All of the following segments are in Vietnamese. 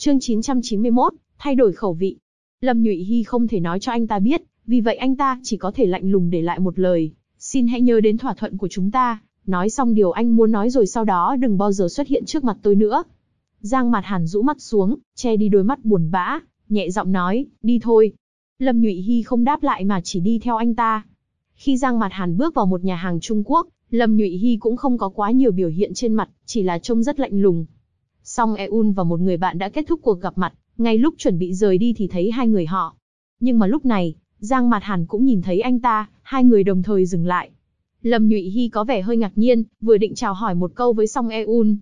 Chương 991, thay đổi khẩu vị. Lâm Nhụy Hy không thể nói cho anh ta biết, vì vậy anh ta chỉ có thể lạnh lùng để lại một lời. Xin hãy nhớ đến thỏa thuận của chúng ta, nói xong điều anh muốn nói rồi sau đó đừng bao giờ xuất hiện trước mặt tôi nữa. Giang Mạt Hàn rũ mắt xuống, che đi đôi mắt buồn bã, nhẹ giọng nói, đi thôi. Lâm Nhụy Hy không đáp lại mà chỉ đi theo anh ta. Khi Giang Mạt Hàn bước vào một nhà hàng Trung Quốc, Lâm Nhụy Hy cũng không có quá nhiều biểu hiện trên mặt, chỉ là trông rất lạnh lùng. Song Eun và một người bạn đã kết thúc cuộc gặp mặt, ngay lúc chuẩn bị rời đi thì thấy hai người họ. Nhưng mà lúc này, Giang Mạt Hàn cũng nhìn thấy anh ta, hai người đồng thời dừng lại. Lâm Nhụy Hy có vẻ hơi ngạc nhiên, vừa định chào hỏi một câu với Song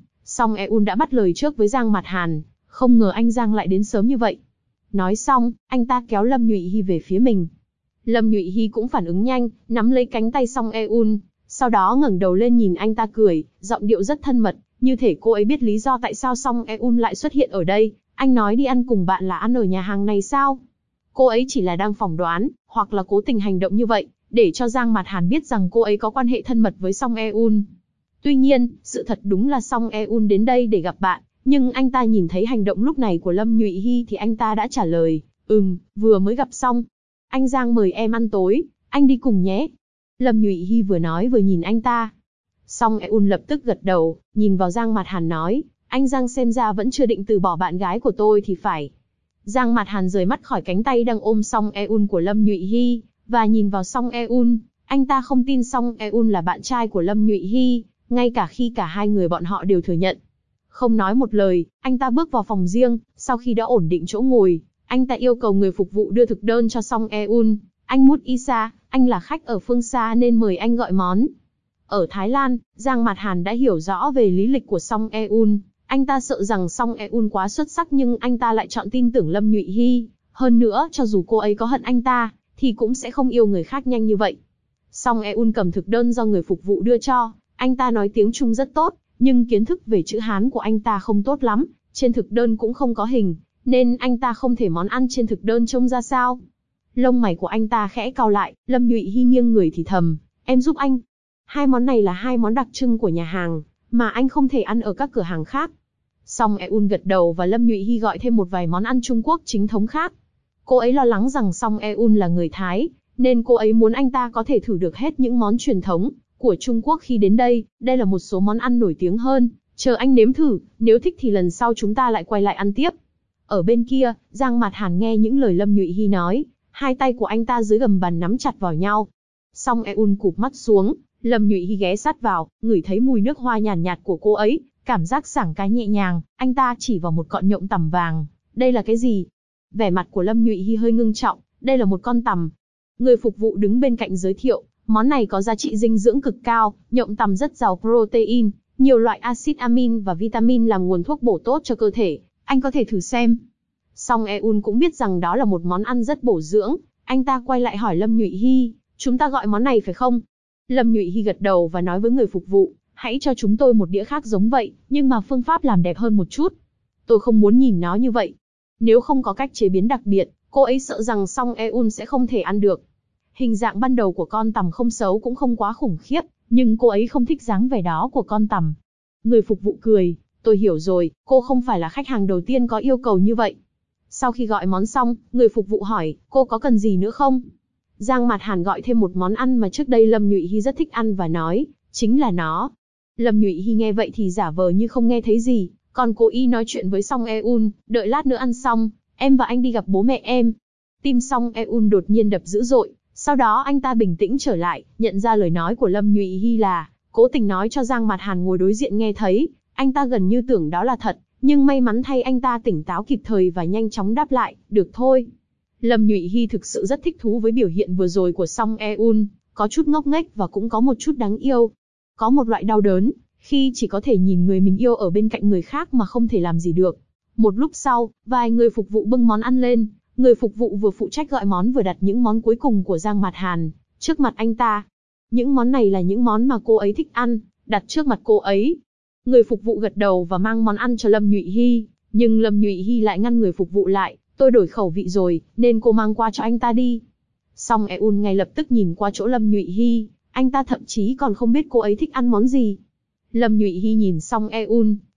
Eun đã bắt lời trước với Giang Mạt Hàn, không ngờ anh Giang lại đến sớm như vậy. Nói xong, anh ta kéo Lâm Nhụy Hy về phía mình. Lâm Nhụy Hy cũng phản ứng nhanh, nắm lấy cánh tay Song Eun, sau đó ngẩng đầu lên nhìn anh ta cười, giọng điệu rất thân mật, như thể cô ấy biết lý do tại sao Song Eun lại xuất hiện ở đây. Anh nói đi ăn cùng bạn là ăn ở nhà hàng này sao? Cô ấy chỉ là đang phỏng đoán, hoặc là cố tình hành động như vậy, để cho Giang Mạt Hàn biết rằng cô ấy có quan hệ thân mật với Song Eun. Tuy nhiên, sự thật đúng là Song Eun đến đây để gặp bạn, nhưng anh ta nhìn thấy hành động lúc này của Lâm Nhụy Hy thì anh ta đã trả lời, vừa mới gặp xong. Anh Giang mời em ăn tối, anh đi cùng nhé. Lâm Nhụy Hy vừa nói vừa nhìn anh ta. Song Eun lập tức gật đầu, nhìn vào Giang Mạt Hàn nói, anh Giang xem ra vẫn chưa định từ bỏ bạn gái của tôi thì phải. Giang Mạt Hàn rời mắt khỏi cánh tay đang ôm Song Eun của Lâm Nhụy Hy, và nhìn vào Song Eun. Anh ta không tin Song Eun là bạn trai của Lâm Nhụy Hy, ngay cả khi cả hai người bọn họ đều thừa nhận. Không nói một lời, anh ta bước vào phòng riêng, sau khi đã ổn định chỗ ngồi, anh ta yêu cầu người phục vụ đưa thực đơn cho Song Eun. Anh Mut Isa, anh là khách ở phương xa nên mời anh gọi món. Ở Thái Lan, Giang Mạt Hàn đã hiểu rõ về lý lịch của Song Eun. Anh ta sợ rằng Song Eun quá xuất sắc nhưng anh ta lại chọn tin tưởng Lâm Nhụy Hy. Hơn nữa, cho dù cô ấy có hận anh ta, thì cũng sẽ không yêu người khác nhanh như vậy. Song Eun cầm thực đơn do người phục vụ đưa cho. Anh ta nói tiếng Trung rất tốt, nhưng kiến thức về chữ Hán của anh ta không tốt lắm. Trên thực đơn cũng không có hình, nên anh ta không thể món ăn trên thực đơn trông ra sao. Lông mày của anh ta khẽ cau lại, Lâm Nhụy Hy nghiêng người thì thầm, em giúp anh. Hai món này là hai món đặc trưng của nhà hàng, mà anh không thể ăn ở các cửa hàng khác. Song Eun gật đầu và Lâm Nhụy Hy gọi thêm một vài món ăn Trung Quốc chính thống khác. Cô ấy lo lắng rằng Song Eun là người Thái, nên cô ấy muốn anh ta có thể thử được hết những món truyền thống của Trung Quốc khi đến đây. Đây là một số món ăn nổi tiếng hơn, chờ anh nếm thử, nếu thích thì lần sau chúng ta lại quay lại ăn tiếp. Ở bên kia, Giang Mạt Hàn nghe những lời Lâm Nhụy Hy nói, hai tay của anh ta dưới gầm bàn nắm chặt vào nhau. Song Eun cụp mắt xuống, Lâm Nhụy Hy ghé sát vào, ngửi thấy mùi nước hoa nhàn nhạt của cô ấy, cảm giác sảng cái nhẹ nhàng, anh ta chỉ vào một cọn nhộng tằm vàng. Đây là cái gì? Vẻ mặt của Lâm Nhụy Hy hơi ngưng trọng, đây là một con tằm. Người phục vụ đứng bên cạnh giới thiệu, món này có giá trị dinh dưỡng cực cao, nhộng tằm rất giàu protein, nhiều loại axit amin và vitamin làm nguồn thuốc bổ tốt cho cơ thể, anh có thể thử xem. Song Eun cũng biết rằng đó là một món ăn rất bổ dưỡng, anh ta quay lại hỏi Lâm Nhụy Hy, chúng ta gọi món này phải không? Lâm Nhụy Hy gật đầu và nói với người phục vụ, hãy cho chúng tôi một đĩa khác giống vậy, nhưng mà phương pháp làm đẹp hơn một chút. Tôi không muốn nhìn nó như vậy. Nếu không có cách chế biến đặc biệt, cô ấy sợ rằng Song Eun sẽ không thể ăn được. Hình dạng ban đầu của con tằm không xấu cũng không quá khủng khiếp, nhưng cô ấy không thích dáng vẻ đó của con tằm. Người phục vụ cười, tôi hiểu rồi, cô không phải là khách hàng đầu tiên có yêu cầu như vậy. Sau khi gọi món xong, người phục vụ hỏi, cô có cần gì nữa không? Giang Mạt Hàn gọi thêm một món ăn mà trước đây Lâm Nhụy Hy rất thích ăn và nói, chính là nó. Lâm Nhụy Hy nghe vậy thì giả vờ như không nghe thấy gì, còn cố ý nói chuyện với Song Eun, đợi lát nữa ăn xong, em và anh đi gặp bố mẹ em. Tim Song Eun đột nhiên đập dữ dội, sau đó anh ta bình tĩnh trở lại, nhận ra lời nói của Lâm Nhụy Hy là cố tình nói cho Giang Mạt Hàn ngồi đối diện nghe thấy, anh ta gần như tưởng đó là thật, nhưng may mắn thay anh ta tỉnh táo kịp thời và nhanh chóng đáp lại, được thôi. Lâm Nhụy Hy thực sự rất thích thú với biểu hiện vừa rồi của Song Eun, có chút ngốc nghếch và cũng có một chút đáng yêu. Có một loại đau đớn, khi chỉ có thể nhìn người mình yêu ở bên cạnh người khác mà không thể làm gì được. Một lúc sau, vài người phục vụ bưng món ăn lên, người phục vụ vừa phụ trách gọi món vừa đặt những món cuối cùng của Giang Mạt Hàn trước mặt anh ta. Những món này là những món mà cô ấy thích ăn, đặt trước mặt cô ấy. Người phục vụ gật đầu và mang món ăn cho Lâm Nhụy Hy, nhưng Lâm Nhụy Hy lại ngăn người phục vụ lại, tôi đổi khẩu vị rồi, nên cô mang qua cho anh ta đi. Song Eun ngay lập tức nhìn qua chỗ Lâm Nhụy Hy, anh ta thậm chí còn không biết cô ấy thích ăn món gì. Lâm Nhụy Hy nhìn Song Eun,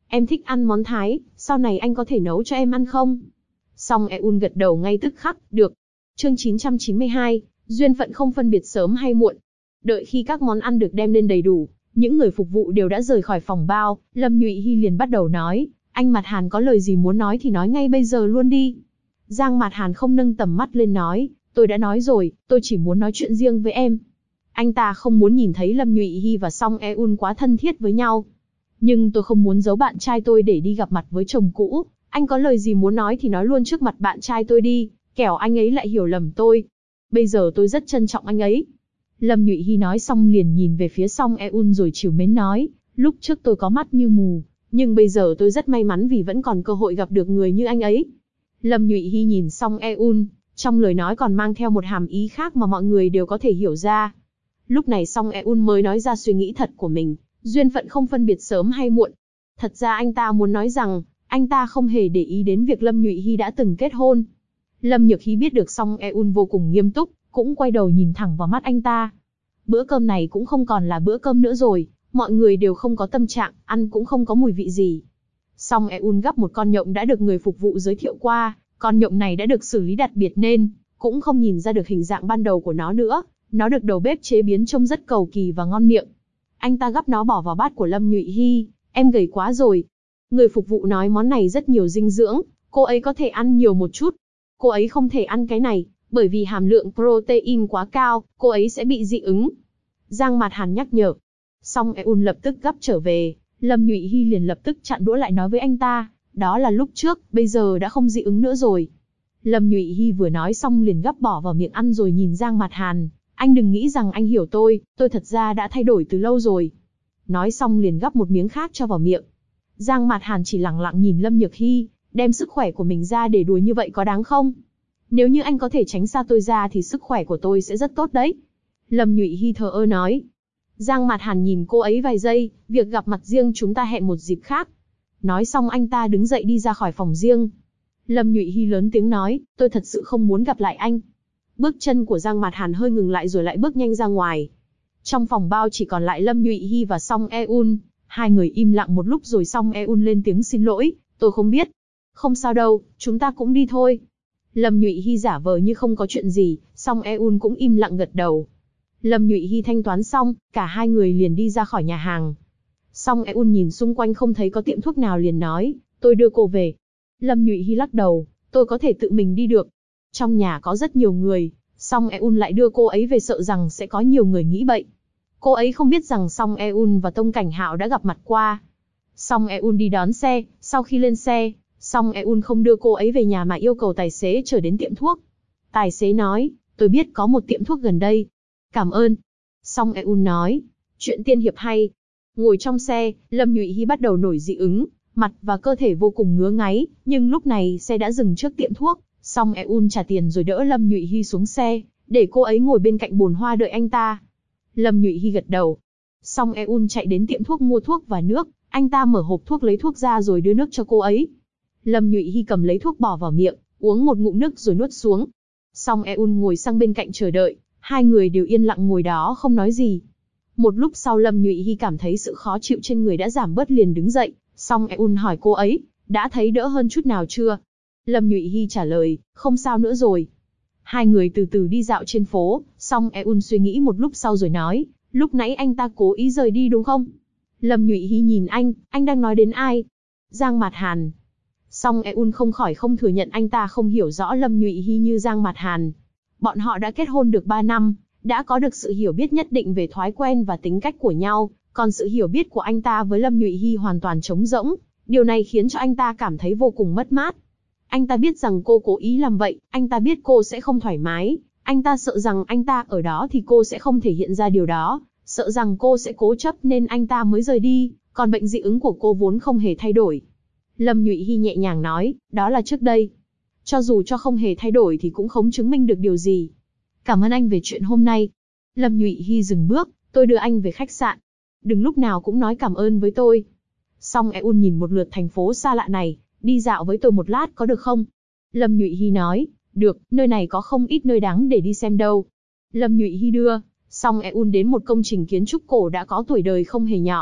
Em thích ăn món Thái, sau này anh có thể nấu cho em ăn không? Song Eun gật đầu ngay tức khắc, được. Chương 992, duyên phận không phân biệt sớm hay muộn. Đợi khi các món ăn được đem lên đầy đủ, những người phục vụ đều đã rời khỏi phòng bao, Lâm Nhụy Hy liền bắt đầu nói, anh Mạt Hàn có lời gì muốn nói thì nói ngay bây giờ luôn đi. Giang Mạt Hàn không nâng tầm mắt lên nói, tôi đã nói rồi, tôi chỉ muốn nói chuyện riêng với em. Anh ta không muốn nhìn thấy Lâm Nhụy Hy và Song Eun quá thân thiết với nhau. Nhưng tôi không muốn giấu bạn trai tôi để đi gặp mặt với chồng cũ, anh có lời gì muốn nói thì nói luôn trước mặt bạn trai tôi đi, kẻo anh ấy lại hiểu lầm tôi. Bây giờ tôi rất trân trọng anh ấy. Lâm Nhụy Hy nói xong liền nhìn về phía Song Eun rồi trìu mến nói, lúc trước tôi có mắt như mù, nhưng bây giờ tôi rất may mắn vì vẫn còn cơ hội gặp được người như anh ấy. Lâm Nhụy Hy nhìn Song Eun, trong lời nói còn mang theo một hàm ý khác mà mọi người đều có thể hiểu ra. Lúc này Song Eun mới nói ra suy nghĩ thật của mình, duyên phận không phân biệt sớm hay muộn. Thật ra anh ta muốn nói rằng, anh ta không hề để ý đến việc Lâm Nhụy Hy đã từng kết hôn. Lâm Nhược Hy biết được Song Eun vô cùng nghiêm túc, cũng quay đầu nhìn thẳng vào mắt anh ta. Bữa cơm này cũng không còn là bữa cơm nữa rồi, mọi người đều không có tâm trạng, ăn cũng không có mùi vị gì. Song Eun gắp một con nhộng đã được người phục vụ giới thiệu qua, con nhộng này đã được xử lý đặc biệt nên cũng không nhìn ra được hình dạng ban đầu của nó nữa, nó được đầu bếp chế biến trông rất cầu kỳ và ngon miệng. Anh ta gắp nó bỏ vào bát của Lâm Nhụy Hy, em gầy quá rồi. Người phục vụ nói món này rất nhiều dinh dưỡng, cô ấy có thể ăn nhiều một chút. Cô ấy không thể ăn cái này, bởi vì hàm lượng protein quá cao, cô ấy sẽ bị dị ứng. Giang Mạt Hàn nhắc nhở. Song Eun lập tức gắp trở về, Lâm Nhụy Hy liền lập tức chặn đũa lại nói với anh ta, đó là lúc trước, bây giờ đã không dị ứng nữa rồi. Lâm Nhụy Hy vừa nói xong liền gắp bỏ vào miệng ăn rồi nhìn Giang Mạt Hàn, anh đừng nghĩ rằng anh hiểu tôi thật ra đã thay đổi từ lâu rồi. Nói xong liền gắp một miếng khác cho vào miệng. Giang Mạt Hàn chỉ lặng lặng nhìn Lâm Nhược Hy, đem sức khỏe của mình ra để đùa như vậy có đáng không? Nếu như anh có thể tránh xa tôi ra thì sức khỏe của tôi sẽ rất tốt đấy. Lâm Nhụy Hy thờ ơ nói. Giang Mạt Hàn nhìn cô ấy vài giây, việc gặp mặt riêng chúng ta hẹn một dịp khác. Nói xong anh ta đứng dậy đi ra khỏi phòng riêng. Lâm Nhụy Hy lớn tiếng nói, tôi thật sự không muốn gặp lại anh. Bước chân của Giang Mạt Hàn hơi ngừng lại rồi lại bước nhanh ra ngoài. Trong phòng bao chỉ còn lại Lâm Nhụy Hy và Song Eun. Hai người im lặng một lúc rồi Song Eun lên tiếng xin lỗi, tôi không biết. Không sao đâu, chúng ta cũng đi thôi. Lâm Nhụy Hy giả vờ như không có chuyện gì, Song Eun cũng im lặng gật đầu. Lâm Nhụy Hy thanh toán xong, cả hai người liền đi ra khỏi nhà hàng. Song Eun nhìn xung quanh không thấy có tiệm thuốc nào liền nói, tôi đưa cô về. Lâm Nhụy Hy lắc đầu, tôi có thể tự mình đi được. Trong nhà có rất nhiều người, Song Eun lại đưa cô ấy về sợ rằng sẽ có nhiều người nghĩ bậy. Cô ấy không biết rằng Song Eun và Tông Cảnh Hạo đã gặp mặt qua. Song Eun đi đón xe, sau khi lên xe, Song Eun không đưa cô ấy về nhà mà yêu cầu tài xế chở đến tiệm thuốc. Tài xế nói, tôi biết có một tiệm thuốc gần đây. Cảm ơn. Song Eun nói, chuyện tiên hiệp hay. Ngồi trong xe, Lâm Nhụy Hy bắt đầu nổi dị ứng, mặt và cơ thể vô cùng ngứa ngáy, nhưng lúc này xe đã dừng trước tiệm thuốc. Song Eun trả tiền rồi đỡ Lâm Nhụy Hy xuống xe, để cô ấy ngồi bên cạnh bồn hoa đợi anh ta. Lâm Nhụy Hy gật đầu. Song Eun chạy đến tiệm thuốc mua thuốc và nước, anh ta mở hộp thuốc lấy thuốc ra rồi đưa nước cho cô ấy. Lâm Nhụy Hy cầm lấy thuốc bỏ vào miệng, uống một ngụm nước rồi nuốt xuống. Song Eun ngồi sang bên cạnh chờ đợi, hai người đều yên lặng ngồi đó không nói gì. Một lúc sau Lâm Nhụy Hy cảm thấy sự khó chịu trên người đã giảm bớt liền đứng dậy, Song Eun hỏi cô ấy, đã thấy đỡ hơn chút nào chưa? Lâm Nhụy Hy trả lời, không sao nữa rồi. Hai người từ từ đi dạo trên phố, Song Eun suy nghĩ một lúc sau rồi nói, lúc nãy anh ta cố ý rời đi đúng không? Lâm Nhụy Hy nhìn anh đang nói đến ai? Giang Mạt Hàn. Song Eun không khỏi không thừa nhận anh ta không hiểu rõ Lâm Nhụy Hy như Giang Mạt Hàn. Bọn họ đã kết hôn được 3 năm, đã có được sự hiểu biết nhất định về thói quen và tính cách của nhau, còn sự hiểu biết của anh ta với Lâm Nhụy Hy hoàn toàn trống rỗng, điều này khiến cho anh ta cảm thấy vô cùng mất mát. Anh ta biết rằng cô cố ý làm vậy, anh ta biết cô sẽ không thoải mái, anh ta sợ rằng anh ta ở đó thì cô sẽ không thể hiện ra điều đó, sợ rằng cô sẽ cố chấp nên anh ta mới rời đi, còn bệnh dị ứng của cô vốn không hề thay đổi. Lâm Nhụy Hy nhẹ nhàng nói, đó là trước đây. Cho dù cho không hề thay đổi thì cũng không chứng minh được điều gì. Cảm ơn anh về chuyện hôm nay. Lâm Nhụy Hy dừng bước, tôi đưa anh về khách sạn. Đừng lúc nào cũng nói cảm ơn với tôi. Song Eun nhìn một lượt thành phố xa lạ này, đi dạo với tôi một lát có được không? Lâm Nhụy Hy nói, được, nơi này có không ít nơi đáng để đi xem đâu. Lâm Nhụy Hy đưa Song Eun đến một công trình kiến trúc cổ đã có tuổi đời không hề nhỏ,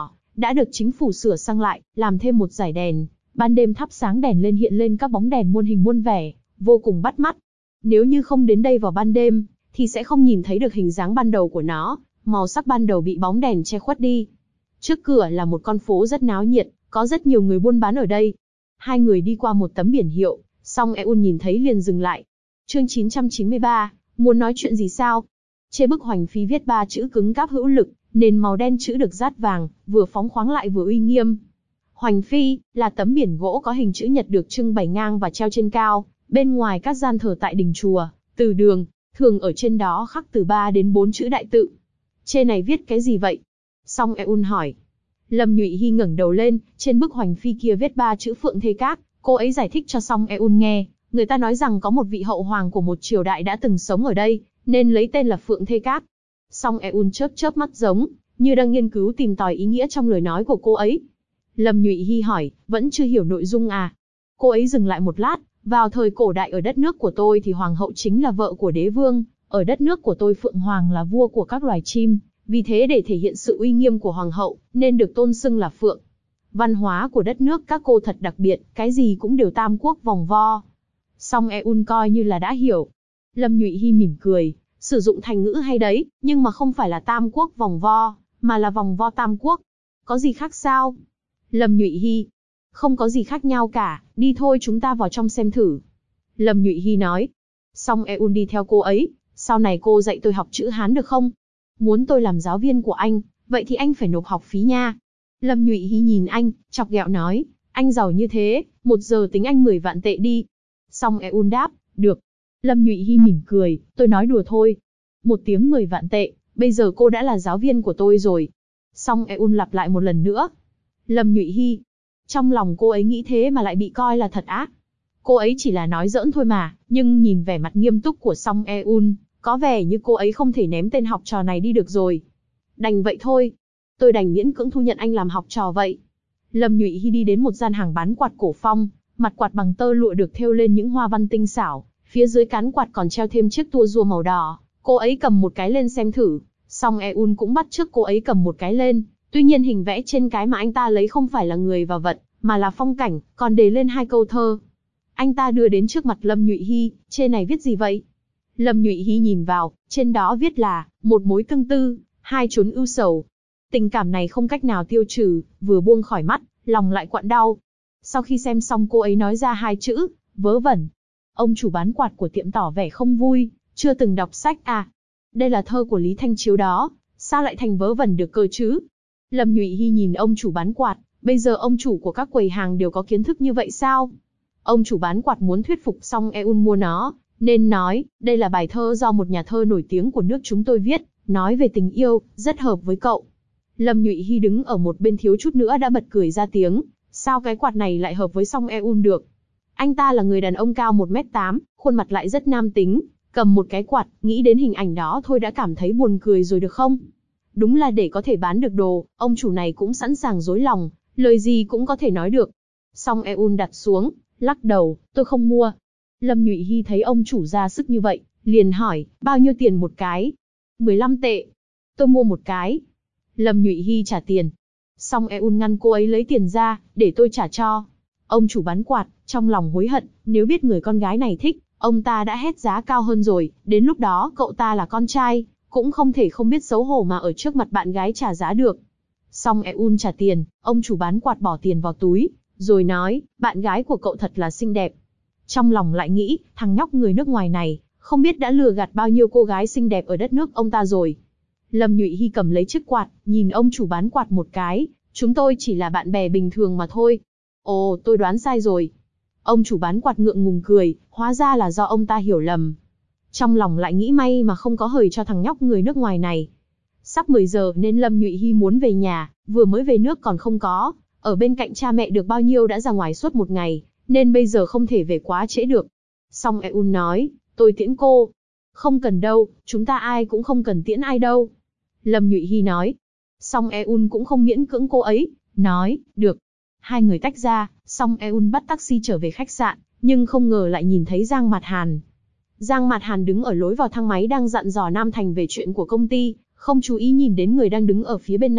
đã được chính phủ sửa sang lại, làm thêm một dải đèn, ban đêm thắp sáng đèn lên hiện lên các bóng đèn muôn hình muôn vẻ, vô cùng bắt mắt. Nếu như không đến đây vào ban đêm, thì sẽ không nhìn thấy được hình dáng ban đầu của nó, màu sắc ban đầu bị bóng đèn che khuất đi. Trước cửa là một con phố rất náo nhiệt, có rất nhiều người buôn bán ở đây. Hai người đi qua một tấm biển hiệu, Song Eun nhìn thấy liền dừng lại. Chương 993, muốn nói chuyện gì sao? Trên bức hoành phi viết 3 chữ cứng cáp hữu lực, nền màu đen chữ được dát vàng, vừa phóng khoáng lại vừa uy nghiêm. Hoành phi là tấm biển gỗ có hình chữ nhật được trưng bày ngang và treo trên cao, bên ngoài các gian thờ tại đình chùa, từ đường, thường ở trên đó khắc từ 3 đến 4 chữ đại tự. Trên này viết cái gì vậy? Song Eun hỏi. Lâm Nhụy Hy ngẩng đầu lên, trên bức hoành phi kia viết 3 chữ Phượng Thê Các, cô ấy giải thích cho Song Eun nghe, người ta nói rằng có một vị hậu hoàng của một triều đại đã từng sống ở đây, nên lấy tên là Phượng Thê Các. Song Eun chớp chớp mắt giống như đang nghiên cứu tìm tòi ý nghĩa trong lời nói của cô ấy. Lâm Nhụy Hy hỏi, vẫn chưa hiểu nội dung à? Cô ấy dừng lại một lát, vào thời cổ đại ở đất nước của tôi thì hoàng hậu chính là vợ của đế vương, ở đất nước của tôi Phượng Hoàng là vua của các loài chim, vì thế để thể hiện sự uy nghiêm của hoàng hậu, nên được tôn xưng là Phượng. Văn hóa của đất nước các cô thật đặc biệt, cái gì cũng đều tam quốc vòng vo. Song Eun coi như là đã hiểu. Lâm Nhụy Hy mỉm cười, sử dụng thành ngữ hay đấy, nhưng mà không phải là tam quốc vòng vo, mà là vòng vo tam quốc. Có gì khác sao? Lâm Nhụy Hy, không có gì khác nhau cả, đi thôi chúng ta vào trong xem thử. Lâm Nhụy Hy nói. Song Eun đi theo cô ấy, sau này cô dạy tôi học chữ Hán được không? Muốn tôi làm giáo viên của anh, vậy thì anh phải nộp học phí nha. Lâm Nhụy Hy nhìn anh, chọc ghẹo nói, anh giàu như thế, 1 giờ tính anh 10 vạn tệ đi. Song Eun đáp, được. Lâm Nhụy Hy mỉm cười, tôi nói đùa thôi. 1 tiếng 10 vạn tệ, bây giờ cô đã là giáo viên của tôi rồi. Song Eun lặp lại một lần nữa. Lâm Nhụy Hy, trong lòng cô ấy nghĩ thế mà lại bị coi là thật á. Cô ấy chỉ là nói giỡn thôi mà, nhưng nhìn vẻ mặt nghiêm túc của Song Eun, có vẻ như cô ấy không thể ném tên học trò này đi được rồi. Đành vậy thôi. Tôi đành miễn cưỡng thu nhận anh làm học trò vậy. Lâm Nhụy Hy đi đến một gian hàng bán quạt cổ phong, mặt quạt bằng tơ lụa được thêu lên những hoa văn tinh xảo, phía dưới cán quạt còn treo thêm chiếc tua rua màu đỏ. Cô ấy cầm một cái lên xem thử, Song Eun cũng bắt chước cô ấy cầm một cái lên. Tuy nhiên hình vẽ trên cái mà anh ta lấy không phải là người và vật, mà là phong cảnh, còn đề lên 2 câu thơ. Anh ta đưa đến trước mặt Lâm Nhụy Hy, trên này viết gì vậy? Lâm Nhụy Hy nhìn vào, trên đó viết là, một mối tương tư, 2 chốn ưu sầu. Tình cảm này không cách nào tiêu trừ, vừa buông khỏi mắt, lòng lại quặn đau. Sau khi xem xong cô ấy nói ra 2 chữ, vớ vẩn. Ông chủ bán quạt của tiệm tỏ vẻ không vui, chưa từng đọc sách à? Đây là thơ của Lý Thanh Chiếu đó, sao lại thành vớ vẩn được cơ chứ? Lâm Nhụy Hy nhìn ông chủ bán quạt, bây giờ ông chủ của các quầy hàng đều có kiến thức như vậy sao? Ông chủ bán quạt muốn thuyết phục Song Eun mua nó, nên nói, đây là bài thơ do một nhà thơ nổi tiếng của nước chúng tôi viết, nói về tình yêu, rất hợp với cậu. Lâm Nhụy Hy đứng ở một bên thiếu chút nữa đã bật cười ra tiếng, sao cái quạt này lại hợp với Song Eun được? Anh ta là người đàn ông cao 1m8, khuôn mặt lại rất nam tính, cầm một cái quạt, nghĩ đến hình ảnh đó thôi đã cảm thấy buồn cười rồi được không? Đúng là để có thể bán được đồ, ông chủ này cũng sẵn sàng dối lòng, lời gì cũng có thể nói được. Song Eun đặt xuống, lắc đầu, tôi không mua. Lâm Nhụy Hy thấy ông chủ ra sức như vậy, liền hỏi, bao nhiêu tiền một cái? 15 tệ. Tôi mua một cái. Lâm Nhụy Hy trả tiền. Song Eun ngăn cô ấy lấy tiền ra, để tôi trả cho. Ông chủ bán quạt, trong lòng hối hận, nếu biết người con gái này thích, ông ta đã hét giá cao hơn rồi, đến lúc đó cậu ta là con trai, cũng không thể không biết xấu hổ mà ở trước mặt bạn gái trả giá được. Song Eun trả tiền, ông chủ bán quạt bỏ tiền vào túi, rồi nói, bạn gái của cậu thật là xinh đẹp. Trong lòng lại nghĩ, thằng nhóc người nước ngoài này, không biết đã lừa gạt bao nhiêu cô gái xinh đẹp ở đất nước ông ta rồi. Lâm Nhụy Hy cầm lấy chiếc quạt, nhìn ông chủ bán quạt một cái, chúng tôi chỉ là bạn bè bình thường mà thôi. Ồ, tôi đoán sai rồi. Ông chủ bán quạt ngượng ngùng cười, hóa ra là do ông ta hiểu lầm. Trong lòng lại nghĩ may mà không có hời cho thằng nhóc người nước ngoài này. Sắp 10 giờ nên Lâm Nhụy Hy muốn về nhà, vừa mới về nước còn không có, ở bên cạnh cha mẹ được bao nhiêu đã ra ngoài suốt một ngày, nên bây giờ không thể về quá trễ được. Song Eun nói, tôi tiễn cô. Không cần đâu, chúng ta ai cũng không cần tiễn ai đâu. Lâm Nhụy Hy nói. Song Eun cũng không miễn cưỡng cô ấy, nói, được. Hai người tách ra, Song Eun bắt taxi trở về khách sạn, nhưng không ngờ lại nhìn thấy Giang Mạt Hàn. Giang Mạt Hàn đứng ở lối vào thang máy đang dặn dò Nam Thành về chuyện của công ty, không chú ý nhìn đến người đang đứng ở phía bên này,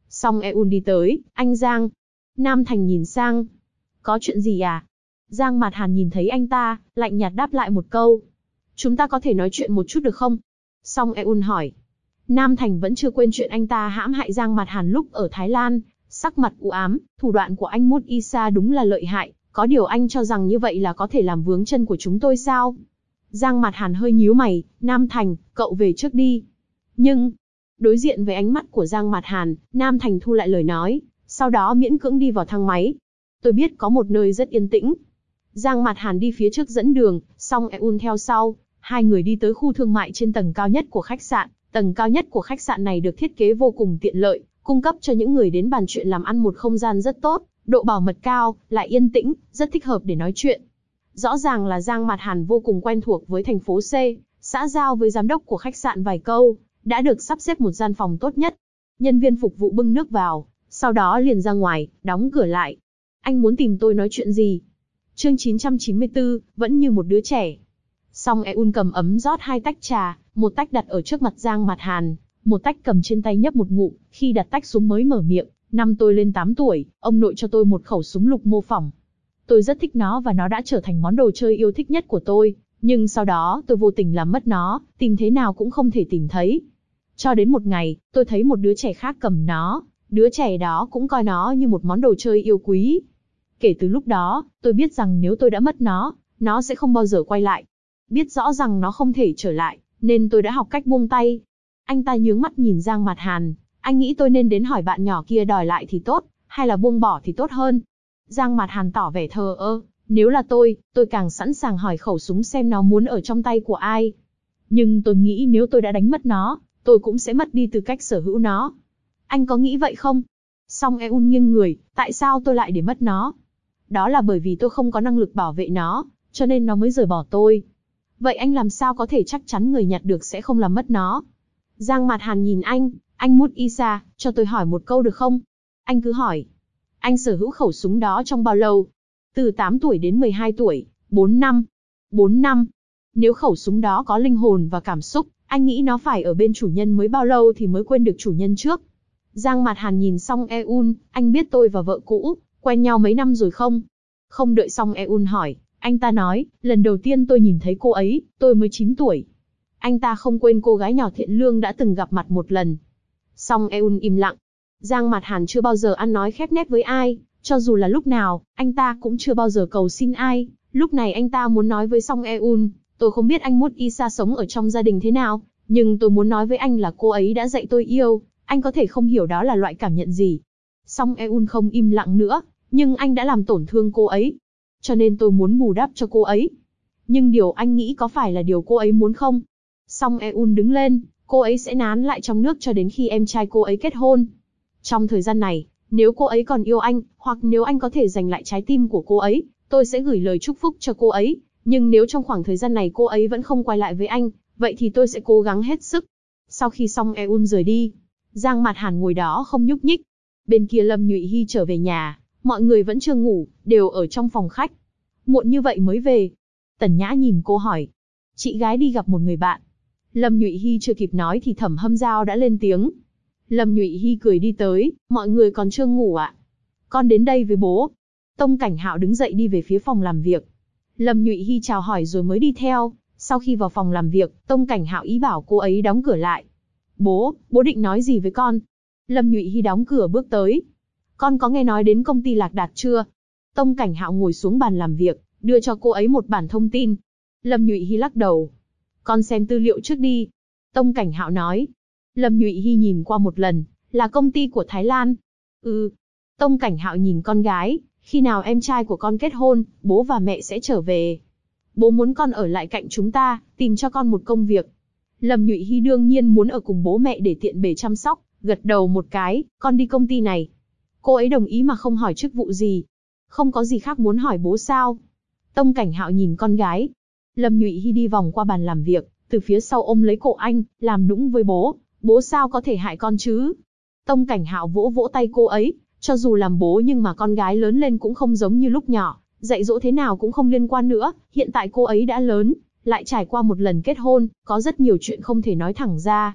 Song Eun đi tới, anh Giang. Nam Thành nhìn sang. Có chuyện gì à? Giang Mạt Hàn nhìn thấy anh ta, lạnh nhạt đáp lại một câu. Chúng ta có thể nói chuyện một chút được không? Song Eun hỏi. Nam Thành vẫn chưa quên chuyện anh ta hãm hại Giang Mạt Hàn lúc ở Thái Lan, sắc mặt u ám, thủ đoạn của anh Mut Isa đúng là lợi hại, có điều anh cho rằng như vậy là có thể làm vướng chân của chúng tôi sao? Giang Mạt Hàn hơi nhíu mày, Nam Thành, cậu về trước đi. Nhưng, đối diện với ánh mắt của Giang Mạt Hàn, Nam Thành thu lại lời nói, sau đó miễn cưỡng đi vào thang máy. Tôi biết có một nơi rất yên tĩnh. Giang Mạt Hàn đi phía trước dẫn đường, Song Eun theo sau, hai người đi tới khu thương mại trên tầng cao nhất của khách sạn. Tầng cao nhất của khách sạn này được thiết kế vô cùng tiện lợi, cung cấp cho những người đến bàn chuyện làm ăn một không gian rất tốt, độ bảo mật cao, lại yên tĩnh, rất thích hợp để nói chuyện. Rõ ràng là Giang Mạt Hàn vô cùng quen thuộc với thành phố C, xã giao với giám đốc của khách sạn vài câu, đã được sắp xếp một gian phòng tốt nhất. Nhân viên phục vụ bưng nước vào, sau đó liền ra ngoài, đóng cửa lại. Anh muốn tìm tôi nói chuyện gì? Chương 994, vẫn như một đứa trẻ. Song Eun cầm ấm rót hai tách trà, một tách đặt ở trước mặt Giang Mạt Hàn, một tách cầm trên tay nhấp một ngụm, khi đặt tách xuống mới mở miệng, năm tôi lên 8 tuổi, ông nội cho tôi một khẩu súng lục mô phỏng. Tôi rất thích nó và nó đã trở thành món đồ chơi yêu thích nhất của tôi, nhưng sau đó tôi vô tình làm mất nó, tìm thế nào cũng không thể tìm thấy. Cho đến một ngày, tôi thấy một đứa trẻ khác cầm nó, đứa trẻ đó cũng coi nó như một món đồ chơi yêu quý. Kể từ lúc đó, tôi biết rằng nếu tôi đã mất nó sẽ không bao giờ quay lại. Biết rõ rằng nó không thể trở lại, nên tôi đã học cách buông tay. Anh ta nhướng mắt nhìn Giang Mạt Hàn, anh nghĩ tôi nên đến hỏi bạn nhỏ kia đòi lại thì tốt, hay là buông bỏ thì tốt hơn? Giang Mạt Hàn tỏ vẻ thờ ơ, nếu là tôi càng sẵn sàng hỏi khẩu súng xem nó muốn ở trong tay của ai. Nhưng tôi nghĩ nếu tôi đã đánh mất nó, tôi cũng sẽ mất đi tư cách sở hữu nó. Anh có nghĩ vậy không? Song Eun nghiêng người, tại sao tôi lại để mất nó? Đó là bởi vì tôi không có năng lực bảo vệ nó, cho nên nó mới rời bỏ tôi. Vậy anh làm sao có thể chắc chắn người nhặt được sẽ không làm mất nó? Giang Mạt Hàn nhìn anh Mut Isa, cho tôi hỏi một câu được không? Anh cứ hỏi. Anh sở hữu khẩu súng đó trong bao lâu? Từ 8 tuổi đến 12 tuổi, 4 năm. 4 năm. Nếu khẩu súng đó có linh hồn và cảm xúc, anh nghĩ nó phải ở bên chủ nhân mới bao lâu thì mới quên được chủ nhân trước? Giang Mạt Hàn nhìn Song Eun, anh biết tôi và vợ cũ, quen nhau mấy năm rồi không? Không đợi Song Eun hỏi, anh ta nói, lần đầu tiên tôi nhìn thấy cô ấy, tôi mới 9 tuổi. Anh ta không quên cô gái nhỏ thiện lương đã từng gặp mặt một lần. Song Eun im lặng. Giang Mạt Hàn chưa bao giờ ăn nói khép nép với ai, cho dù là lúc nào, anh ta cũng chưa bao giờ cầu xin ai. Lúc này anh ta muốn nói với Song Eun, tôi không biết anh Mut Isa sống ở trong gia đình thế nào, nhưng tôi muốn nói với anh là cô ấy đã dạy tôi yêu, anh có thể không hiểu đó là loại cảm nhận gì. Song Eun không im lặng nữa, nhưng anh đã làm tổn thương cô ấy. Cho nên tôi muốn bù đắp cho cô ấy. Nhưng điều anh nghĩ có phải là điều cô ấy muốn không? Song Eun đứng lên, cô ấy sẽ nán lại trong nước cho đến khi em trai cô ấy kết hôn. Trong thời gian này, nếu cô ấy còn yêu anh, hoặc nếu anh có thể giành lại trái tim của cô ấy, tôi sẽ gửi lời chúc phúc cho cô ấy. Nhưng nếu trong khoảng thời gian này cô ấy vẫn không quay lại với anh, vậy thì tôi sẽ cố gắng hết sức. Sau khi Song Eun rời đi, Giang Mạt Hàn ngồi đó không nhúc nhích. Bên kia Lâm Nhụy Hy trở về nhà, mọi người vẫn chưa ngủ, đều ở trong phòng khách. Muộn như vậy mới về. Tần Nhã nhìn cô hỏi. Chị gái đi gặp một người bạn. Lâm Nhụy Hy chưa kịp nói thì Thẩm Hâm Giao đã lên tiếng. Lâm Nhụy Hy cười đi tới, mọi người còn chưa ngủ ạ? Con đến đây với bố. Tông Cảnh Hạo đứng dậy đi về phía phòng làm việc. Lâm Nhụy Hy chào hỏi rồi mới đi theo. Sau khi vào phòng làm việc, Tông Cảnh Hạo ý bảo cô ấy đóng cửa lại. Bố định nói gì với con? Lâm Nhụy Hy đóng cửa bước tới. Con có nghe nói đến công ty Lạc Đạt chưa? Tông Cảnh Hạo ngồi xuống bàn làm việc, đưa cho cô ấy một bản thông tin. Lâm Nhụy Hy lắc đầu. Con xem tư liệu trước đi. Tông Cảnh Hạo nói. Lâm Nhụy Hy nhìn qua một lần, là công ty của Thái Lan. Ừ. Tông Cảnh Hạo nhìn con gái, khi nào em trai của con kết hôn, bố và mẹ sẽ trở về. Bố muốn con ở lại cạnh chúng ta, tìm cho con một công việc. Lâm Nhụy Hy đương nhiên muốn ở cùng bố mẹ để tiện bề chăm sóc, gật đầu một cái, con đi công ty này. Cô ấy đồng ý mà không hỏi chức vụ gì. Không có gì khác muốn hỏi bố sao? Tông Cảnh Hạo nhìn con gái. Lâm Nhụy Hy đi vòng qua bàn làm việc, từ phía sau ôm lấy cổ anh, làm nũng với bố. Bố sao có thể hại con chứ? Tông Cảnh Hạo vỗ vỗ tay cô ấy, cho dù làm bố nhưng mà con gái lớn lên cũng không giống như lúc nhỏ, dạy dỗ thế nào cũng không liên quan nữa, hiện tại cô ấy đã lớn, lại trải qua một lần kết hôn, có rất nhiều chuyện không thể nói thẳng ra.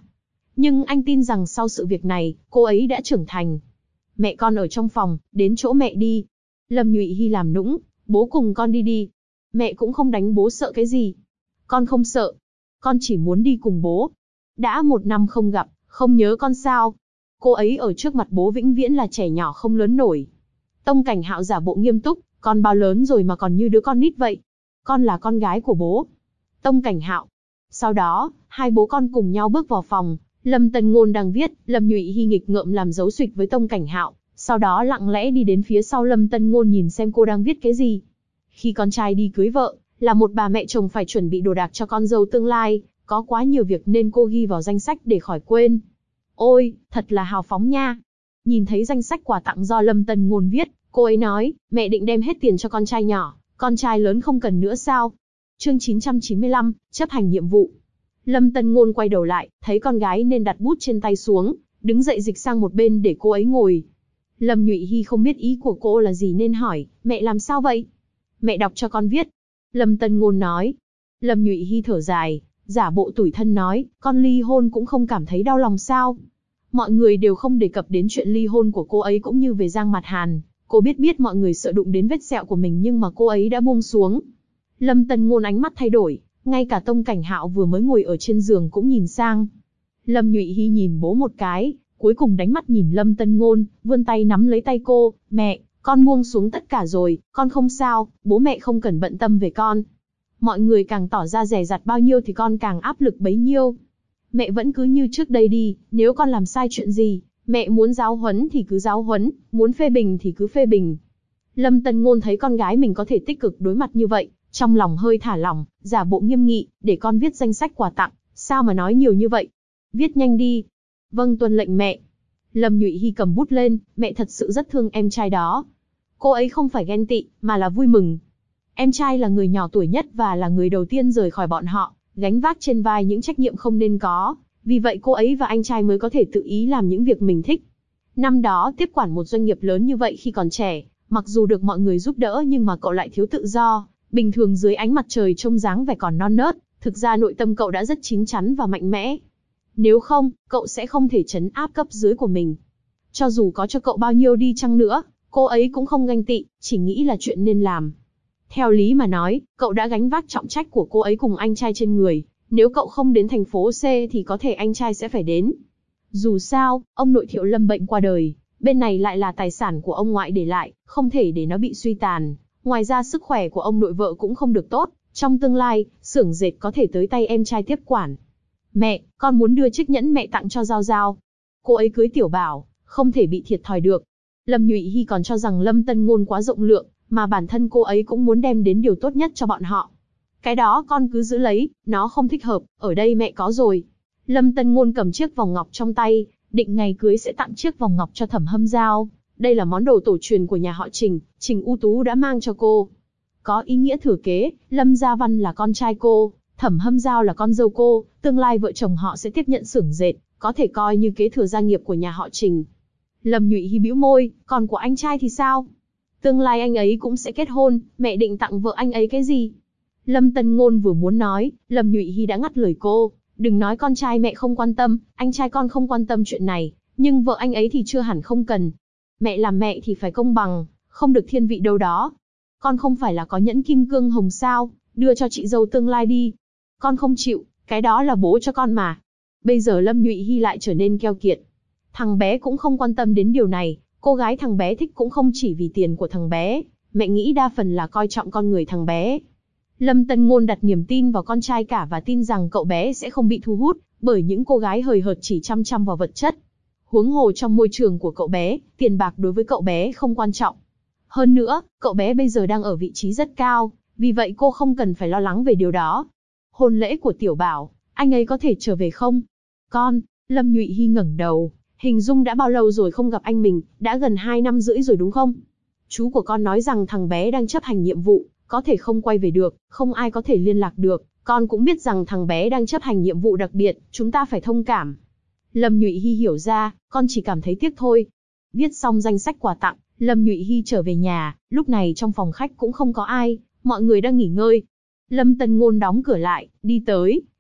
Nhưng anh tin rằng sau sự việc này, cô ấy đã trưởng thành. Mẹ con ở trong phòng, đến chỗ mẹ đi. Lâm Nhụy Hy làm nũng, bố cùng con đi đi. Mẹ cũng không đánh bố, sợ cái gì. Con không sợ. Con chỉ muốn đi cùng bố. Đã 1 năm không gặp, không nhớ con sao? Cô ấy ở trước mặt bố vĩnh viễn là trẻ nhỏ không lớn nổi. Tông Cảnh Hạo giả bộ nghiêm túc, con bao lớn rồi mà còn như đứa con nít vậy. Con là con gái của bố. Tông Cảnh Hạo. Sau đó, hai bố con cùng nhau bước vào phòng. Lâm Tân Ngôn đang viết, Lâm Nhụy Hy nghịch ngợm làm dấu xuỵch với Tông Cảnh Hạo, sau đó lặng lẽ đi đến phía sau Lâm Tân Ngôn nhìn xem cô đang viết cái gì. Khi con trai đi cưới vợ, là một bà mẹ chồng phải chuẩn bị đồ đạc cho con dâu tương lai, có quá nhiều việc nên cô ghi vào danh sách để khỏi quên. Ôi, thật là hào phóng nha. Nhìn thấy danh sách quà tặng do Lâm Tân Ngôn viết, cô ấy nói, mẹ định đem hết tiền cho con trai nhỏ, con trai lớn không cần nữa sao? Chương 995, chấp hành nhiệm vụ. Lâm Tân Ngôn quay đầu lại, thấy con gái nên đặt bút trên tay xuống, đứng dậy dịch sang một bên để cô ấy ngồi. Lâm Nhụy Hy không biết ý của cô là gì nên hỏi, mẹ làm sao vậy? Mẹ đọc cho con viết. Lâm Tân Ngôn nói. Lâm Nhụy Hy thở dài, giả bộ tủi thân nói, con ly hôn cũng không cảm thấy đau lòng sao? Mọi người đều không đề cập đến chuyện ly hôn của cô ấy cũng như về Giang Mặt Hàn. Cô biết mọi người sợ đụng đến vết sẹo của mình nhưng mà cô ấy đã buông xuống. Lâm Tân Ngôn ánh mắt thay đổi, ngay cả Tông Cảnh Hạo vừa mới ngồi ở trên giường cũng nhìn sang. Lâm Nhụy Hy nhìn bố một cái, cuối cùng đánh mắt nhìn Lâm Tân Ngôn, vươn tay nắm lấy tay cô, mẹ, con buông xuống tất cả rồi, con không sao, bố mẹ không cần bận tâm về con. Mọi người càng tỏ ra dè dặt bao nhiêu thì con càng áp lực bấy nhiêu. Mẹ vẫn cứ như trước đây đi, nếu con làm sai chuyện gì, mẹ muốn giáo huấn thì cứ giáo huấn, muốn phê bình thì cứ phê bình. Lâm Tân Ngôn thấy con gái mình có thể tích cực đối mặt như vậy, trong lòng hơi thả lỏng, giả bộ nghiêm nghị, để con viết danh sách quà tặng, sao mà nói nhiều như vậy? Viết nhanh đi. Vâng, tuân lệnh mẹ. Lâm Nhụy Hy cầm bút lên, mẹ thật sự rất thương em trai đó. Cô ấy không phải ghen tị, mà là vui mừng. Em trai là người nhỏ tuổi nhất và là người đầu tiên rời khỏi bọn họ, gánh vác trên vai những trách nhiệm không nên có, vì vậy cô ấy và anh trai mới có thể tự ý làm những việc mình thích. Năm đó tiếp quản một doanh nghiệp lớn như vậy khi còn trẻ, mặc dù được mọi người giúp đỡ nhưng mà cậu lại thiếu tự do, bình thường dưới ánh mặt trời trông dáng vẻ còn non nớt, thực ra nội tâm cậu đã rất chín chắn và mạnh mẽ. Nếu không, cậu sẽ không thể trấn áp cấp dưới của mình. Cho dù có cho cậu bao nhiêu đi chăng nữa, cô ấy cũng không ganh tị, chỉ nghĩ là chuyện nên làm. Theo lý mà nói, cậu đã gánh vác trọng trách của cô ấy cùng anh trai trên người, nếu cậu không đến thành phố C thì có thể anh trai sẽ phải đến. Dù sao, ông nội Thiệu Lâm bệnh qua đời, bên này lại là tài sản của ông ngoại để lại, không thể để nó bị suy tàn. Ngoài ra sức khỏe của ông nội vợ cũng không được tốt, trong tương lai, xưởng dệt có thể tới tay em trai tiếp quản. Mẹ, con muốn đưa chiếc nhẫn mẹ tặng cho Giao Giao. Cô ấy cưới Tiểu Bảo, không thể bị thiệt thòi được. Lâm Nhụy Hy còn cho rằng Lâm Tân Ngôn quá rộng lượng, mà bản thân cô ấy cũng muốn đem đến điều tốt nhất cho bọn họ. Cái đó con cứ giữ lấy, nó không thích hợp, ở đây mẹ có rồi. Lâm Tân Ngôn cầm chiếc vòng ngọc trong tay, định ngày cưới sẽ tặng chiếc vòng ngọc cho Thẩm Hâm Giao. Đây là món đồ tổ truyền của nhà họ Trình, Trình U Tú đã mang cho cô. Có ý nghĩa thừa kế, Lâm Gia Văn là con trai cô, Thẩm Hâm Giao là con dâu cô, tương lai vợ chồng họ sẽ tiếp nhận xưởng dệt, có thể coi như kế thừa gia nghiệp của nhà họ Trình. Lâm Nhụy Hy bĩu môi, còn của anh trai thì sao? Tương lai anh ấy cũng sẽ kết hôn, mẹ định tặng vợ anh ấy cái gì? Lâm Tân Ngôn vừa muốn nói, Lâm Nhụy Hy đã ngắt lời cô, đừng nói con trai mẹ không quan tâm, anh trai con không quan tâm chuyện này, nhưng vợ anh ấy thì chưa hẳn không cần. Mẹ làm mẹ thì phải công bằng, không được thiên vị đâu đó. Con không phải là có nhẫn kim cương hồng sao, đưa cho chị dâu tương lai đi. Con không chịu, cái đó là bố cho con mà. Bây giờ Lâm Nhụy Hy lại trở nên keo kiệt. Thằng bé cũng không quan tâm đến điều này, cô gái thằng bé thích cũng không chỉ vì tiền của thằng bé, mẹ nghĩ đa phần là coi trọng con người thằng bé. Lâm Tân Ngôn đặt niềm tin vào con trai cả và tin rằng cậu bé sẽ không bị thu hút bởi những cô gái hời hợt chỉ chăm chăm vào vật chất. Huống hồ trong môi trường của cậu bé, tiền bạc đối với cậu bé không quan trọng. Hơn nữa, cậu bé bây giờ đang ở vị trí rất cao, vì vậy cô không cần phải lo lắng về điều đó. Hôn lễ của Tiểu Bảo, anh ấy có thể trở về không? Con, Lâm Nhụy Hy ngẩng đầu, hình dung đã bao lâu rồi không gặp anh mình, đã gần 2 năm rưỡi rồi đúng không? Chú của con nói rằng thằng bé đang chấp hành nhiệm vụ, có thể không quay về được, không ai có thể liên lạc được, con cũng biết rằng thằng bé đang chấp hành nhiệm vụ đặc biệt, chúng ta phải thông cảm. Lâm Nhụy Hy hiểu ra, con chỉ cảm thấy tiếc thôi. Viết xong danh sách quà tặng, Lâm Nhụy Hy trở về nhà, lúc này trong phòng khách cũng không có ai, mọi người đang nghỉ ngơi. Lâm Tân Ngôn đóng cửa lại, đi tới,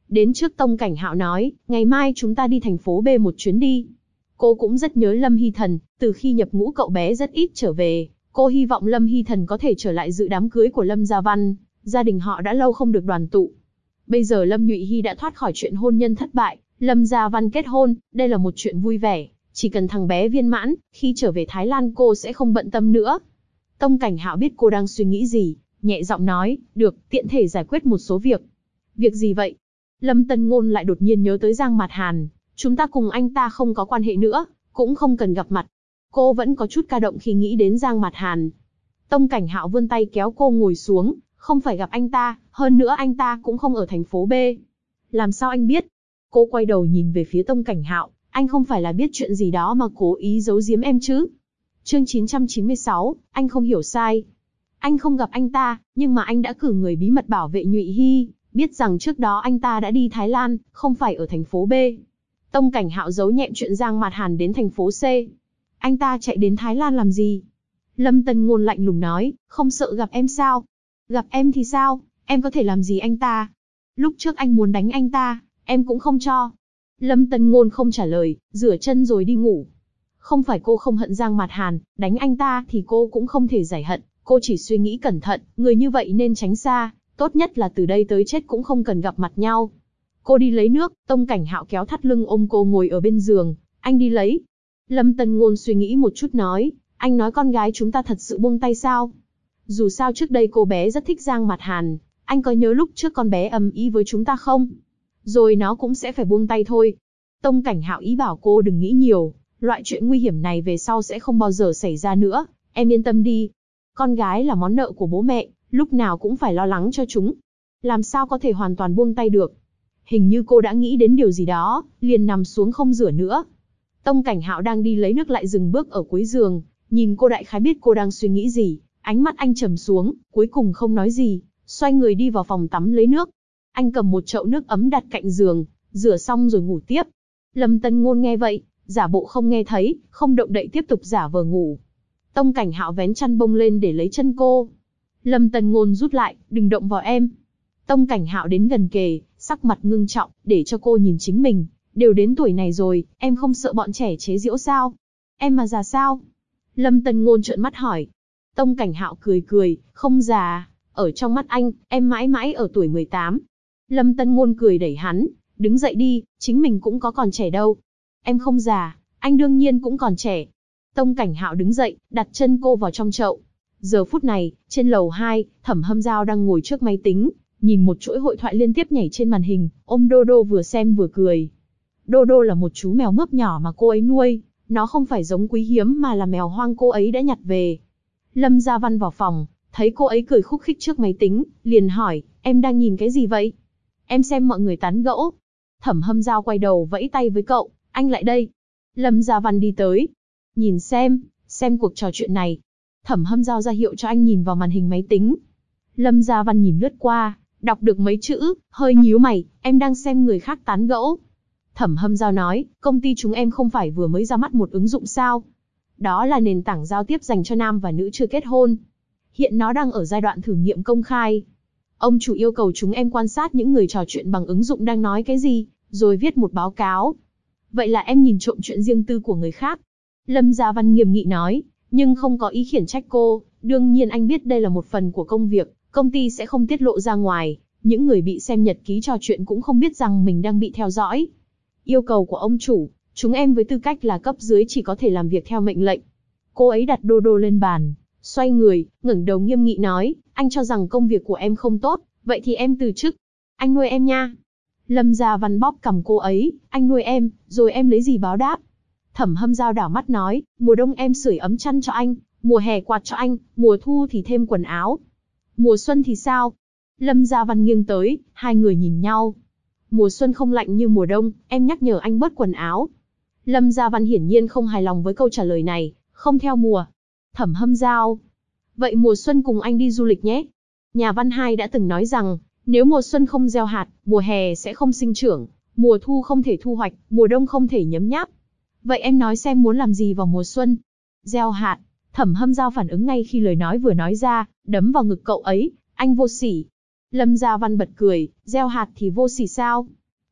Đến trước Tông Cảnh Hạo nói, ngày mai chúng ta đi thành phố B một chuyến đi. Cô cũng rất nhớ Lâm Hy Thần, từ khi nhập ngũ cậu bé rất ít trở về. Cô hy vọng Lâm Hy Thần có thể trở lại dự đám cưới của Lâm Gia Văn, gia đình họ đã lâu không được đoàn tụ. Bây giờ Lâm Nhụy Hy đã thoát khỏi chuyện hôn nhân thất bại, Lâm Gia Văn kết hôn, đây là một chuyện vui vẻ. Chỉ cần thằng bé viên mãn, khi trở về Thái Lan cô sẽ không bận tâm nữa. Tông Cảnh Hạo biết cô đang suy nghĩ gì, nhẹ giọng nói, được, tiện thể giải quyết một số việc. Việc gì vậy? Lâm Tân Ngôn lại đột nhiên nhớ tới Giang Mạt Hàn, chúng ta cùng anh ta không có quan hệ nữa, cũng không cần gặp mặt. Cô vẫn có chút ca động khi nghĩ đến Giang Mạt Hàn. Tông Cảnh Hạo vươn tay kéo cô ngồi xuống, không phải gặp anh ta, hơn nữa anh ta cũng không ở thành phố B. Làm sao anh biết? Cô quay đầu nhìn về phía Tông Cảnh Hạo, anh không phải là biết chuyện gì đó mà cố ý giấu giếm em chứ? Chương 996, anh không hiểu sai. Anh không gặp anh ta, nhưng mà anh đã cử người bí mật bảo vệ Nhụy Hy, biết rằng trước đó anh ta đã đi Thái Lan, không phải ở thành phố B. Tông Cảnh Hạo giấu nhẹm chuyện Giang Mạt Hàn đến thành phố C. Anh ta chạy đến Thái Lan làm gì? Lâm Tân Ngôn lạnh lùng nói, không sợ gặp em sao? Gặp em thì sao, em có thể làm gì anh ta? Lúc trước anh muốn đánh anh ta, em cũng không cho. Lâm Tân Ngôn không trả lời, rửa chân rồi đi ngủ. Không phải cô không hận Giang Mạt Hàn, đánh anh ta thì cô cũng không thể giải hận, cô chỉ suy nghĩ cẩn thận, người như vậy nên tránh xa, tốt nhất là từ đây tới chết cũng không cần gặp mặt nhau. Cô đi lấy nước, Tông Cảnh Hạo kéo thắt lưng ôm cô ngồi ở bên giường, anh đi lấy. Lâm Tân Ngôn suy nghĩ một chút nói, anh nói con gái chúng ta thật sự buông tay sao? Dù sao trước đây cô bé rất thích Giang Mạt Hàn, anh có nhớ lúc trước con bé ầm ĩ với chúng ta không? Rồi nó cũng sẽ phải buông tay thôi. Tông Cảnh Hạo ý bảo cô đừng nghĩ nhiều, loại chuyện nguy hiểm này về sau sẽ không bao giờ xảy ra nữa, em yên tâm đi. Con gái là món nợ của bố mẹ, lúc nào cũng phải lo lắng cho chúng. Làm sao có thể hoàn toàn buông tay được? Hình như cô đã nghĩ đến điều gì đó, liền nằm xuống không rửa nữa. Tông Cảnh Hạo đang đi lấy nước lại dừng bước ở cuối giường, nhìn cô đại khái biết cô đang suy nghĩ gì, ánh mắt anh trầm xuống, cuối cùng không nói gì, xoay người đi vào phòng tắm lấy nước. Anh cầm một chậu nước ấm đặt cạnh giường, rửa xong rồi ngủ tiếp. Lâm Tân Ngôn nghe vậy, giả bộ không nghe thấy, không động đậy tiếp tục giả vờ ngủ. Tông Cảnh Hạo vén chăn bông lên để lấy chân cô. Lâm Tân Ngôn rút lại, đừng động vào em. Tông Cảnh Hạo đến gần kề, sắc mặt ngưng trọng, để cho cô nhìn chính mình. Đều đến tuổi này rồi, em không sợ bọn trẻ chế giễu sao? Em mà già sao? Lâm Tân Ngôn trợn mắt hỏi. Tông Cảnh Hạo cười cười, không già, ở trong mắt anh, em mãi mãi ở tuổi 18. Lâm Tân Ngôn cười đẩy hắn, đứng dậy đi, chính mình cũng có còn trẻ đâu. Em không già, anh đương nhiên cũng còn trẻ. Tông Cảnh Hạo đứng dậy, đặt chân cô vào trong chậu. Giờ phút này, trên lầu 2, Thẩm Hâm Giao đang ngồi trước máy tính, nhìn một chuỗi hội thoại liên tiếp nhảy trên màn hình, ôm Dodo vừa xem vừa cười. Dodo là một chú mèo mướp nhỏ mà cô ấy nuôi, nó không phải giống quý hiếm mà là mèo hoang cô ấy đã nhặt về. Lâm Gia Văn vào phòng, thấy cô ấy cười khúc khích trước máy tính, liền hỏi, em đang nhìn cái gì vậy? Em xem mọi người tán gẫu. Thẩm Hâm Giao quay đầu vẫy tay với cậu, anh lại đây. Lâm Gia Văn đi tới. Nhìn xem cuộc trò chuyện này. Thẩm Hâm Giao ra hiệu cho anh nhìn vào màn hình máy tính. Lâm Gia Văn nhìn lướt qua, đọc được mấy chữ, hơi nhíu mày, em đang xem người khác tán gẫu. Thẩm Hâm Giao nói, công ty chúng em không phải vừa mới ra mắt một ứng dụng sao? Đó là nền tảng giao tiếp dành cho nam và nữ chưa kết hôn. Hiện nó đang ở giai đoạn thử nghiệm công khai. Ông chủ yêu cầu chúng em quan sát những người trò chuyện bằng ứng dụng đang nói cái gì, rồi viết một báo cáo. Vậy là em nhìn trộm chuyện riêng tư của người khác. Lâm Gia Văn nghiêm nghị nói, nhưng không có ý khiển trách cô, đương nhiên anh biết đây là một phần của công việc, công ty sẽ không tiết lộ ra ngoài, những người bị xem nhật ký trò chuyện cũng không biết rằng mình đang bị theo dõi. Yêu cầu của ông chủ, chúng em với tư cách là cấp dưới chỉ có thể làm việc theo mệnh lệnh. Cô ấy đặt Dodo lên bàn, xoay người, ngẩng đầu nghiêm nghị nói, anh cho rằng công việc của em không tốt, vậy thì em từ chức. Anh nuôi em nha. Lâm Gia Văn bóp cằm cô ấy, anh nuôi em, rồi em lấy gì báo đáp? Thẩm Hâm Giao đảo mắt nói, mùa đông em sưởi ấm chăn cho anh, mùa hè quạt cho anh, mùa thu thì thêm quần áo. Mùa xuân thì sao? Lâm Gia Văn nghiêng tới, hai người nhìn nhau. Mùa xuân không lạnh như mùa đông, em nhắc nhở anh bớt quần áo. Lâm Gia Văn hiển nhiên không hài lòng với câu trả lời này, không theo mùa. Thẩm Hâm Giao, vậy mùa xuân cùng anh đi du lịch nhé. Nhà văn Hai đã từng nói rằng, nếu mùa xuân không gieo hạt, mùa hè sẽ không sinh trưởng, mùa thu không thể thu hoạch, mùa đông không thể nhấm nháp. Vậy em nói xem muốn làm gì vào mùa xuân? Gieo hạt. Thẩm Hâm Giao phản ứng ngay khi lời nói vừa nói ra, đấm vào ngực cậu ấy, anh vô sỉ. Lâm Gia Văn bật cười, gieo hạt thì vô sỉ sao?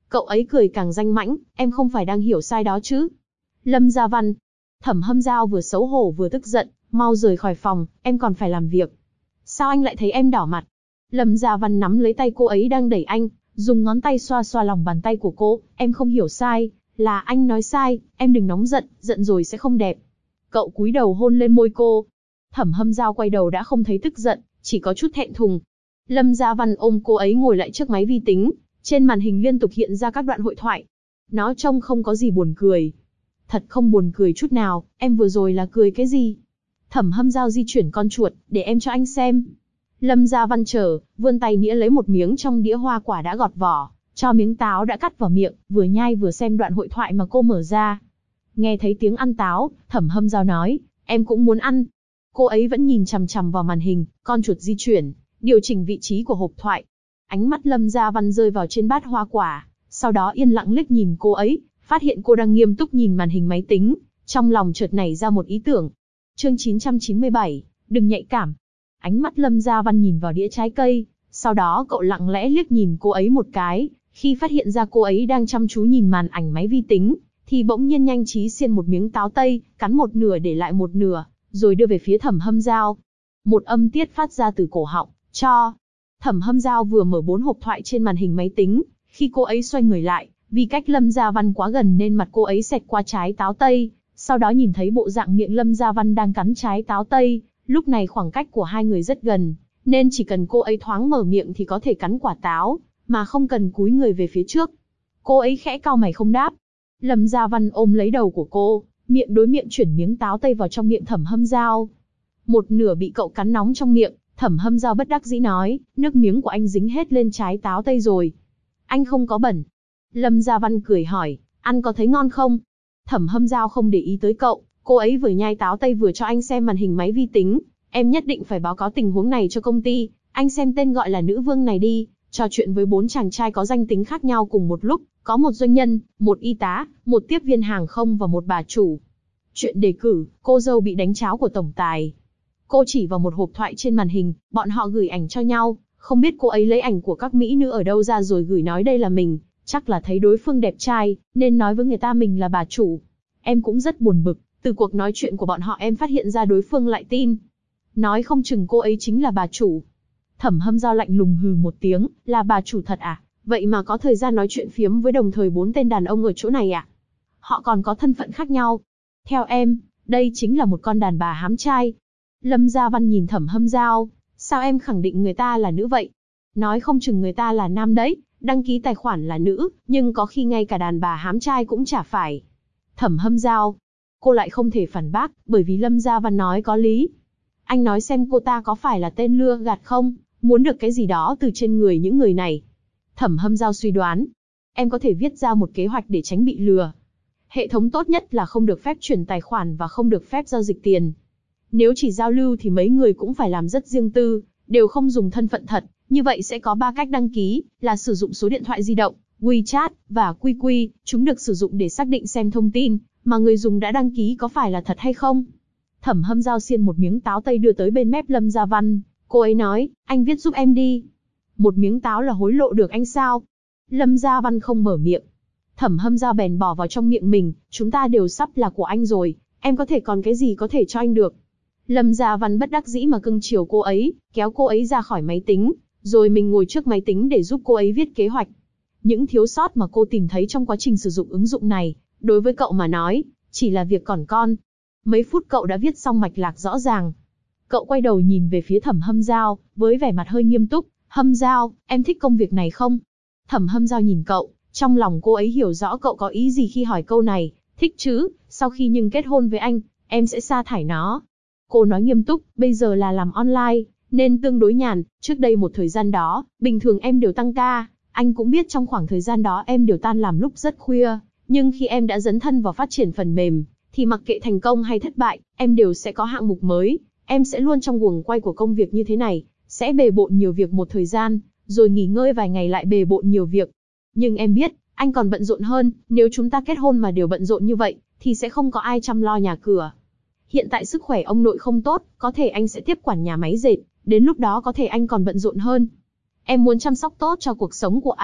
Cậu ấy cười càng danh mãnh, em không phải đang hiểu sai đó chứ? Lâm Gia Văn. Thẩm Hâm Dao vừa xấu hổ vừa tức giận, mau rời khỏi phòng, em còn phải làm việc. Sao anh lại thấy em đỏ mặt? Lâm Gia Văn nắm lấy tay cô ấy đang đẩy anh, dùng ngón tay xoa xoa lòng bàn tay của cô, em không hiểu sai, là anh nói sai, em đừng nóng giận, giận rồi sẽ không đẹp. Cậu cúi đầu hôn lên môi cô. Thẩm Hâm Dao quay đầu đã không thấy tức giận, chỉ có chút thẹn thùng. Lâm Gia Văn ôm cô ấy ngồi lại trước máy vi tính, trên màn hình liên tục hiện ra các đoạn hội thoại. Nó trông không có gì buồn cười. Thật không buồn cười chút nào, em vừa rồi là cười cái gì? Thẩm Hâm Dao di chuyển con chuột, để em cho anh xem. Lâm Gia Văn vươn tay nĩa lấy một miếng trong đĩa hoa quả đã gọt vỏ, cho miếng táo đã cắt vào miệng, vừa nhai vừa xem đoạn hội thoại mà cô mở ra. Nghe thấy tiếng ăn táo, Thẩm Hâm Dao nói, em cũng muốn ăn. Cô ấy vẫn nhìn chằm chằm vào màn hình, con chuột di chuyển, điều chỉnh vị trí của hộp thoại. Ánh mắt Lâm Gia Văn rơi vào trên bát hoa quả, sau đó yên lặng liếc nhìn cô ấy, phát hiện cô đang nghiêm túc nhìn màn hình máy tính, trong lòng chợt nảy ra một ý tưởng. Chương 997, đừng nhạy cảm. Ánh mắt Lâm Gia Văn nhìn vào đĩa trái cây, sau đó cậu lặng lẽ liếc nhìn cô ấy một cái, khi phát hiện ra cô ấy đang chăm chú nhìn màn ảnh máy vi tính, thì bỗng nhiên nhanh trí xiên một miếng táo tây, cắn một nửa để lại một nửa, rồi đưa về phía Thẩm Hâm Dao. Một âm tiết phát ra từ cổ họng, cho. Thẩm Hâm Dao vừa mở 4 hộp thoại trên màn hình máy tính, khi cô ấy xoay người lại, vì cách Lâm Gia Văn quá gần nên mặt cô ấy xẹt qua trái táo tây, sau đó nhìn thấy bộ dạng miệng Lâm Gia Văn đang cắn trái táo tây, lúc này khoảng cách của hai người rất gần, nên chỉ cần cô ấy thoáng mở miệng thì có thể cắn quả táo, mà không cần cúi người về phía trước. Cô ấy khẽ cau mày không đáp. Lâm Gia Văn ôm lấy đầu của cô, miệng đối miệng chuyển miếng táo tây vào trong miệng Thẩm Hâm Dao. Một nửa bị cậu cắn nóng trong miệng, Thẩm Hâm Dao bất đắc dĩ nói, nước miếng của anh dính hết lên trái táo tây rồi. Anh không có bẩn. Lâm Gia Văn cười hỏi, ăn có thấy ngon không? Thẩm Hâm Dao không để ý tới cậu, cô ấy vừa nhai táo tây vừa cho anh xem màn hình máy vi tính. Em nhất định phải báo cáo tình huống này cho công ty, anh xem tên gọi là nữ vương này đi, trò chuyện với 4 chàng trai có danh tính khác nhau cùng một lúc, có một doanh nhân, một y tá, một tiếp viên hàng không và một bà chủ. Chuyện đề cử, cô dâu bị đánh tráo của tổng tài. Cô chỉ vào một hộp thoại trên màn hình, bọn họ gửi ảnh cho nhau, không biết cô ấy lấy ảnh của các mỹ nữ ở đâu ra rồi gửi nói đây là mình, chắc là thấy đối phương đẹp trai, nên nói với người ta mình là bà chủ. Em cũng rất buồn bực, từ cuộc nói chuyện của bọn họ em phát hiện ra đối phương lại tin. Nói không chừng cô ấy chính là bà chủ. Thẩm Hâm Dao lạnh lùng hừ một tiếng, là bà chủ thật à? Vậy mà có thời gian nói chuyện phiếm với đồng thời 4 tên đàn ông ở chỗ này à? Họ còn có thân phận khác nhau. Theo em, đây chính là một con đàn bà hám trai. Lâm Gia Văn nhìn Thẩm Hâm Dao, sao em khẳng định người ta là nữ vậy? Nói không chừng người ta là nam đấy, đăng ký tài khoản là nữ, nhưng có khi ngay cả đàn bà hám trai cũng chả phải. Thẩm Hâm Dao, cô lại không thể phản bác, bởi vì Lâm Gia Văn nói có lý. Anh nói xem cô ta có phải là tên lừa gạt không, muốn được cái gì đó từ trên người những người này. Thẩm Hâm Dao suy đoán, em có thể viết ra một kế hoạch để tránh bị lừa. Hệ thống tốt nhất là không được phép chuyển tài khoản và không được phép giao dịch tiền. Nếu chỉ giao lưu thì mấy người cũng phải làm rất riêng tư, đều không dùng thân phận thật, như vậy sẽ có 3 cách đăng ký, là sử dụng số điện thoại di động, WeChat và QQ, chúng được sử dụng để xác định xem thông tin mà người dùng đã đăng ký có phải là thật hay không. Thẩm Hâm Dao xiên một miếng táo tây đưa tới bên mép Lâm Gia Văn, cô ấy nói, anh viết giúp em đi. Một miếng táo là hối lộ được anh sao? Lâm Gia Văn không mở miệng. Thẩm Hâm Dao bèn bỏ vào trong miệng mình, chúng ta đều sắp là của anh rồi, em có thể còn cái gì có thể cho anh được. Lâm Gia Văn bất đắc dĩ mà cưng chiều cô ấy, kéo cô ấy ra khỏi máy tính, rồi mình ngồi trước máy tính để giúp cô ấy viết kế hoạch. Những thiếu sót mà cô tìm thấy trong quá trình sử dụng ứng dụng này, đối với cậu mà nói, chỉ là việc còn con. Mấy phút cậu đã viết xong mạch lạc rõ ràng. Cậu quay đầu nhìn về phía Thẩm Hâm Dao, với vẻ mặt hơi nghiêm túc, Hâm Dao, em thích công việc này không? Thẩm Hâm Dao nhìn cậu, trong lòng cô ấy hiểu rõ cậu có ý gì khi hỏi câu này, thích chứ, sau khi nhưng kết hôn với anh, em sẽ sa thải nó. Cô nói nghiêm túc, bây giờ là làm online, nên tương đối nhàn, trước đây một thời gian đó, bình thường em đều tăng ca, anh cũng biết trong khoảng thời gian đó em đều tan làm lúc rất khuya, nhưng khi em đã dấn thân vào phát triển phần mềm, thì mặc kệ thành công hay thất bại, em đều sẽ có hạng mục mới, em sẽ luôn trong guồng quay của công việc như thế này, sẽ bề bộn nhiều việc một thời gian, rồi nghỉ ngơi vài ngày lại bề bộn nhiều việc. Nhưng em biết, anh còn bận rộn hơn, nếu chúng ta kết hôn mà đều bận rộn như vậy, thì sẽ không có ai chăm lo nhà cửa. Hiện tại sức khỏe ông nội không tốt, có thể anh sẽ tiếp quản nhà máy dệt, đến lúc đó có thể anh còn bận rộn hơn. Em muốn chăm sóc tốt cho cuộc sống của anh,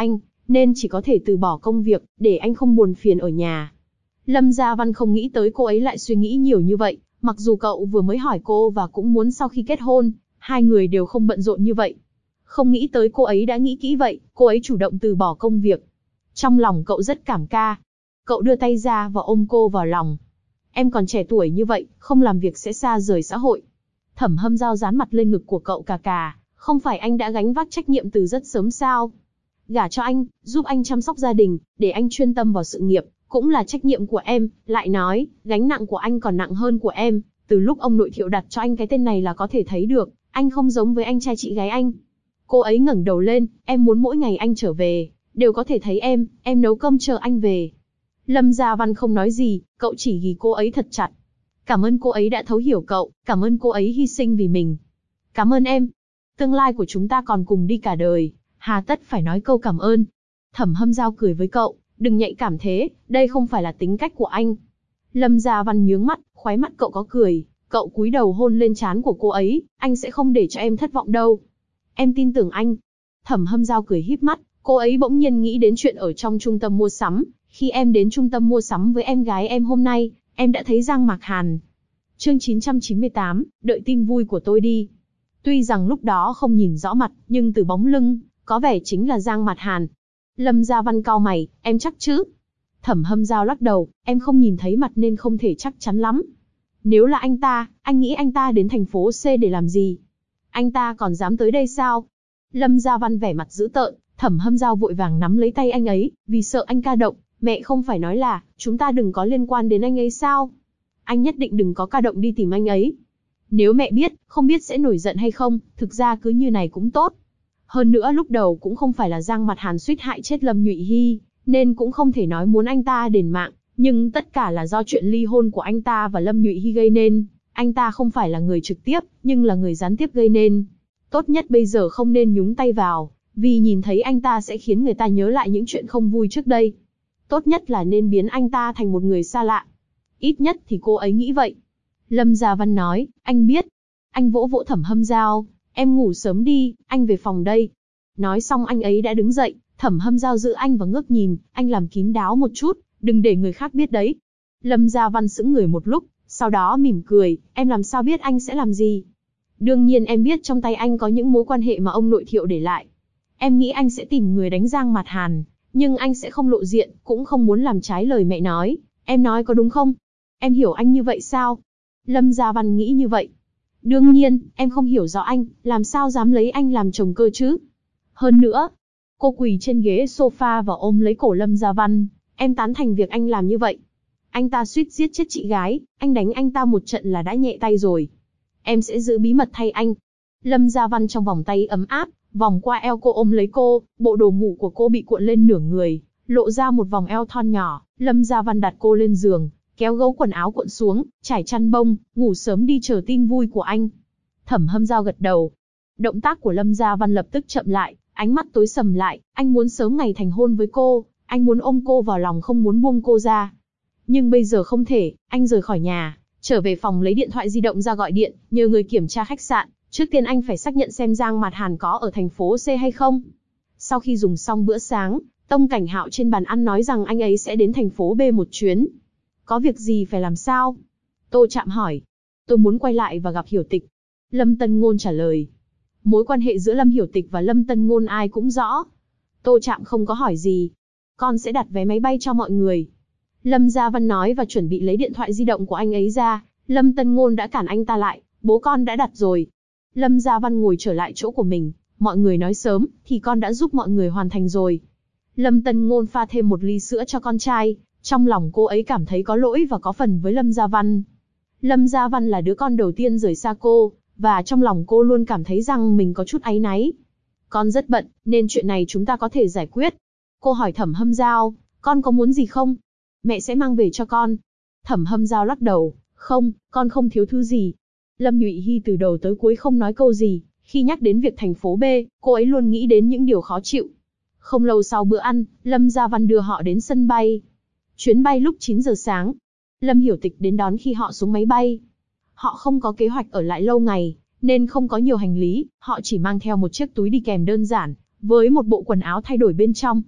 nên chỉ có thể từ bỏ công việc, để anh không buồn phiền ở nhà. Lâm Gia Văn không nghĩ tới cô ấy lại suy nghĩ nhiều như vậy, mặc dù cậu vừa mới hỏi cô và cũng muốn sau khi kết hôn, hai người đều không bận rộn như vậy. Không nghĩ tới cô ấy đã nghĩ kỹ vậy, cô ấy chủ động từ bỏ công việc. Trong lòng cậu rất cảm ca. Cậu đưa tay ra và ôm cô vào lòng. Em còn trẻ tuổi như vậy, không làm việc sẽ xa rời xã hội. Thẩm Hâm Dao dán mặt lên ngực của cậu cà cà, không phải anh đã gánh vác trách nhiệm từ rất sớm sao? Gả cho anh, giúp anh chăm sóc gia đình, để anh chuyên tâm vào sự nghiệp, cũng là trách nhiệm của em. Lại nói, gánh nặng của anh còn nặng hơn của em. Từ lúc ông nội Thiệu đặt cho anh cái tên này là có thể thấy được, anh không giống với anh trai chị gái anh. Cô ấy ngẩng đầu lên, em muốn mỗi ngày anh trở về, đều có thể thấy em nấu cơm chờ anh về. Lâm Gia Văn không nói gì, cậu chỉ ghì cô ấy thật chặt. Cảm ơn cô ấy đã thấu hiểu cậu, cảm ơn cô ấy hy sinh vì mình. Cảm ơn em. Tương lai của chúng ta còn cùng đi cả đời, hà tất phải nói câu cảm ơn. Thẩm Hâm Dao cười với cậu, đừng nhạy cảm thế, đây không phải là tính cách của anh. Lâm Gia Văn nhướng mắt, khóe mắt cậu có cười, cậu cúi đầu hôn lên trán của cô ấy, anh sẽ không để cho em thất vọng đâu. Em tin tưởng anh. Thẩm Hâm Dao cười híp mắt, cô ấy bỗng nhiên nghĩ đến chuyện ở trong trung tâm mua sắm. Khi em đến trung tâm mua sắm với em gái em hôm nay, em đã thấy Giang Mạc Hàn. Chương 998, đợi tin vui của tôi đi. Tuy rằng lúc đó không nhìn rõ mặt, nhưng từ bóng lưng, có vẻ chính là Giang Mạc Hàn. Lâm Gia Văn cau mày, em chắc chứ? Thẩm Hâm Dao lắc đầu, em không nhìn thấy mặt nên không thể chắc chắn lắm. Nếu là anh ta, anh nghĩ anh ta đến thành phố C để làm gì? Anh ta còn dám tới đây sao? Lâm Gia Văn vẻ mặt dữ tợn, Thẩm Hâm Dao vội vàng nắm lấy tay anh ấy, vì sợ anh ca động. Mẹ không phải nói là, chúng ta đừng có liên quan đến anh ấy sao? Anh nhất định đừng có ca động đi tìm anh ấy. Nếu mẹ biết, không biết sẽ nổi giận hay không, thực ra cứ như này cũng tốt. Hơn nữa lúc đầu cũng không phải là Giang Mạt Hàn suýt hại chết Lâm Nhụy Hy, nên cũng không thể nói muốn anh ta đền mạng, nhưng tất cả là do chuyện ly hôn của anh ta và Lâm Nhụy Hy gây nên. Anh ta không phải là người trực tiếp, nhưng là người gián tiếp gây nên. Tốt nhất bây giờ không nên nhúng tay vào, vì nhìn thấy anh ta sẽ khiến người ta nhớ lại những chuyện không vui trước đây. Tốt nhất là nên biến anh ta thành một người xa lạ. Ít nhất thì cô ấy nghĩ vậy. Lâm Gia Văn nói, anh biết. Anh vỗ vỗ Thẩm Hâm Dao, em ngủ sớm đi, anh về phòng đây. Nói xong anh ấy đã đứng dậy, Thẩm Hâm Dao giữ anh và ngước nhìn, anh làm kín đáo một chút, đừng để người khác biết đấy. Lâm Gia Văn sững người một lúc, sau đó mỉm cười, em làm sao biết anh sẽ làm gì? Đương nhiên em biết trong tay anh có những mối quan hệ mà ông nội Thiệu để lại. Em nghĩ anh sẽ tìm người đánh Giang Mạt Hàn, nhưng anh sẽ không lộ diện, cũng không muốn làm trái lời mẹ nói. Em nói có đúng không? Em hiểu anh như vậy sao? Lâm Gia Văn nghĩ như vậy. Đương nhiên, em không hiểu rõ anh, làm sao dám lấy anh làm chồng cơ chứ? Hơn nữa, cô quỳ trên ghế sofa và ôm lấy cổ Lâm Gia Văn, em tán thành việc anh làm như vậy. Anh ta suýt giết chết chị gái, anh đánh anh ta một trận là đã nhẹ tay rồi. Em sẽ giữ bí mật thay anh. Lâm Gia Văn trong vòng tay ấm áp, vòng qua eo cô ôm lấy cô, bộ đồ ngủ của cô bị cuộn lên nửa người, lộ ra một vòng eo thon nhỏ. Lâm Gia Văn đặt cô lên giường, kéo gấu quần áo cuộn xuống, trải chăn bông, ngủ sớm đi chờ tin vui của anh. Thẩm Hâm Dao gật đầu. Động tác của Lâm Gia Văn lập tức chậm lại, ánh mắt tối sầm lại, anh muốn sớm ngày thành hôn với cô, anh muốn ôm cô vào lòng không muốn buông cô ra. Nhưng bây giờ không thể, anh rời khỏi nhà, trở về phòng lấy điện thoại di động ra gọi điện, nhờ người kiểm tra khách sạn. Trước tiên anh phải xác nhận xem Giang Mạt Hàn có ở thành phố C hay không. Sau khi dùng xong bữa sáng, Tông Cảnh Hạo trên bàn ăn nói rằng anh ấy sẽ đến thành phố B một chuyến. Có việc gì phải làm sao? Tô Trạm hỏi. Tôi muốn quay lại và gặp Hiểu Tịch. Lâm Tân Ngôn trả lời. Mối quan hệ giữa Lâm Hiểu Tịch và Lâm Tân Ngôn ai cũng rõ. Tô Trạm không có hỏi gì. Con sẽ đặt vé máy bay cho mọi người. Lâm Gia Văn nói và chuẩn bị lấy điện thoại di động của anh ấy ra. Lâm Tân Ngôn đã cản anh ta lại. Bố con đã đặt rồi. Lâm Gia Văn ngồi trở lại chỗ của mình. Mọi người nói sớm, thì con đã giúp mọi người hoàn thành rồi. Lâm Tân Ngôn pha thêm một ly sữa cho con trai. Trong lòng cô ấy cảm thấy có lỗi và có phần với Lâm Gia Văn. Lâm Gia Văn là đứa con đầu tiên rời xa cô, và trong lòng cô luôn cảm thấy rằng mình có chút áy náy. Con rất bận, nên chuyện này chúng ta có thể giải quyết. Cô hỏi Thẩm Hâm Dao, con có muốn gì không? Mẹ sẽ mang về cho con. Thẩm Hâm Dao lắc đầu, không, con không thiếu thứ gì. Lâm Nhụy Hy từ đầu tới cuối không nói câu gì, khi nhắc đến việc thành phố B, cô ấy luôn nghĩ đến những điều khó chịu. Không lâu sau bữa ăn, Lâm Gia Văn đưa họ đến sân bay. Chuyến bay lúc 9 giờ sáng. Lâm Hiểu Tịch đến đón khi họ xuống máy bay. Họ không có kế hoạch ở lại lâu ngày, nên không có nhiều hành lý, họ chỉ mang theo một chiếc túi đi kèm đơn giản, với một bộ quần áo thay đổi bên trong.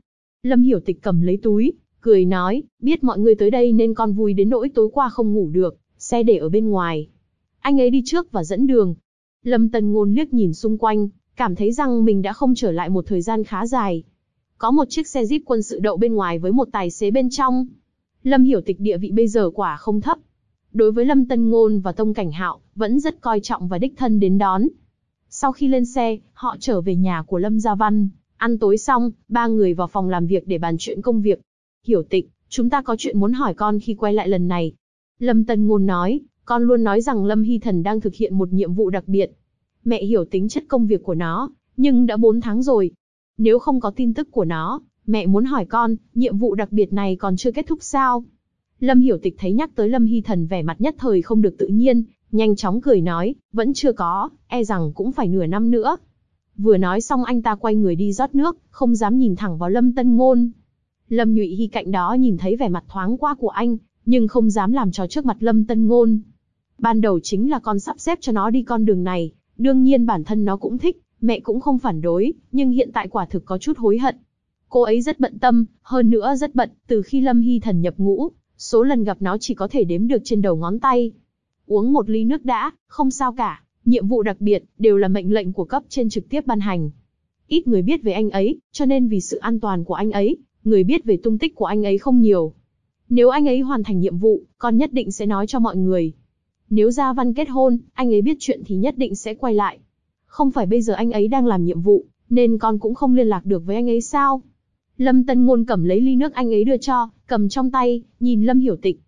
Lâm Hiểu Tịch cầm lấy túi, cười nói, biết mọi người tới đây nên con vui đến nỗi tối qua không ngủ được, xe để ở bên ngoài. Anh ấy đi trước và dẫn đường. Lâm Tân Ngôn liếc nhìn xung quanh, cảm thấy rằng mình đã không trở lại một thời gian khá dài. Có một chiếc xe Jeep quân sự đậu bên ngoài với một tài xế bên trong. Lâm Hiểu Tịch địa vị bây giờ quả không thấp. Đối với Lâm Tân Ngôn và Tông Cảnh Hạo, vẫn rất coi trọng và đích thân đến đón. Sau khi lên xe, họ trở về nhà của Lâm Gia Văn. Ăn tối xong, ba người vào phòng làm việc để bàn chuyện công việc. Hiểu Tịch, chúng ta có chuyện muốn hỏi con khi quay lại lần này. Lâm Tân Ngôn nói, con luôn nói rằng Lâm Hy Thần đang thực hiện một nhiệm vụ đặc biệt. Mẹ hiểu tính chất công việc của nó, nhưng đã 4 tháng rồi. Nếu không có tin tức của nó, mẹ muốn hỏi con, nhiệm vụ đặc biệt này còn chưa kết thúc sao? Lâm Hiểu Tịch thấy nhắc tới Lâm Hy Thần vẻ mặt nhất thời không được tự nhiên, nhanh chóng cười nói, vẫn chưa có, e rằng cũng phải nửa năm nữa. Vừa nói xong anh ta quay người đi rót nước, không dám nhìn thẳng vào Lâm Tân Ngôn. Lâm Nhụy Hy cạnh đó nhìn thấy vẻ mặt thoáng qua của anh, nhưng không dám làm trò trước mặt Lâm Tân Ngôn. Ban đầu chính là con sắp xếp cho nó đi con đường này, đương nhiên bản thân nó cũng thích, mẹ cũng không phản đối, nhưng hiện tại quả thực có chút hối hận. Cô ấy rất bận tâm, hơn nữa rất bận, từ khi Lâm Hy Thần nhập ngũ, số lần gặp nó chỉ có thể đếm được trên đầu ngón tay. Uống một ly nước đã, không sao cả, nhiệm vụ đặc biệt, đều là mệnh lệnh của cấp trên trực tiếp ban hành. Ít người biết về anh ấy, cho nên vì sự an toàn của anh ấy, người biết về tung tích của anh ấy không nhiều. Nếu anh ấy hoàn thành nhiệm vụ, con nhất định sẽ nói cho mọi người. Nếu Gia Văn kết hôn, anh ấy biết chuyện thì nhất định sẽ quay lại. Không phải bây giờ anh ấy đang làm nhiệm vụ, nên con cũng không liên lạc được với anh ấy sao? Lâm Tân Ngôn cầm lấy ly nước anh ấy đưa cho, cầm trong tay, nhìn Lâm Hiểu Tịch.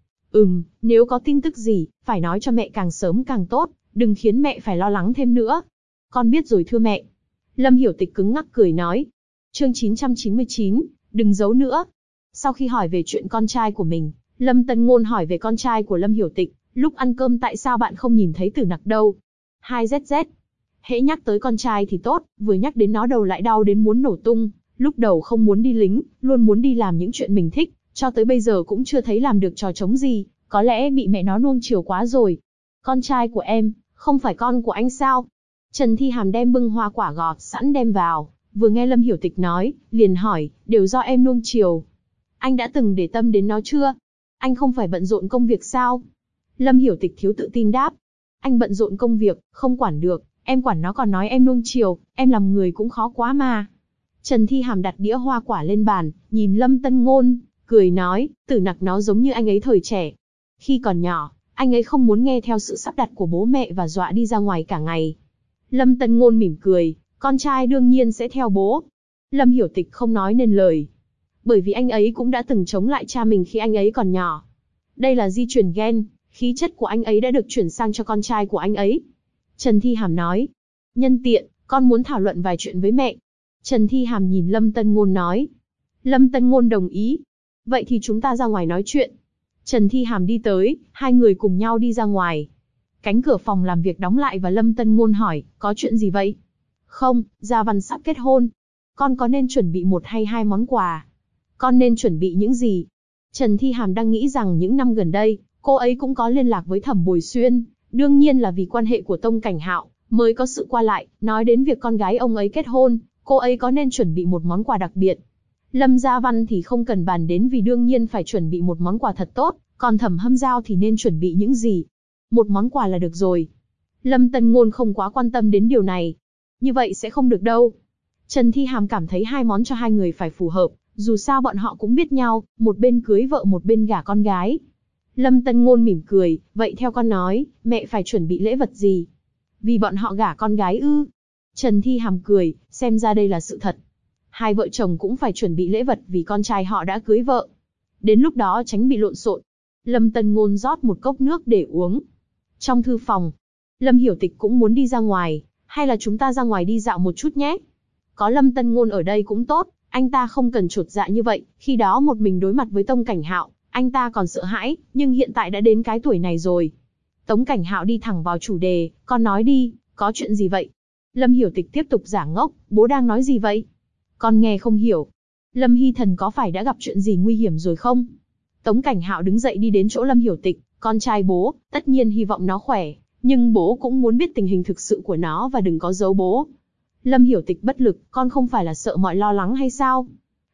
Nếu có tin tức gì, phải nói cho mẹ càng sớm càng tốt, đừng khiến mẹ phải lo lắng thêm nữa. Con biết rồi thưa mẹ. Lâm Hiểu Tịch cứng ngắc cười nói. Chương 999, đừng giấu nữa. Sau khi hỏi về chuyện con trai của mình, Lâm Tân Ngôn hỏi về con trai của Lâm Hiểu Tịch. Lúc ăn cơm tại sao bạn không nhìn thấy Tử Nặc đâu? 2ZZ. Hễ nhắc tới con trai thì tốt, vừa nhắc đến nó đầu lại đau đến muốn nổ tung. Lúc đầu không muốn đi lính, luôn muốn đi làm những chuyện mình thích, cho tới bây giờ cũng chưa thấy làm được trò trống gì, có lẽ bị mẹ nó nuông chiều quá rồi. Con trai của em, không phải con của anh sao? Trần Thi Hàm đem bưng hoa quả gọt sẵn đem vào, vừa nghe Lâm Hiểu Tịch nói, liền hỏi, đều do em nuông chiều. Anh đã từng để tâm đến nó chưa? Anh không phải bận rộn công việc sao? Lâm Hiểu Tịch thiếu tự tin đáp. Anh bận rộn công việc, không quản được, em quản nó còn nói em nuông chiều, em làm người cũng khó quá mà. Trần Thi Hàm đặt đĩa hoa quả lên bàn, nhìn Lâm Tân Ngôn, cười nói, Tử Nặc nó giống như anh ấy thời trẻ. Khi còn nhỏ, anh ấy không muốn nghe theo sự sắp đặt của bố mẹ và dọa đi ra ngoài cả ngày. Lâm Tân Ngôn mỉm cười, con trai đương nhiên sẽ theo bố. Lâm Hiểu Tịch không nói nên lời. Bởi vì anh ấy cũng đã từng chống lại cha mình khi anh ấy còn nhỏ. Đây là di truyền gen, khí chất của anh ấy đã được chuyển sang cho con trai của anh ấy. Trần Thi Hàm nói, nhân tiện, con muốn thảo luận vài chuyện với mẹ. Trần Thi Hàm nhìn Lâm Tân Ngôn nói. Lâm Tân Ngôn đồng ý. Vậy thì chúng ta ra ngoài nói chuyện. Trần Thi Hàm đi tới, hai người cùng nhau đi ra ngoài. Cánh cửa phòng làm việc đóng lại và Lâm Tân Ngôn hỏi, có chuyện gì vậy? Không, Gia Văn sắp kết hôn. Con có nên chuẩn bị một hay hai món quà? Con nên chuẩn bị những gì? Trần Thi Hàm đang nghĩ rằng những năm gần đây, cô ấy cũng có liên lạc với Thẩm Bồi Xuyên, đương nhiên là vì quan hệ của Tông Cảnh Hạo, mới có sự qua lại, nói đến việc con gái ông ấy kết hôn, cô ấy có nên chuẩn bị một món quà đặc biệt. Lâm Gia Văn thì không cần bàn đến vì đương nhiên phải chuẩn bị một món quà thật tốt, còn Thẩm Hâm Giao thì nên chuẩn bị những gì? Một món quà là được rồi. Lâm Tân Ngôn không quá quan tâm đến điều này. Như vậy sẽ không được đâu. Trần Thi Hàm cảm thấy hai món cho hai người phải phù hợp, dù sao bọn họ cũng biết nhau, một bên cưới vợ một bên gả con gái. Lâm Tân Ngôn mỉm cười, vậy theo con nói, mẹ phải chuẩn bị lễ vật gì? Vì bọn họ gả con gái ư? Trần Thi Hàm cười, xem ra đây là sự thật. Hai vợ chồng cũng phải chuẩn bị lễ vật vì con trai họ đã cưới vợ. Đến lúc đó tránh bị lộn xộn. Lâm Tân Ngôn rót một cốc nước để uống. Trong thư phòng, Lâm Hiểu Tịch cũng muốn đi ra ngoài, hay là chúng ta ra ngoài đi dạo một chút nhé? Có Lâm Tân Ngôn ở đây cũng tốt, anh ta không cần chột dạ như vậy, khi đó một mình đối mặt với Tông Cảnh Hạo, anh ta còn sợ hãi, nhưng hiện tại đã đến cái tuổi này rồi. Tống Cảnh Hạo đi thẳng vào chủ đề, con nói đi, có chuyện gì vậy? Lâm Hiểu Tịch tiếp tục giả ngốc, bố đang nói gì vậy? Con nghe không hiểu. Lâm Hy Thần có phải đã gặp chuyện gì nguy hiểm rồi không? Tống Cảnh Hạo đứng dậy đi đến chỗ Lâm Hiểu Tịch, con trai bố, tất nhiên hy vọng nó khỏe, nhưng bố cũng muốn biết tình hình thực sự của nó và đừng có giấu bố. Lâm Hiểu Tịch bất lực, con không phải là sợ mọi lo lắng hay sao?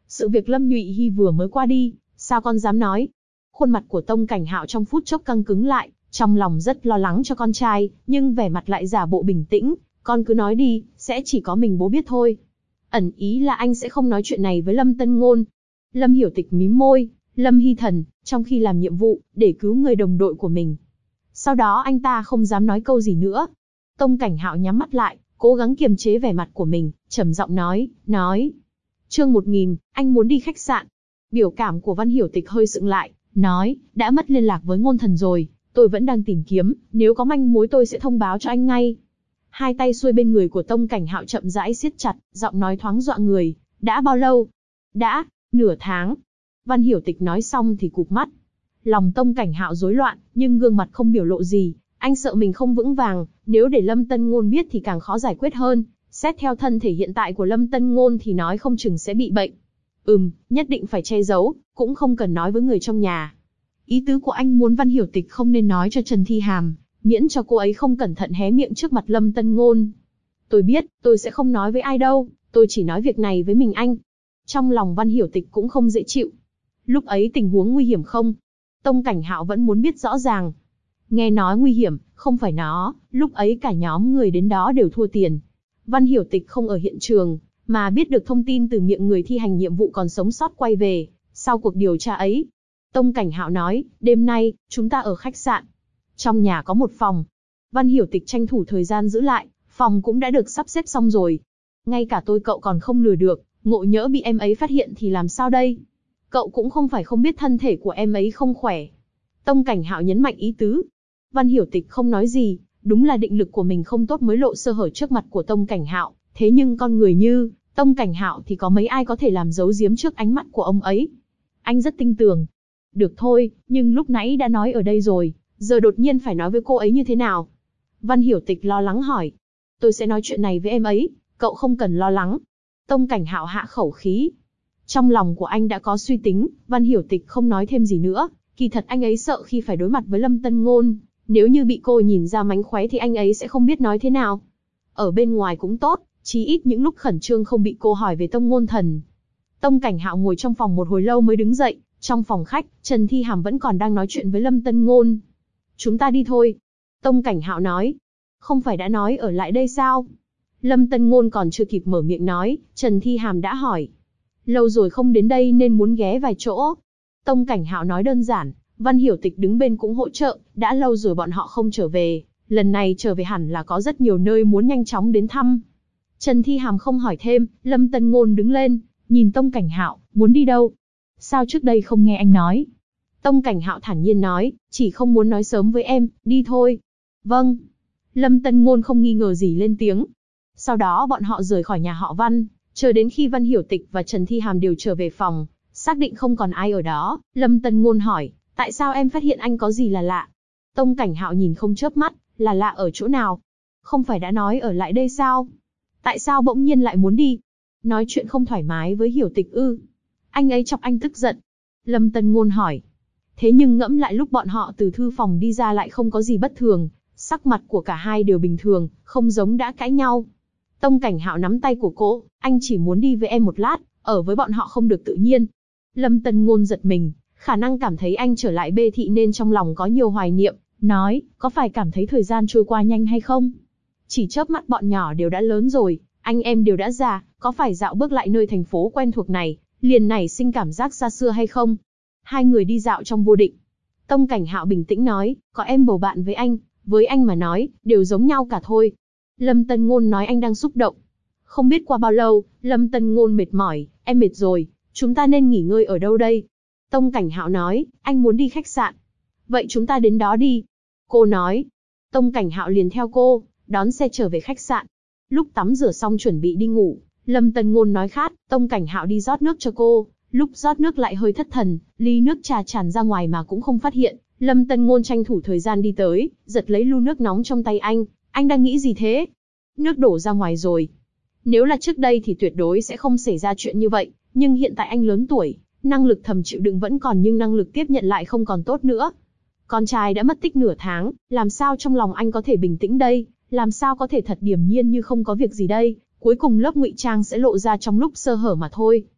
Sự việc Lâm Nhụy Hy vừa mới qua đi, sao con dám nói? Khuôn mặt của Tông Cảnh Hạo trong phút chốc căng cứng lại, trong lòng rất lo lắng cho con trai, nhưng vẻ mặt lại giả bộ bình tĩnh. Con cứ nói đi, sẽ chỉ có mình bố biết thôi. Ẩn ý là anh sẽ không nói chuyện này với Lâm Tân Ngôn. Lâm Hiểu Tịch mím môi, Lâm Hy Thần, trong khi làm nhiệm vụ, để cứu người đồng đội của mình. Sau đó anh ta không dám nói câu gì nữa. Tông Cảnh Hạo nhắm mắt lại, cố gắng kiềm chế vẻ mặt của mình, trầm giọng nói. Chương 1000, anh muốn đi khách sạn. Biểu cảm của Văn Hiểu Tịch hơi sững lại, nói, đã mất liên lạc với Ngôn Thần rồi, tôi vẫn đang tìm kiếm, nếu có manh mối tôi sẽ thông báo cho anh ngay. Hai tay xuôi bên người của Tông Cảnh Hạo chậm rãi siết chặt, giọng nói thoáng dọa người. Đã bao lâu? Đã, nửa tháng. Văn Hiểu Tịch nói xong thì cụp mắt. Lòng Tông Cảnh Hạo rối loạn, nhưng gương mặt không biểu lộ gì. Anh sợ mình không vững vàng, nếu để Lâm Tân Ngôn biết thì càng khó giải quyết hơn. Xét theo thân thể hiện tại của Lâm Tân Ngôn thì nói không chừng sẽ bị bệnh. Nhất định phải che giấu, cũng không cần nói với người trong nhà. Ý tứ của anh muốn Văn Hiểu Tịch không nên nói cho Trần Thi Hàm, miễn cho cô ấy không cẩn thận hé miệng trước mặt Lâm Tân Ngôn. Tôi biết, tôi sẽ không nói với ai đâu, tôi chỉ nói việc này với mình anh. Trong lòng Văn Hiểu Tịch cũng không dễ chịu. Lúc ấy tình huống nguy hiểm không? Tông Cảnh Hạo vẫn muốn biết rõ ràng. Nghe nói nguy hiểm, không phải nó, lúc ấy cả nhóm người đến đó đều thua tiền. Văn Hiểu Tịch không ở hiện trường, mà biết được thông tin từ miệng người thi hành nhiệm vụ còn sống sót quay về, sau cuộc điều tra ấy. Tông Cảnh Hạo nói, đêm nay, chúng ta ở khách sạn. Trong nhà có một phòng. Văn Hiểu Tịch tranh thủ thời gian giữ lại, phòng cũng đã được sắp xếp xong rồi. Ngay cả tôi cậu còn không lừa được, ngộ nhỡ bị em ấy phát hiện thì làm sao đây? Cậu cũng không phải không biết thân thể của em ấy không khỏe. Tông Cảnh Hạo nhấn mạnh ý tứ. Văn Hiểu Tịch không nói gì, đúng là định lực của mình không tốt mới lộ sơ hở trước mặt của Tông Cảnh Hạo. Thế nhưng con người như Tông Cảnh Hạo thì có mấy ai có thể làm giấu giếm trước ánh mắt của ông ấy. Anh rất tin tưởng. Được thôi, nhưng lúc nãy đã nói ở đây rồi, giờ đột nhiên phải nói với cô ấy như thế nào? Văn Hiểu Tịch lo lắng hỏi. Tôi sẽ nói chuyện này với em ấy, cậu không cần lo lắng. Tông Cảnh Hạo hạ khẩu khí. Trong lòng của anh đã có suy tính, Văn Hiểu Tịch không nói thêm gì nữa. Kỳ thật anh ấy sợ khi phải đối mặt với Lâm Tân Ngôn. Nếu như bị cô nhìn ra mánh khóe thì anh ấy sẽ không biết nói thế nào. Ở bên ngoài cũng tốt, chí ít những lúc khẩn trương không bị cô hỏi về Tông Ngôn Thần. Tông Cảnh Hạo ngồi trong phòng một hồi lâu mới đứng dậy. Trong phòng khách, Trần Thi Hàm vẫn còn đang nói chuyện với Lâm Tân Ngôn. Chúng ta đi thôi. Tông Cảnh Hạo nói. Không phải đã nói ở lại đây sao? Lâm Tân Ngôn còn chưa kịp mở miệng nói, Trần Thi Hàm đã hỏi. Lâu rồi không đến đây nên muốn ghé vài chỗ. Tông Cảnh Hạo nói đơn giản, Văn Hiểu Tịch đứng bên cũng hỗ trợ, đã lâu rồi bọn họ không trở về, lần này trở về hẳn là có rất nhiều nơi muốn nhanh chóng đến thăm. Trần Thi Hàm không hỏi thêm, Lâm Tân Ngôn đứng lên, nhìn Tông Cảnh Hạo, muốn đi đâu? Sao trước đây không nghe anh nói? Tông Cảnh Hạo thản nhiên nói, chỉ không muốn nói sớm với em, đi thôi. Vâng. Lâm Tân Ngôn không nghi ngờ gì lên tiếng. Sau đó bọn họ rời khỏi nhà họ Văn, chờ đến khi Văn Hiểu Tịch và Trần Thi Hàm đều trở về phòng, xác định không còn ai ở đó, Lâm Tân Ngôn hỏi, tại sao em phát hiện anh có gì là lạ? Tông Cảnh Hạo nhìn không chớp mắt, là lạ ở chỗ nào? Không phải đã nói ở lại đây sao? Tại sao bỗng nhiên lại muốn đi? Nói chuyện không thoải mái với Hiểu Tịch ư? Anh ấy chọc anh tức giận. Lâm Tân Ngôn hỏi. Thế nhưng ngẫm lại lúc bọn họ từ thư phòng đi ra lại không có gì bất thường, sắc mặt của cả hai đều bình thường, không giống đã cãi nhau. Tông Cảnh Hạo nắm tay của cô, anh chỉ muốn đi với em một lát, ở với bọn họ không được tự nhiên. Lâm Tân Ngôn giật mình, khả năng cảm thấy anh trở lại Bê Thị nên trong lòng có nhiều hoài niệm, nói, có phải cảm thấy thời gian trôi qua nhanh hay không? Chỉ chớp mắt bọn nhỏ đều đã lớn rồi, anh em đều đã già, có phải dạo bước lại nơi thành phố quen thuộc này, liền nảy sinh cảm giác xa xưa hay không? Hai người đi dạo trong vô định. Tông Cảnh Hạo bình tĩnh nói, có em bầu bạn với anh mà nói, đều giống nhau cả thôi. Lâm Tân Ngôn nói anh đang xúc động. Không biết qua bao lâu, Lâm Tân Ngôn mệt mỏi, em mệt rồi, chúng ta nên nghỉ ngơi ở đâu đây? Tông Cảnh Hạo nói, anh muốn đi khách sạn. Vậy chúng ta đến đó đi. Cô nói. Tông Cảnh Hạo liền theo cô, đón xe trở về khách sạn. Lúc tắm rửa xong chuẩn bị đi ngủ, Lâm Tân Ngôn nói khát, Tông Cảnh Hạo đi rót nước cho cô. Lúc rót nước lại hơi thất thần, ly nước trà tràn ra ngoài mà cũng không phát hiện. Lâm Tân Ngôn tranh thủ thời gian đi tới, giật lấy lu nước nóng trong tay anh đang nghĩ gì thế? Nước đổ ra ngoài rồi. Nếu là trước đây thì tuyệt đối sẽ không xảy ra chuyện như vậy, nhưng hiện tại anh lớn tuổi, năng lực thầm chịu đựng vẫn còn nhưng năng lực tiếp nhận lại không còn tốt nữa. Con trai đã mất tích nửa tháng, làm sao trong lòng anh có thể bình tĩnh đây, làm sao có thể thật điềm nhiên như không có việc gì đây, cuối cùng lớp ngụy trang sẽ lộ ra trong lúc sơ hở mà thôi.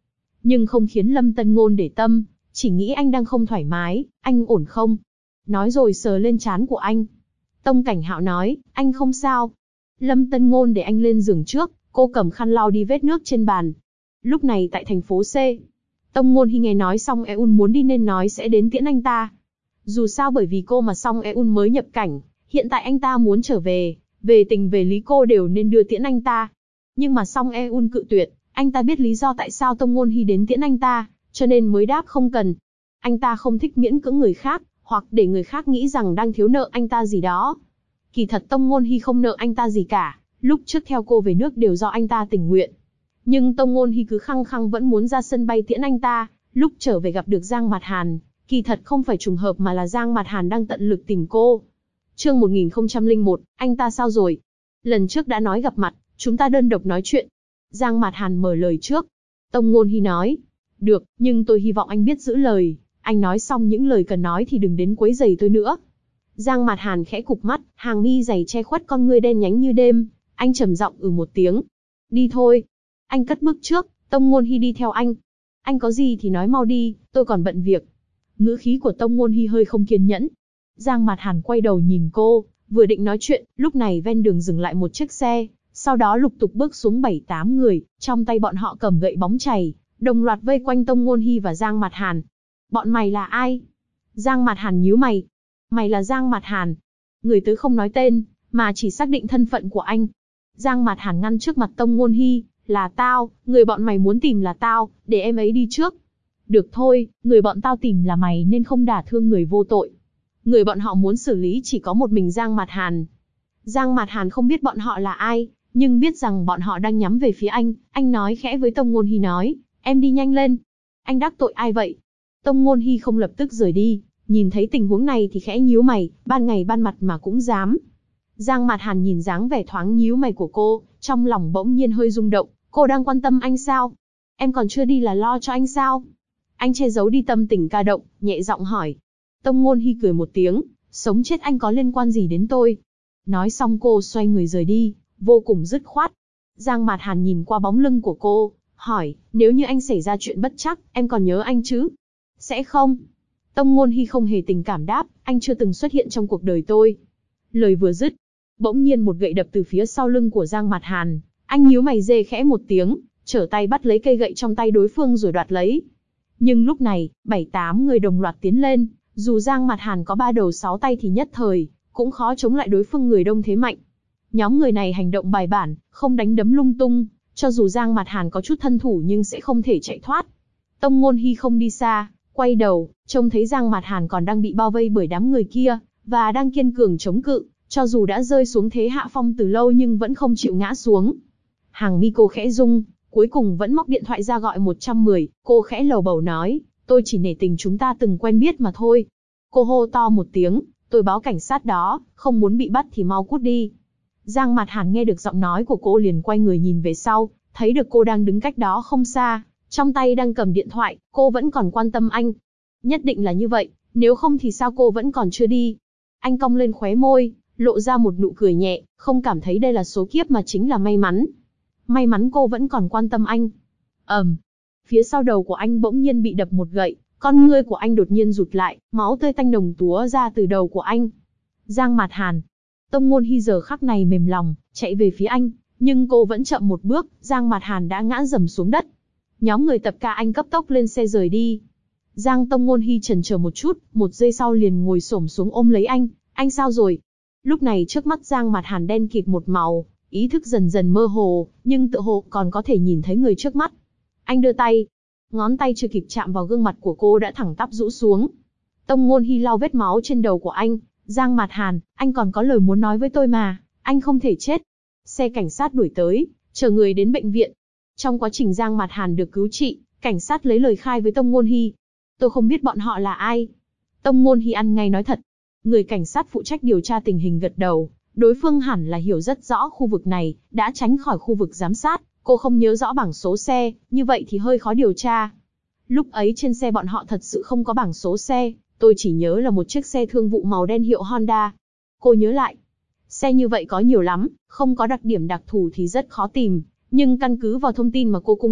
nhưng không khiến Lâm Tân Ngôn để tâm, chỉ nghĩ anh đang không thoải mái, anh ổn không? Nói rồi sờ lên trán của anh. Tông Cảnh Hạo nói, anh không sao. Lâm Tân Ngôn để anh lên giường trước, cô cầm khăn lau đi vết nước trên bàn. Lúc này tại thành phố C, Tông Ngôn Hy nghe nói Song Eun muốn đi nên nói sẽ đến tiễn anh ta. Dù sao bởi vì cô mà Song Eun mới nhập cảnh, hiện tại anh ta muốn trở về, về tình về lý cô đều nên đưa tiễn anh ta. Nhưng mà Song Eun cự tuyệt, anh ta biết lý do tại sao Tông Ngôn Hy đến tiễn anh ta, cho nên mới đáp không cần. Anh ta không thích miễn cưỡng người khác, hoặc để người khác nghĩ rằng đang thiếu nợ anh ta gì đó. Kỳ thật Tông Ngôn Hy không nợ anh ta gì cả, lúc trước theo cô về nước đều do anh ta tình nguyện. Nhưng Tông Ngôn Hy cứ khăng khăng vẫn muốn ra sân bay tiễn anh ta, lúc trở về gặp được Giang Mạt Hàn, kỳ thật không phải trùng hợp mà là Giang Mạt Hàn đang tận lực tìm cô. Chương 1001, anh ta sao rồi? Lần trước đã nói gặp mặt, chúng ta đơn độc nói chuyện. Giang Mạt Hàn mở lời trước. Tông Ngôn Hy nói, được, nhưng tôi hy vọng anh biết giữ lời. Anh nói xong những lời cần nói thì đừng đến quấy rầy tôi nữa. Giang Mạt Hàn khẽ cụp mắt, hàng mi dày che khuất con ngươi đen nhánh như đêm. Anh trầm giọng một tiếng. Đi thôi. Anh cất bước trước, Tông Ngôn Hy đi theo anh. Anh có gì thì nói mau đi, tôi còn bận việc. Ngữ khí của Tông Ngôn Hy hơi không kiên nhẫn. Giang Mạt Hàn quay đầu nhìn cô, vừa định nói chuyện, lúc này ven đường dừng lại một chiếc xe, sau đó lục tục bước xuống 7-8 người, trong tay bọn họ cầm gậy bóng chày, đồng loạt vây quanh Tông Ngôn Hy và Giang Mạt Hàn. Bọn mày là ai? Giang Mạt Hàn nhíu mày. Mày là Giang Mạt Hàn. Người tới không nói tên, mà chỉ xác định thân phận của anh. Giang Mạt Hàn ngăn trước mặt Tông Ngôn Hy, là tao, người bọn mày muốn tìm là tao, để em ấy đi trước. Được thôi, người bọn tao tìm là mày nên không đả thương người vô tội. Người bọn họ muốn xử lý chỉ có một mình Giang Mạt Hàn. Giang Mạt Hàn không biết bọn họ là ai, nhưng biết rằng bọn họ đang nhắm về phía anh nói khẽ với Tông Ngôn Hy nói, em đi nhanh lên. Anh đắc tội ai vậy? Tông Ngôn Hy không lập tức rời đi, nhìn thấy tình huống này thì khẽ nhíu mày, ban ngày ban mặt mà cũng dám. Giang Mạt Hàn nhìn dáng vẻ thoáng nhíu mày của cô, trong lòng bỗng nhiên hơi rung động, cô đang quan tâm anh sao? Em còn chưa đi là lo cho anh sao? Anh che giấu đi tâm tình ca động, nhẹ giọng hỏi. Tông Ngôn Hy cười một tiếng, sống chết anh có liên quan gì đến tôi? Nói xong cô xoay người rời đi, vô cùng dứt khoát. Giang Mạt Hàn nhìn qua bóng lưng của cô, hỏi, nếu như anh xảy ra chuyện bất trắc, em còn nhớ anh chứ? Sẽ không. Tông Ngôn Hy không hề tình cảm đáp, anh chưa từng xuất hiện trong cuộc đời tôi. Lời vừa dứt, bỗng nhiên một gậy đập từ phía sau lưng của Giang Mạt Hàn, anh nhíu mày rê khẽ một tiếng, trở tay bắt lấy cây gậy trong tay đối phương rồi đoạt lấy. Nhưng lúc này, 7-8 người đồng loạt tiến lên, dù Giang Mạt Hàn có 3 đầu 6 tay thì nhất thời, cũng khó chống lại đối phương người đông thế mạnh. Nhóm người này hành động bài bản, không đánh đấm lung tung, cho dù Giang Mạt Hàn có chút thân thủ nhưng sẽ không thể chạy thoát. Tông Ngôn Hy không đi xa, quay đầu, trông thấy Giang Mạt Hàn còn đang bị bao vây bởi đám người kia, và đang kiên cường chống cự, cho dù đã rơi xuống thế hạ phong từ lâu nhưng vẫn không chịu ngã xuống. Hàng mi cô khẽ rung, cuối cùng vẫn móc điện thoại ra gọi 110, cô khẽ lầu bầu nói, tôi chỉ nể tình chúng ta từng quen biết mà thôi. Cô hô to một tiếng, tôi báo cảnh sát đó, không muốn bị bắt thì mau cút đi. Giang Mạt Hàn nghe được giọng nói của cô liền quay người nhìn về sau, thấy được cô đang đứng cách đó không xa, trong tay đang cầm điện thoại, cô vẫn còn quan tâm anh. Nhất định là như vậy, nếu không thì sao cô vẫn còn chưa đi? Anh cong lên khóe môi, lộ ra một nụ cười nhẹ, không cảm thấy đây là số kiếp mà chính là may mắn. May mắn cô vẫn còn quan tâm anh. Phía sau đầu của anh bỗng nhiên bị đập một gậy, con ngươi của anh đột nhiên rụt lại, máu tươi tanh nồng túa ra từ đầu của anh. Giang Mạt Hàn. Tông Ngôn Hy giờ khắc này mềm lòng, chạy về phía anh, nhưng cô vẫn chậm một bước, Giang Mạt Hàn đã ngã rầm xuống đất. Nhóm người tập ca anh cấp tốc lên xe rời đi. Tông Ngôn Hy chần chờ một chút, một giây sau liền ngồi xổm xuống ôm lấy anh sao rồi? Lúc này trước mắt Giang Mạt Hàn đen kịt một màu, ý thức dần dần mơ hồ, nhưng tựa hồ còn có thể nhìn thấy người trước mắt. Anh đưa tay, ngón tay chưa kịp chạm vào gương mặt của cô đã thẳng tắp rũ xuống. Tông Ngôn Hy lau vết máu trên đầu của anh, Giang Mạt Hàn, anh còn có lời muốn nói với tôi mà, anh không thể chết. Xe cảnh sát đuổi tới, chở người đến bệnh viện. Trong quá trình Giang Mạt Hàn được cứu trị, cảnh sát lấy lời khai với Tông Ngôn Hy. Tôi không biết bọn họ là ai. Tông Ngôn Hy ăn ngay nói thật. Người cảnh sát phụ trách điều tra tình hình gật đầu, đối phương hẳn là hiểu rất rõ khu vực này, đã tránh khỏi khu vực giám sát, cô không nhớ rõ bảng số xe, như vậy thì hơi khó điều tra. Lúc ấy trên xe bọn họ thật sự không có bảng số xe, tôi chỉ nhớ là một chiếc xe thương vụ màu đen hiệu Honda. Cô nhớ lại, xe như vậy có nhiều lắm, không có đặc điểm đặc thù thì rất khó tìm, nhưng căn cứ vào thông tin mà cô cung cấp,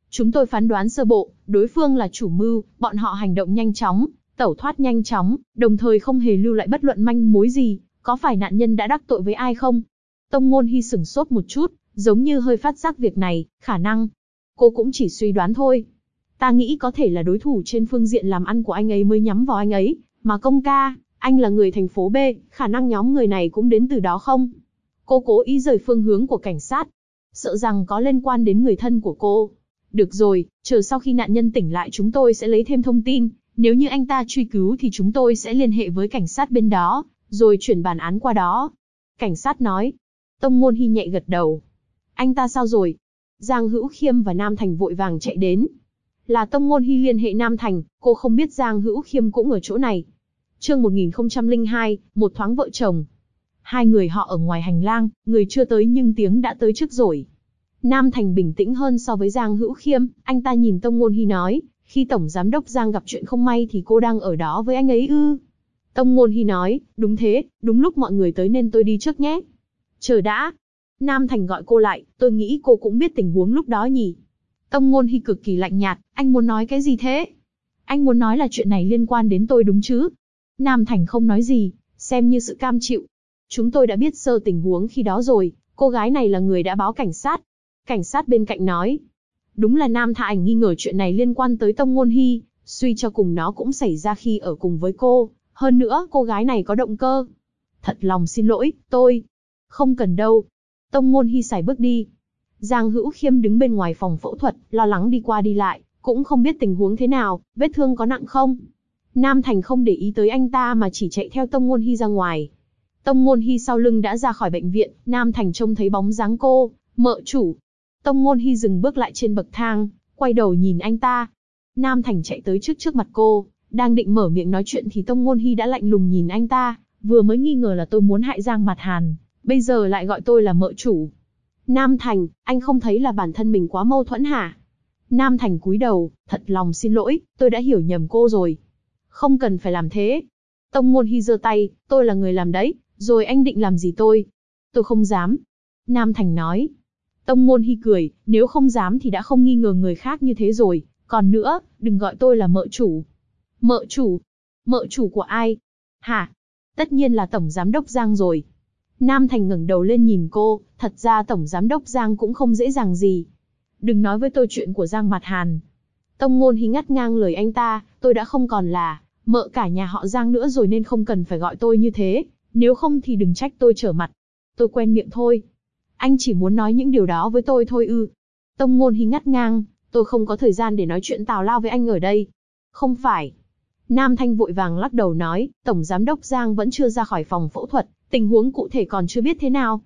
Chúng tôi phán đoán sơ bộ, đối phương là chủ mưu, bọn họ hành động nhanh chóng, tẩu thoát nhanh chóng, đồng thời không hề lưu lại bất luận manh mối gì, có phải nạn nhân đã đắc tội với ai không? Tông Ngôn Hy sửng sốt một chút, giống như hơi phát giác việc này, khả năng. Cô cũng chỉ suy đoán thôi. Ta nghĩ có thể là đối thủ trên phương diện làm ăn của anh ấy mới nhắm vào anh ấy, mà Công ca, anh là người thành phố B, khả năng nhóm người này cũng đến từ đó không? Cô cố ý rời phương hướng của cảnh sát, sợ rằng có liên quan đến người thân của cô. Được rồi, chờ sau khi nạn nhân tỉnh lại chúng tôi sẽ lấy thêm thông tin, nếu như anh ta truy cứu thì chúng tôi sẽ liên hệ với cảnh sát bên đó, rồi chuyển bản án qua đó. Cảnh sát nói. Tông Ngôn Hy nhẹ gật đầu. Anh ta sao rồi? Giang Hữu Khiêm và Nam Thành vội vàng chạy đến. Là Tông Ngôn Hy liên hệ Nam Thành, cô không biết Giang Hữu Khiêm cũng ở chỗ này. Chương 1002, một thoáng vợ chồng. Hai người họ ở ngoài hành lang, người chưa tới nhưng tiếng đã tới trước rồi. Nam Thành bình tĩnh hơn so với Giang Hữu Khiêm, anh ta nhìn Tông Ngôn Hy nói, khi Tổng Giám đốc Giang gặp chuyện không may thì cô đang ở đó với anh ấy ư? Tông Ngôn Hy nói, đúng thế, đúng lúc mọi người tới nên tôi đi trước nhé. Chờ đã. Nam Thành gọi cô lại, tôi nghĩ cô cũng biết tình huống lúc đó nhỉ. Tông Ngôn Hy cực kỳ lạnh nhạt, anh muốn nói cái gì thế? Anh muốn nói là chuyện này liên quan đến tôi đúng chứ? Nam Thành không nói gì, xem như sự cam chịu. Chúng tôi đã biết sơ tình huống khi đó rồi, cô gái này là người đã báo cảnh sát. Cảnh sát bên cạnh nói. Đúng là Nam Thạ Ảnh nghi ngờ chuyện này liên quan tới Tông Ngôn Hy, suy cho cùng nó cũng xảy ra khi ở cùng với cô. Hơn nữa, cô gái này có động cơ. Thật lòng xin lỗi, tôi. Không cần đâu. Tông Ngôn Hy sải bước đi. Giang Hữu Khiêm đứng bên ngoài phòng phẫu thuật, lo lắng đi qua đi lại, cũng không biết tình huống thế nào, vết thương có nặng không. Nam Thành không để ý tới anh ta mà chỉ chạy theo Tông Ngôn Hy ra ngoài. Tông Ngôn Hy sau lưng đã ra khỏi bệnh viện, Nam Thành trông thấy bóng dáng cô, mợ chủ. Tông Ngôn Hy dừng bước lại trên bậc thang, quay đầu nhìn anh ta. Nam Thành chạy tới trước mặt cô, đang định mở miệng nói chuyện thì Tông Ngôn Hy đã lạnh lùng nhìn anh ta, vừa mới nghi ngờ là tôi muốn hại Giang Mạt Hàn, bây giờ lại gọi tôi là mợ chủ. Nam Thành, anh không thấy là bản thân mình quá mâu thuẫn hả? Nam Thành cúi đầu, thật lòng xin lỗi, tôi đã hiểu nhầm cô rồi. Không cần phải làm thế. Tông Ngôn Hy giơ tay, tôi là người làm đấy, rồi anh định làm gì tôi? Tôi không dám. Nam Thành nói. Tông Ngôn Hy cười, nếu không dám thì đã không nghi ngờ người khác như thế rồi, còn nữa, đừng gọi tôi là mợ chủ. Mợ chủ? Mợ chủ của ai? Hả? Tất nhiên là Tổng Giám đốc Giang rồi. Nam Thành ngẩng đầu lên nhìn cô, thật ra Tổng Giám đốc Giang cũng không dễ dàng gì. Đừng nói với tôi chuyện của Giang Mạt Hàn. Tông Ngôn Hy ngắt ngang lời anh ta, tôi đã không còn là mợ cả nhà họ Giang nữa rồi nên không cần phải gọi tôi như thế, nếu không thì đừng trách tôi trở mặt. Tôi quen miệng thôi. Anh chỉ muốn nói những điều đó với tôi thôi ư? Tông Ngôn Hy ngắt ngang, tôi không có thời gian để nói chuyện tào lao với anh ở đây. Không phải. Nam Thanh vội vàng lắc đầu nói, Tổng Giám đốc Giang vẫn chưa ra khỏi phòng phẫu thuật, tình huống cụ thể còn chưa biết thế nào.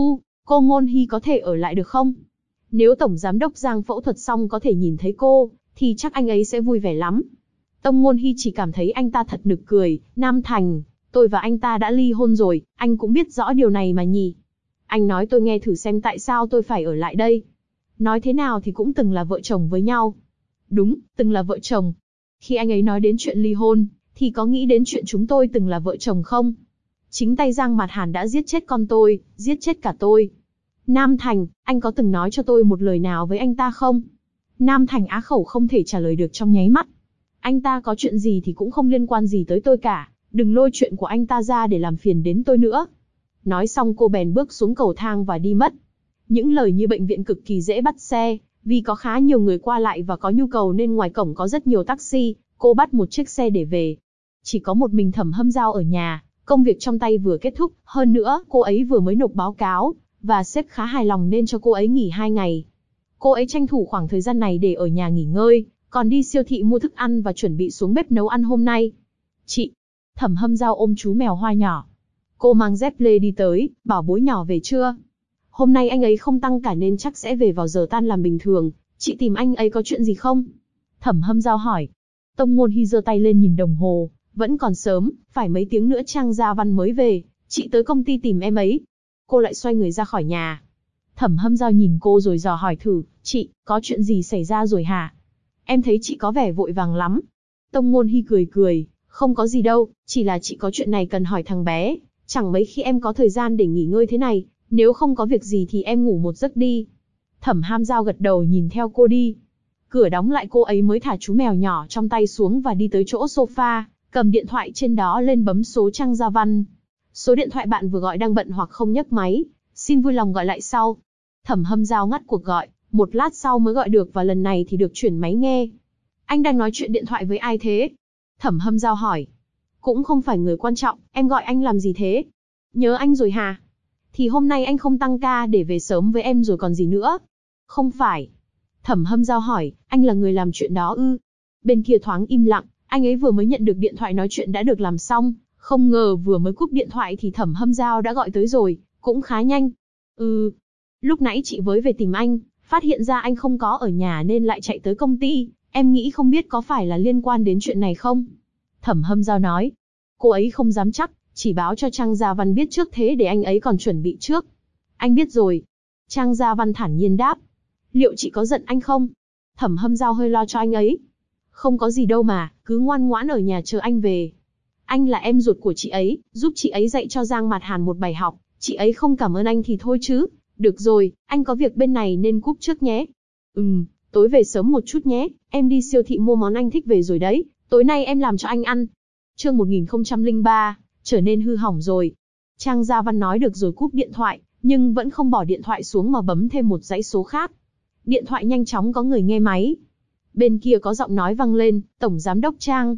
Cô Ngôn Hy có thể ở lại được không? Nếu Tổng Giám đốc Giang phẫu thuật xong có thể nhìn thấy cô, thì chắc anh ấy sẽ vui vẻ lắm. Tông Ngôn Hy chỉ cảm thấy anh ta thật nực cười, Nam Thành, tôi và anh ta đã ly hôn rồi, anh cũng biết rõ điều này mà nhỉ. Anh nói tôi nghe thử xem tại sao tôi phải ở lại đây. Nói thế nào thì cũng từng là vợ chồng với nhau. Đúng, từng là vợ chồng. Khi anh ấy nói đến chuyện ly hôn, thì có nghĩ đến chuyện chúng tôi từng là vợ chồng không? Chính tay Giang Mạt Hàn đã giết chết con tôi, giết chết cả tôi. Nam Thành, anh có từng nói cho tôi một lời nào với anh ta không? Nam Thành á khẩu không thể trả lời được trong nháy mắt. Anh ta có chuyện gì thì cũng không liên quan gì tới tôi cả, đừng lôi chuyện của anh ta ra để làm phiền đến tôi nữa. Nói xong cô bèn bước xuống cầu thang và đi mất. Những lời như bệnh viện cực kỳ dễ bắt xe, vì có khá nhiều người qua lại và có nhu cầu nên ngoài cổng có rất nhiều taxi, cô bắt một chiếc xe để về. Chỉ có một mình Thẩm Hâm Giao ở nhà, công việc trong tay vừa kết thúc, hơn nữa cô ấy vừa mới nộp báo cáo, và sếp khá hài lòng nên cho cô ấy nghỉ 2 ngày. Cô ấy tranh thủ khoảng thời gian này để ở nhà nghỉ ngơi, còn đi siêu thị mua thức ăn và chuẩn bị xuống bếp nấu ăn hôm nay. Chị, Thẩm Hâm Giao ôm chú mèo Hoa nhỏ. Cô mang dép lê đi tới, bảo bối nhỏ về chưa? Hôm nay anh ấy không tăng cả nên chắc sẽ về vào giờ tan làm bình thường, chị tìm anh ấy có chuyện gì không? Thẩm Hâm Giao hỏi. Tông Ngôn Hy giơ tay lên nhìn đồng hồ, vẫn còn sớm, phải mấy tiếng nữa Trang Gia Văn mới về, chị tới công ty tìm em ấy. Cô lại xoay người ra khỏi nhà. Thẩm Hâm Giao nhìn cô rồi dò hỏi thử, chị, có chuyện gì xảy ra rồi hả? Em thấy chị có vẻ vội vàng lắm. Tông Ngôn Hy cười cười, không có gì đâu, chỉ là chị có chuyện này cần hỏi thằng bé, chẳng mấy khi em có thời gian để nghỉ ngơi thế này, nếu không có việc gì thì em ngủ một giấc đi. Thẩm Hâm Giao gật đầu nhìn theo cô đi. Cửa đóng lại cô ấy mới thả chú mèo nhỏ trong tay xuống và đi tới chỗ sofa, cầm điện thoại trên đó lên bấm số Trang Gia Văn. Số điện thoại bạn vừa gọi đang bận hoặc không nhấc máy, xin vui lòng gọi lại sau. Thẩm Hâm Giao ngắt cuộc gọi, một lát sau mới gọi được và lần này thì được chuyển máy nghe. Anh đang nói chuyện điện thoại với ai thế? Thẩm Hâm Giao hỏi. Cũng không phải người quan trọng, em gọi anh làm gì thế? Nhớ anh rồi hả? Thì hôm nay anh không tăng ca để về sớm với em rồi còn gì nữa. Không phải. Thẩm Hâm Giao hỏi, anh là người làm chuyện đó ư? Bên kia thoáng im lặng, anh ấy vừa mới nhận được điện thoại nói chuyện đã được làm xong, không ngờ vừa mới cúp điện thoại thì Thẩm Hâm Giao đã gọi tới rồi, cũng khá nhanh. Lúc nãy chị với về tìm anh, phát hiện ra anh không có ở nhà nên lại chạy tới công ty, em nghĩ không biết có phải là liên quan đến chuyện này không? Thẩm Hâm Giao nói. Cô ấy không dám chắc, chỉ báo cho Trang Gia Văn biết trước thế để anh ấy còn chuẩn bị trước. Anh biết rồi. Trang Gia Văn thản nhiên đáp. Liệu chị có giận anh không? Thẩm Hâm Giao hơi lo cho anh ấy. Không có gì đâu mà, cứ ngoan ngoãn ở nhà chờ anh về. Anh là em ruột của chị ấy, giúp chị ấy dạy cho Giang Mạt Hàn một bài học, chị ấy không cảm ơn anh thì thôi chứ. Được rồi, anh có việc bên này nên cúp trước nhé. Tối về sớm một chút nhé, em đi siêu thị mua món anh thích về rồi đấy, tối nay em làm cho anh ăn. Chương 1003, trở nên hư hỏng rồi. Trang Gia Văn nói được rồi cúp điện thoại, nhưng vẫn không bỏ điện thoại xuống mà bấm thêm một dãy số khác. Điện thoại nhanh chóng có người nghe máy. Bên kia có giọng nói vang lên, Tổng Giám đốc Trang.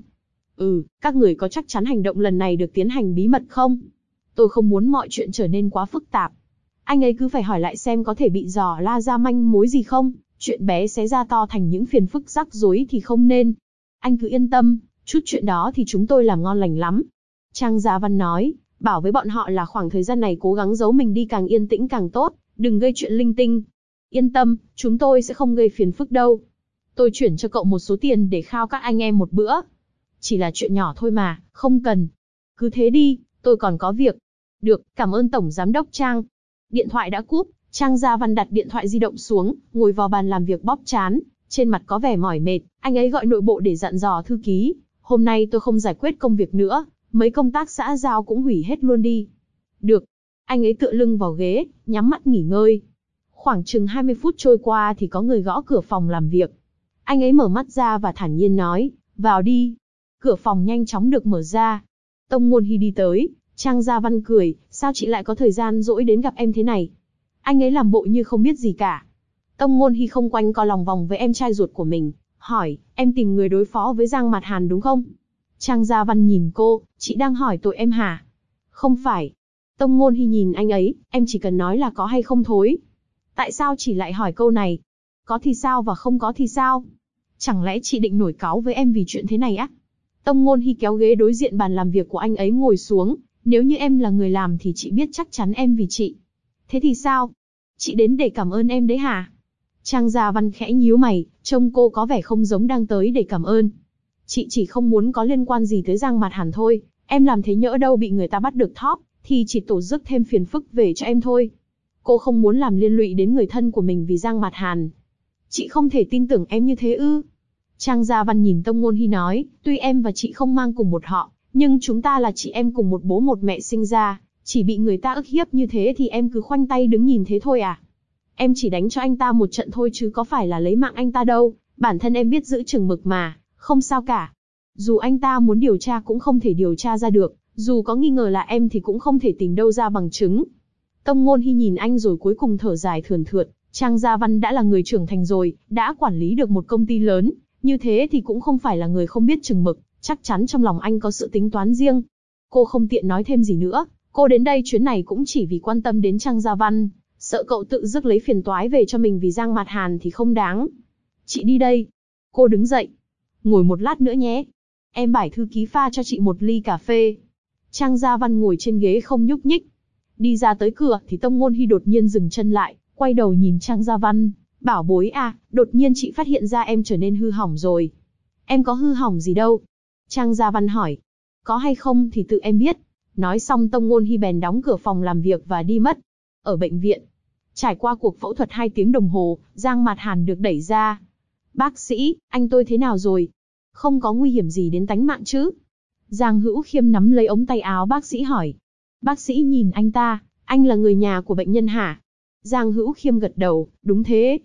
Các người có chắc chắn hành động lần này được tiến hành bí mật không? Tôi không muốn mọi chuyện trở nên quá phức tạp. Anh ấy cứ phải hỏi lại xem có thể bị dò la ra manh mối gì không, chuyện bé xé ra to thành những phiền phức rắc rối thì không nên. Anh cứ yên tâm, chút chuyện đó thì chúng tôi làm ngon lành lắm. Trang Gia Văn nói, bảo với bọn họ là khoảng thời gian này cố gắng giấu mình đi càng yên tĩnh càng tốt, đừng gây chuyện linh tinh. Yên tâm, chúng tôi sẽ không gây phiền phức đâu. Tôi chuyển cho cậu một số tiền để khao các anh em một bữa. Chỉ là chuyện nhỏ thôi mà, không cần. Cứ thế đi, tôi còn có việc. Được, cảm ơn Tổng Giám đốc Trang. Điện thoại đã cúp, Trang Gia Văn đặt điện thoại di động xuống, ngồi vào bàn làm việc bóp trán, trên mặt có vẻ mỏi mệt. Anh ấy gọi nội bộ để dặn dò thư ký. Hôm nay tôi không giải quyết công việc nữa, mấy công tác xã giao cũng hủy hết luôn đi. Được. Anh ấy tựa lưng vào ghế, nhắm mắt nghỉ ngơi. Khoảng chừng 20 phút trôi qua thì có người gõ cửa phòng làm việc. Anh ấy mở mắt ra và thản nhiên nói, vào đi. Cửa phòng nhanh chóng được mở ra. Tông Ngôn Hy đi tới, Trang Gia Văn cười, sao chị lại có thời gian rỗi đến gặp em thế này? Anh ấy làm bộ như không biết gì cả. Tông Ngôn Hy không quanh co lòng vòng với em trai ruột của mình, hỏi, em tìm người đối phó với Giang Mạt Hàn đúng không? Trang Gia Văn nhìn cô, chị đang hỏi tội em hả? Không phải. Tông Ngôn Hy nhìn anh ấy, em chỉ cần nói là có hay không thôi. Tại sao chị lại hỏi câu này? Có thì sao và không có thì sao? Chẳng lẽ chị định nổi cáu với em vì chuyện thế này á? Tông Ngôn Hy kéo ghế đối diện bàn làm việc của anh ấy ngồi xuống. Nếu như em là người làm thì chị biết chắc chắn em vì chị. Thế thì sao? Chị đến để cảm ơn em đấy hả? Trang Gia Văn khẽ nhíu mày, trông cô có vẻ không giống đang tới để cảm ơn. Chị chỉ không muốn có liên quan gì tới Giang Mạt Hàn thôi. Em làm thế nhỡ đâu bị người ta bắt được thóp, thì chỉ tổ rước thêm phiền phức về cho em thôi. Cô không muốn làm liên lụy đến người thân của mình vì Giang Mạt Hàn. Chị không thể tin tưởng em như thế ư? Trang Gia Văn nhìn Tông Ngôn Hy nói, tuy em và chị không mang cùng một họ, nhưng chúng ta là chị em cùng một bố một mẹ sinh ra, chỉ bị người ta ức hiếp như thế thì em cứ khoanh tay đứng nhìn thế thôi à? Em chỉ đánh cho anh ta một trận thôi chứ có phải là lấy mạng anh ta đâu, bản thân em biết giữ chừng mực mà, không sao cả. Dù anh ta muốn điều tra cũng không thể điều tra ra được, dù có nghi ngờ là em thì cũng không thể tìm đâu ra bằng chứng. Tông Ngôn Hy nhìn anh rồi cuối cùng thở dài thườn thượt, Trang Gia Văn đã là người trưởng thành rồi, đã quản lý được một công ty lớn, như thế thì cũng không phải là người không biết chừng mực, chắc chắn trong lòng anh có sự tính toán riêng. Cô không tiện nói thêm gì nữa, cô đến đây chuyến này cũng chỉ vì quan tâm đến Trang Gia Văn, sợ cậu tự rước lấy phiền toái về cho mình vì Giang Mạt Hàn thì không đáng. Chị đi đây. Cô đứng dậy. Ngồi một lát nữa nhé. Em bảo thư ký pha cho chị một ly cà phê. Trang Gia Văn ngồi trên ghế không nhúc nhích. Đi ra tới cửa thì Tông Ngôn Hy đột nhiên dừng chân lại, quay đầu nhìn Trang Gia Văn. Bảo bối à, đột nhiên chị phát hiện ra em trở nên hư hỏng rồi. Em có hư hỏng gì đâu? Trang Gia Văn hỏi. Có hay không thì tự em biết. Nói xong Tông Ngôn Hy bèn đóng cửa phòng làm việc và đi mất. Ở bệnh viện, trải qua cuộc phẫu thuật 2 tiếng đồng hồ, Giang Mạt Hàn được đẩy ra. Bác sĩ, anh tôi thế nào rồi? Không có nguy hiểm gì đến tánh mạng chứ? Giang Hữu Khiêm nắm lấy ống tay áo bác sĩ hỏi. Bác sĩ nhìn anh ta, anh là người nhà của bệnh nhân hả? Giang Hữu Khiêm gật đầu, đúng thế.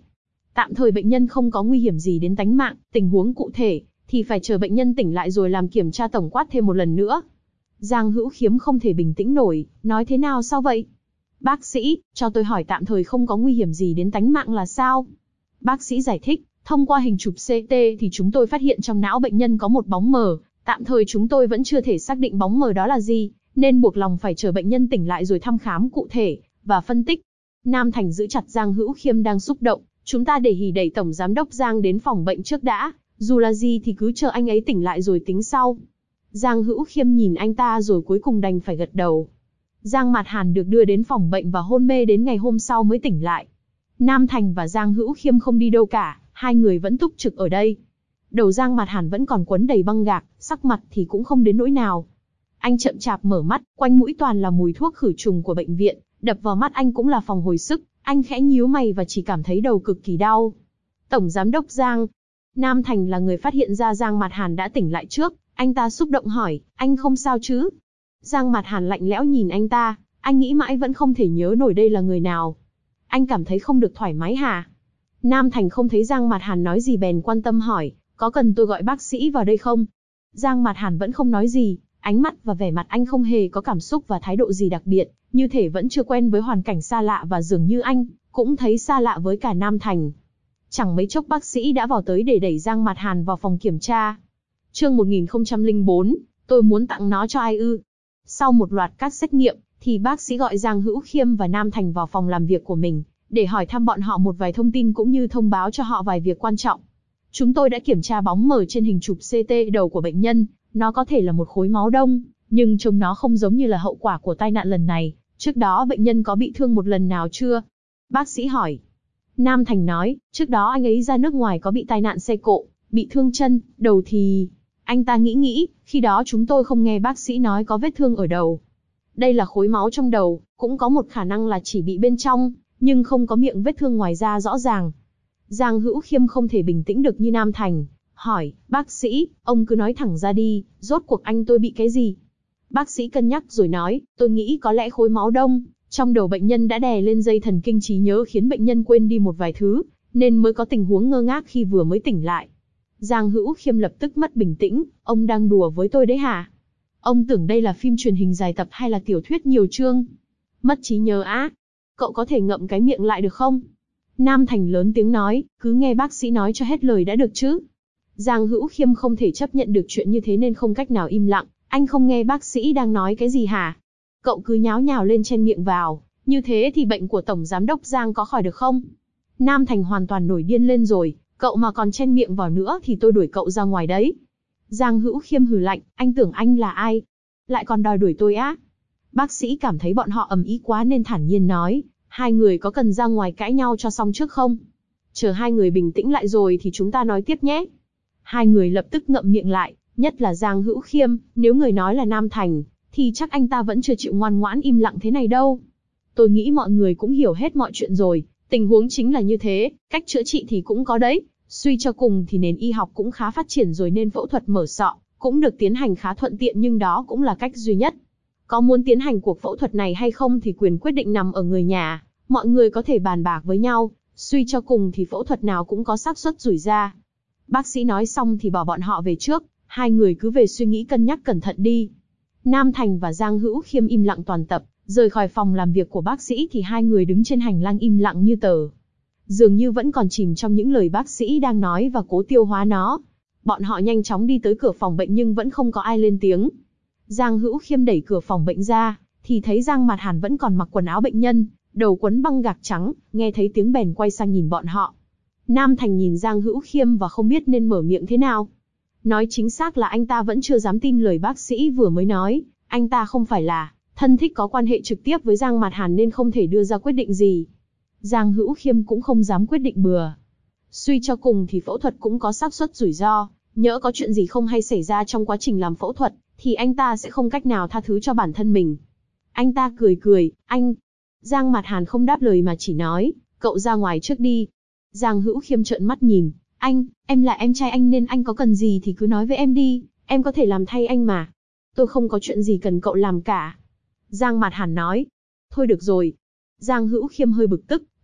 Tạm thời bệnh nhân không có nguy hiểm gì đến tánh mạng, tình huống cụ thể thì phải chờ bệnh nhân tỉnh lại rồi làm kiểm tra tổng quát thêm một lần nữa. Giang Hữu Khiêm không thể bình tĩnh nổi, nói thế nào sao vậy? Bác sĩ, cho tôi hỏi tạm thời không có nguy hiểm gì đến tánh mạng là sao? Bác sĩ giải thích, thông qua hình chụp CT thì chúng tôi phát hiện trong não bệnh nhân có một bóng mờ, tạm thời chúng tôi vẫn chưa thể xác định bóng mờ đó là gì, nên buộc lòng phải chờ bệnh nhân tỉnh lại rồi thăm khám cụ thể và phân tích. Nam Thành giữ chặt Giang Hữu Khiêm đang xúc động, chúng ta để hỉ đẩy Tổng Giám đốc Giang đến phòng bệnh trước đã, dù là gì thì cứ chờ anh ấy tỉnh lại rồi tính sau. Giang Hữu Khiêm nhìn anh ta rồi cuối cùng đành phải gật đầu. Giang Mạt Hàn được đưa đến phòng bệnh và hôn mê đến ngày hôm sau mới tỉnh lại. Nam Thành và Giang Hữu Khiêm không đi đâu cả, hai người vẫn túc trực ở đây. Đầu Giang Mạt Hàn vẫn còn quấn đầy băng gạc, sắc mặt thì cũng không đến nỗi nào. Anh chậm chạp mở mắt, quanh mũi toàn là mùi thuốc khử trùng của bệnh viện, đập vào mắt anh cũng là phòng hồi sức. Anh khẽ nhíu mày và chỉ cảm thấy đầu cực kỳ đau. Tổng Giám đốc Giang. Nam Thành là người phát hiện ra Giang Mạt Hàn đã tỉnh lại trước, anh ta xúc động hỏi, anh không sao chứ? Giang Mạt Hàn lạnh lẽo nhìn anh ta, anh nghĩ mãi vẫn không thể nhớ nổi đây là người nào. Anh cảm thấy không được thoải mái hả? Nam Thành không thấy Giang Mạt Hàn nói gì bèn quan tâm hỏi, có cần tôi gọi bác sĩ vào đây không? Giang Mạt Hàn vẫn không nói gì, ánh mắt và vẻ mặt anh không hề có cảm xúc và thái độ gì đặc biệt, như thể vẫn chưa quen với hoàn cảnh xa lạ và dường như anh cũng thấy xa lạ với cả Nam Thành. Chẳng mấy chốc bác sĩ đã vào tới để đẩy Giang Mạt Hàn vào phòng kiểm tra. Chương 1004, tôi muốn tặng nó cho ai ư? Sau một loạt các xét nghiệm, thì bác sĩ gọi Giang Hữu Khiêm và Nam Thành vào phòng làm việc của mình, để hỏi thăm bọn họ một vài thông tin cũng như thông báo cho họ vài việc quan trọng. Chúng tôi đã kiểm tra bóng mờ trên hình chụp CT đầu của bệnh nhân, nó có thể là một khối máu đông, nhưng trông nó không giống như là hậu quả của tai nạn lần này. Trước đó bệnh nhân có bị thương một lần nào chưa? Bác sĩ hỏi. Nam Thành nói, trước đó anh ấy ra nước ngoài có bị tai nạn xe cộ, bị thương chân, đầu thì... Anh ta nghĩ, khi đó chúng tôi không nghe bác sĩ nói có vết thương ở đầu. Đây là khối máu trong đầu, cũng có một khả năng là chỉ bị bên trong, nhưng không có miệng vết thương ngoài da rõ ràng. Giang Hữu Khiêm không thể bình tĩnh được như Nam Thành, hỏi, bác sĩ, ông cứ nói thẳng ra đi, rốt cuộc anh tôi bị cái gì? Bác sĩ cân nhắc rồi nói, tôi nghĩ có lẽ khối máu đông trong đầu bệnh nhân đã đè lên dây thần kinh trí nhớ khiến bệnh nhân quên đi một vài thứ, nên mới có tình huống ngơ ngác khi vừa mới tỉnh lại. Giang Hữu Khiêm lập tức mất bình tĩnh, ông đang đùa với tôi đấy hả? Ông tưởng đây là phim truyền hình dài tập hay là tiểu thuyết nhiều chương? Mất trí nhớ á? Cậu có thể ngậm cái miệng lại được không? Nam Thành lớn tiếng nói, cứ nghe bác sĩ nói cho hết lời đã được chứ? Giang Hữu Khiêm không thể chấp nhận được chuyện như thế nên không cách nào im lặng, anh không nghe bác sĩ đang nói cái gì hả? Cậu cứ nháo nhào lên chen miệng vào, như thế thì bệnh của Tổng Giám đốc Giang có khỏi được không? Nam Thành hoàn toàn nổi điên lên rồi, cậu mà còn chen miệng vào nữa thì tôi đuổi cậu ra ngoài đấy. Giang Hữu Khiêm hừ lạnh, anh tưởng anh là ai? Lại còn đòi đuổi tôi á? Bác sĩ cảm thấy bọn họ ầm ĩ quá nên thản nhiên nói, hai người có cần ra ngoài cãi nhau cho xong trước không? Chờ hai người bình tĩnh lại rồi thì chúng ta nói tiếp nhé. Hai người lập tức ngậm miệng lại, nhất là Giang Hữu Khiêm, nếu người nói là Nam Thành, thì chắc anh ta vẫn chưa chịu ngoan ngoãn im lặng thế này đâu. Tôi nghĩ mọi người cũng hiểu hết mọi chuyện rồi, tình huống chính là như thế, cách chữa trị thì cũng có đấy, suy cho cùng thì nền y học cũng khá phát triển rồi nên phẫu thuật mở sọ cũng được tiến hành khá thuận tiện nhưng đó cũng là cách duy nhất. Có muốn tiến hành cuộc phẫu thuật này hay không thì quyền quyết định nằm ở người nhà, mọi người có thể bàn bạc với nhau, suy cho cùng thì phẫu thuật nào cũng có xác suất rủi ra. Bác sĩ nói xong thì bỏ bọn họ về trước, hai người cứ về suy nghĩ cân nhắc cẩn thận đi. Nam Thành và Giang Hữu Khiêm im lặng toàn tập, rời khỏi phòng làm việc của bác sĩ thì hai người đứng trên hành lang im lặng như tờ. Dường như vẫn còn chìm trong những lời bác sĩ đang nói và cố tiêu hóa nó. Bọn họ nhanh chóng đi tới cửa phòng bệnh nhưng vẫn không có ai lên tiếng. Giang Hữu Khiêm đẩy cửa phòng bệnh ra, thì thấy Giang Mạt Hàn vẫn còn mặc quần áo bệnh nhân, đầu quấn băng gạc trắng, nghe thấy tiếng bèn quay sang nhìn bọn họ. Nam Thành nhìn Giang Hữu Khiêm và không biết nên mở miệng thế nào. Nói chính xác là anh ta vẫn chưa dám tin lời bác sĩ vừa mới nói, anh ta không phải là thân thích có quan hệ trực tiếp với Giang Mạt Hàn nên không thể đưa ra quyết định gì. Giang Hữu Khiêm cũng không dám quyết định bừa. Suy cho cùng thì phẫu thuật cũng có xác suất rủi ro, nhỡ có chuyện gì không hay xảy ra trong quá trình làm phẫu thuật, thì anh ta sẽ không cách nào tha thứ cho bản thân mình. Anh ta cười, anh... Giang Mạt Hàn không đáp lời mà chỉ nói, cậu ra ngoài trước đi. Giang Hữu Khiêm trợn mắt nhìn, anh, em là em trai anh nên anh có cần gì thì cứ nói với em đi, em có thể làm thay anh mà. Tôi không có chuyện gì cần cậu làm cả. Giang Mạt Hàn nói, thôi được rồi. Giang Hữu Khiêm hơi bực tức,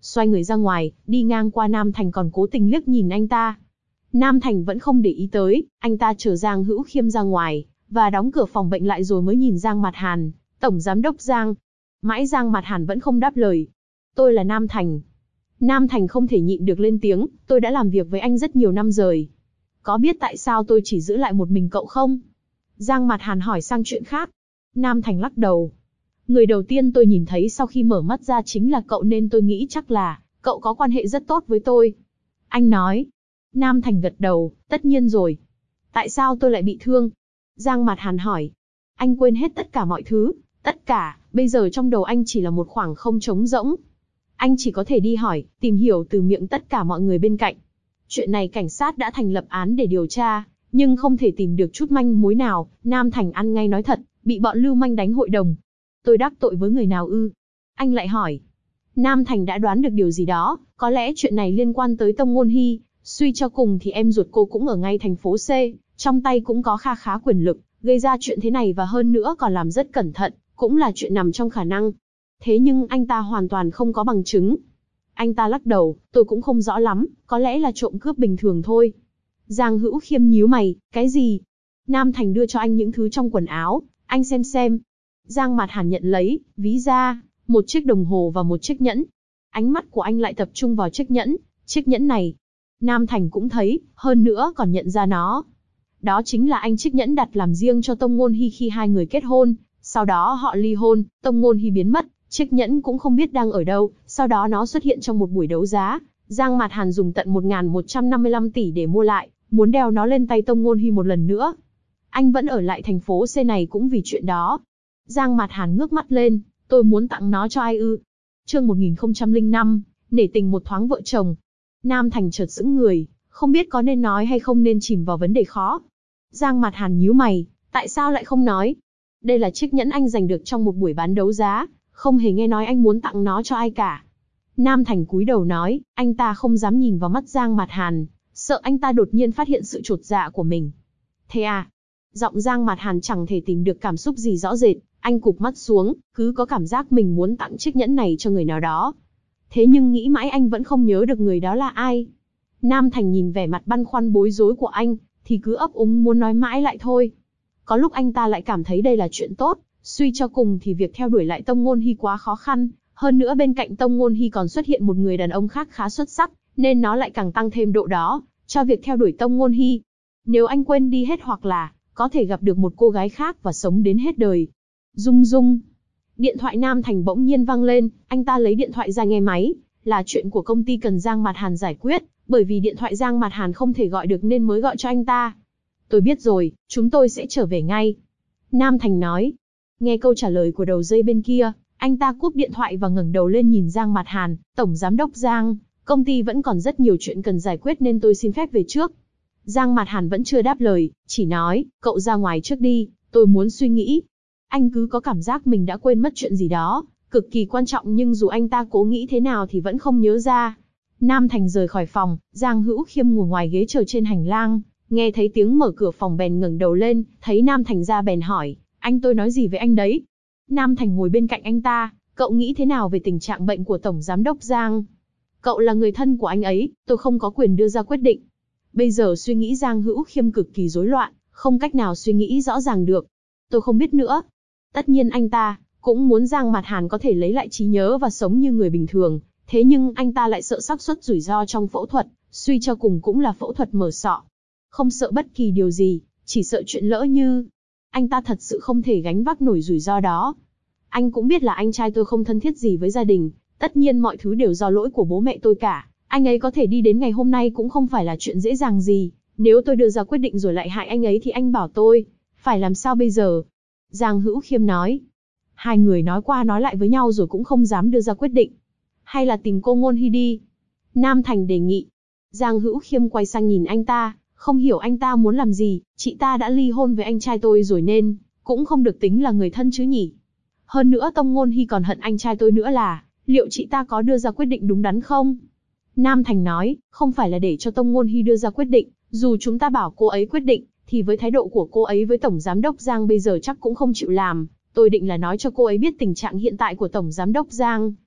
xoay người ra ngoài, đi ngang qua Nam Thành còn cố tình liếc nhìn anh ta. Nam Thành vẫn không để ý tới, anh ta chờ Giang Hữu Khiêm ra ngoài, và đóng cửa phòng bệnh lại rồi mới nhìn Giang Mạt Hàn, Tổng Giám đốc Giang. Mãi Giang Mạt Hàn vẫn không đáp lời. Tôi là Nam Thành. Nam Thành không thể nhịn được lên tiếng, tôi đã làm việc với anh rất nhiều năm rồi. Có biết tại sao tôi chỉ giữ lại một mình cậu không? Giang Mạt Hàn hỏi sang chuyện khác. Nam Thành lắc đầu. Người đầu tiên tôi nhìn thấy sau khi mở mắt ra chính là cậu nên tôi nghĩ chắc là cậu có quan hệ rất tốt với tôi. Anh nói. Nam Thành gật đầu, tất nhiên rồi. Tại sao tôi lại bị thương? Giang Mạt Hàn hỏi. Anh quên hết tất cả mọi thứ, tất cả, bây giờ trong đầu anh chỉ là một khoảng không trống rỗng. Anh chỉ có thể đi hỏi, tìm hiểu từ miệng tất cả mọi người bên cạnh. Chuyện này cảnh sát đã thành lập án để điều tra, nhưng không thể tìm được chút manh mối nào. Nam Thành ăn ngay nói thật, bị bọn lưu manh đánh hội đồng. Tôi đắc tội với người nào ư? Anh lại hỏi. Nam Thành đã đoán được điều gì đó, có lẽ chuyện này liên quan tới Tông Ngôn Hy. Suy cho cùng thì em ruột cô cũng ở ngay thành phố C, trong tay cũng có kha khá quyền lực, gây ra chuyện thế này và hơn nữa còn làm rất cẩn thận, cũng là chuyện nằm trong khả năng. Thế nhưng anh ta hoàn toàn không có bằng chứng. Anh ta lắc đầu, tôi cũng không rõ lắm, có lẽ là trộm cướp bình thường thôi. Giang Hữu Khiêm nhíu mày, cái gì? Nam Thành đưa cho anh những thứ trong quần áo, anh xem. Giang Mạt Hàn nhận lấy, ví ra, một chiếc đồng hồ và một chiếc nhẫn. Ánh mắt của anh lại tập trung vào chiếc nhẫn này. Nam Thành cũng thấy, hơn nữa còn nhận ra nó. Đó chính là chiếc nhẫn đặt làm riêng cho Tông Ngôn Hy khi hai người kết hôn, sau đó họ ly hôn, Tông Ngôn Hy biến mất, chiếc nhẫn cũng không biết đang ở đâu, sau đó nó xuất hiện trong một buổi đấu giá. Giang Mạt Hàn dùng tận 1.155 tỷ để mua lại, muốn đeo nó lên tay Tông Ngôn Hy một lần nữa. Anh vẫn ở lại thành phố C này cũng vì chuyện đó. Giang Mạt Hàn ngước mắt lên, tôi muốn tặng nó cho ai ư? Chương 1005, nể tình một thoáng vợ chồng. Nam Thành chợt sững người, không biết có nên nói hay không nên chìm vào vấn đề khó. Giang Mạt Hàn nhíu mày, tại sao lại không nói? Đây là chiếc nhẫn anh giành được trong một buổi bán đấu giá, không hề nghe nói anh muốn tặng nó cho ai cả. Nam Thành cúi đầu nói, anh ta không dám nhìn vào mắt Giang Mạt Hàn, sợ anh ta đột nhiên phát hiện sự chột dạ của mình. Thế à? Giọng Giang Mạt Hàn chẳng thể tìm được cảm xúc gì rõ rệt, anh cụp mắt xuống, cứ có cảm giác mình muốn tặng chiếc nhẫn này cho người nào đó. Thế nhưng nghĩ mãi anh vẫn không nhớ được người đó là ai. Nam Thành nhìn vẻ mặt băn khoăn bối rối của anh, thì cứ ấp úng muốn nói mãi lại thôi. Có lúc anh ta lại cảm thấy đây là chuyện tốt, suy cho cùng thì việc theo đuổi lại Tông Ngôn Hy quá khó khăn, hơn nữa bên cạnh Tông Ngôn Hy còn xuất hiện một người đàn ông khác khá xuất sắc, nên nó lại càng tăng thêm độ đó, cho việc theo đuổi Tông Ngôn Hy. Nếu anh quên đi hết hoặc là, có thể gặp được một cô gái khác và sống đến hết đời. Rung rung. Điện thoại Nam Thành bỗng nhiên vang lên, anh ta lấy điện thoại ra nghe máy, là chuyện của công ty cần Giang Mạt Hàn giải quyết, bởi vì điện thoại Giang Mạt Hàn không thể gọi được nên mới gọi cho anh ta. Tôi biết rồi, chúng tôi sẽ trở về ngay. Nam Thành nói. Nghe câu trả lời của đầu dây bên kia, anh ta cúp điện thoại và ngẩng đầu lên nhìn Giang Mạt Hàn, Tổng Giám đốc Giang, công ty vẫn còn rất nhiều chuyện cần giải quyết nên tôi xin phép về trước. Giang Mạt Hàn vẫn chưa đáp lời, chỉ nói, cậu ra ngoài trước đi, tôi muốn suy nghĩ. Anh cứ có cảm giác mình đã quên mất chuyện gì đó, cực kỳ quan trọng nhưng dù anh ta cố nghĩ thế nào thì vẫn không nhớ ra. Nam Thành rời khỏi phòng, Giang Hữu Khiêm ngồi ngoài ghế chờ trên hành lang, nghe thấy tiếng mở cửa phòng bèn ngẩng đầu lên, thấy Nam Thành ra bèn hỏi, anh tôi nói gì với anh đấy? Nam Thành ngồi bên cạnh anh ta, cậu nghĩ thế nào về tình trạng bệnh của Tổng Giám đốc Giang? Cậu là người thân của anh ấy, tôi không có quyền đưa ra quyết định. Bây giờ suy nghĩ Giang Hữu Khiêm cực kỳ rối loạn, không cách nào suy nghĩ rõ ràng được. Tôi không biết nữa. Tất nhiên anh ta cũng muốn Giang Mạt Hàn có thể lấy lại trí nhớ và sống như người bình thường, thế nhưng anh ta lại sợ xác suất rủi ro trong phẫu thuật, suy cho cùng cũng là phẫu thuật mở sọ. Không sợ bất kỳ điều gì, chỉ sợ chuyện lỡ như. Anh ta thật sự không thể gánh vác nổi rủi ro đó. Anh cũng biết là anh trai tôi không thân thiết gì với gia đình, tất nhiên mọi thứ đều do lỗi của bố mẹ tôi cả. Anh ấy có thể đi đến ngày hôm nay cũng không phải là chuyện dễ dàng gì. Nếu tôi đưa ra quyết định rồi lại hại anh ấy thì anh bảo tôi phải làm sao bây giờ? Giang Hữu Khiêm nói. Hai người nói qua nói lại với nhau rồi cũng không dám đưa ra quyết định. Hay là tìm cô Ngôn Hy đi? Nam Thành đề nghị. Giang Hữu Khiêm quay sang nhìn anh ta, không hiểu anh ta muốn làm gì. Chị ta đã ly hôn với anh trai tôi rồi nên cũng không được tính là người thân chứ nhỉ. Hơn nữa Tông Ngôn Hy còn hận anh trai tôi nữa là, liệu chị ta có đưa ra quyết định đúng đắn không? Nam Thành nói, không phải là để cho Tông Ngôn Hy đưa ra quyết định, dù chúng ta bảo cô ấy quyết định, thì với thái độ của cô ấy với Tổng Giám đốc Giang bây giờ chắc cũng không chịu làm. Tôi định là nói cho cô ấy biết tình trạng hiện tại của Tổng Giám đốc Giang,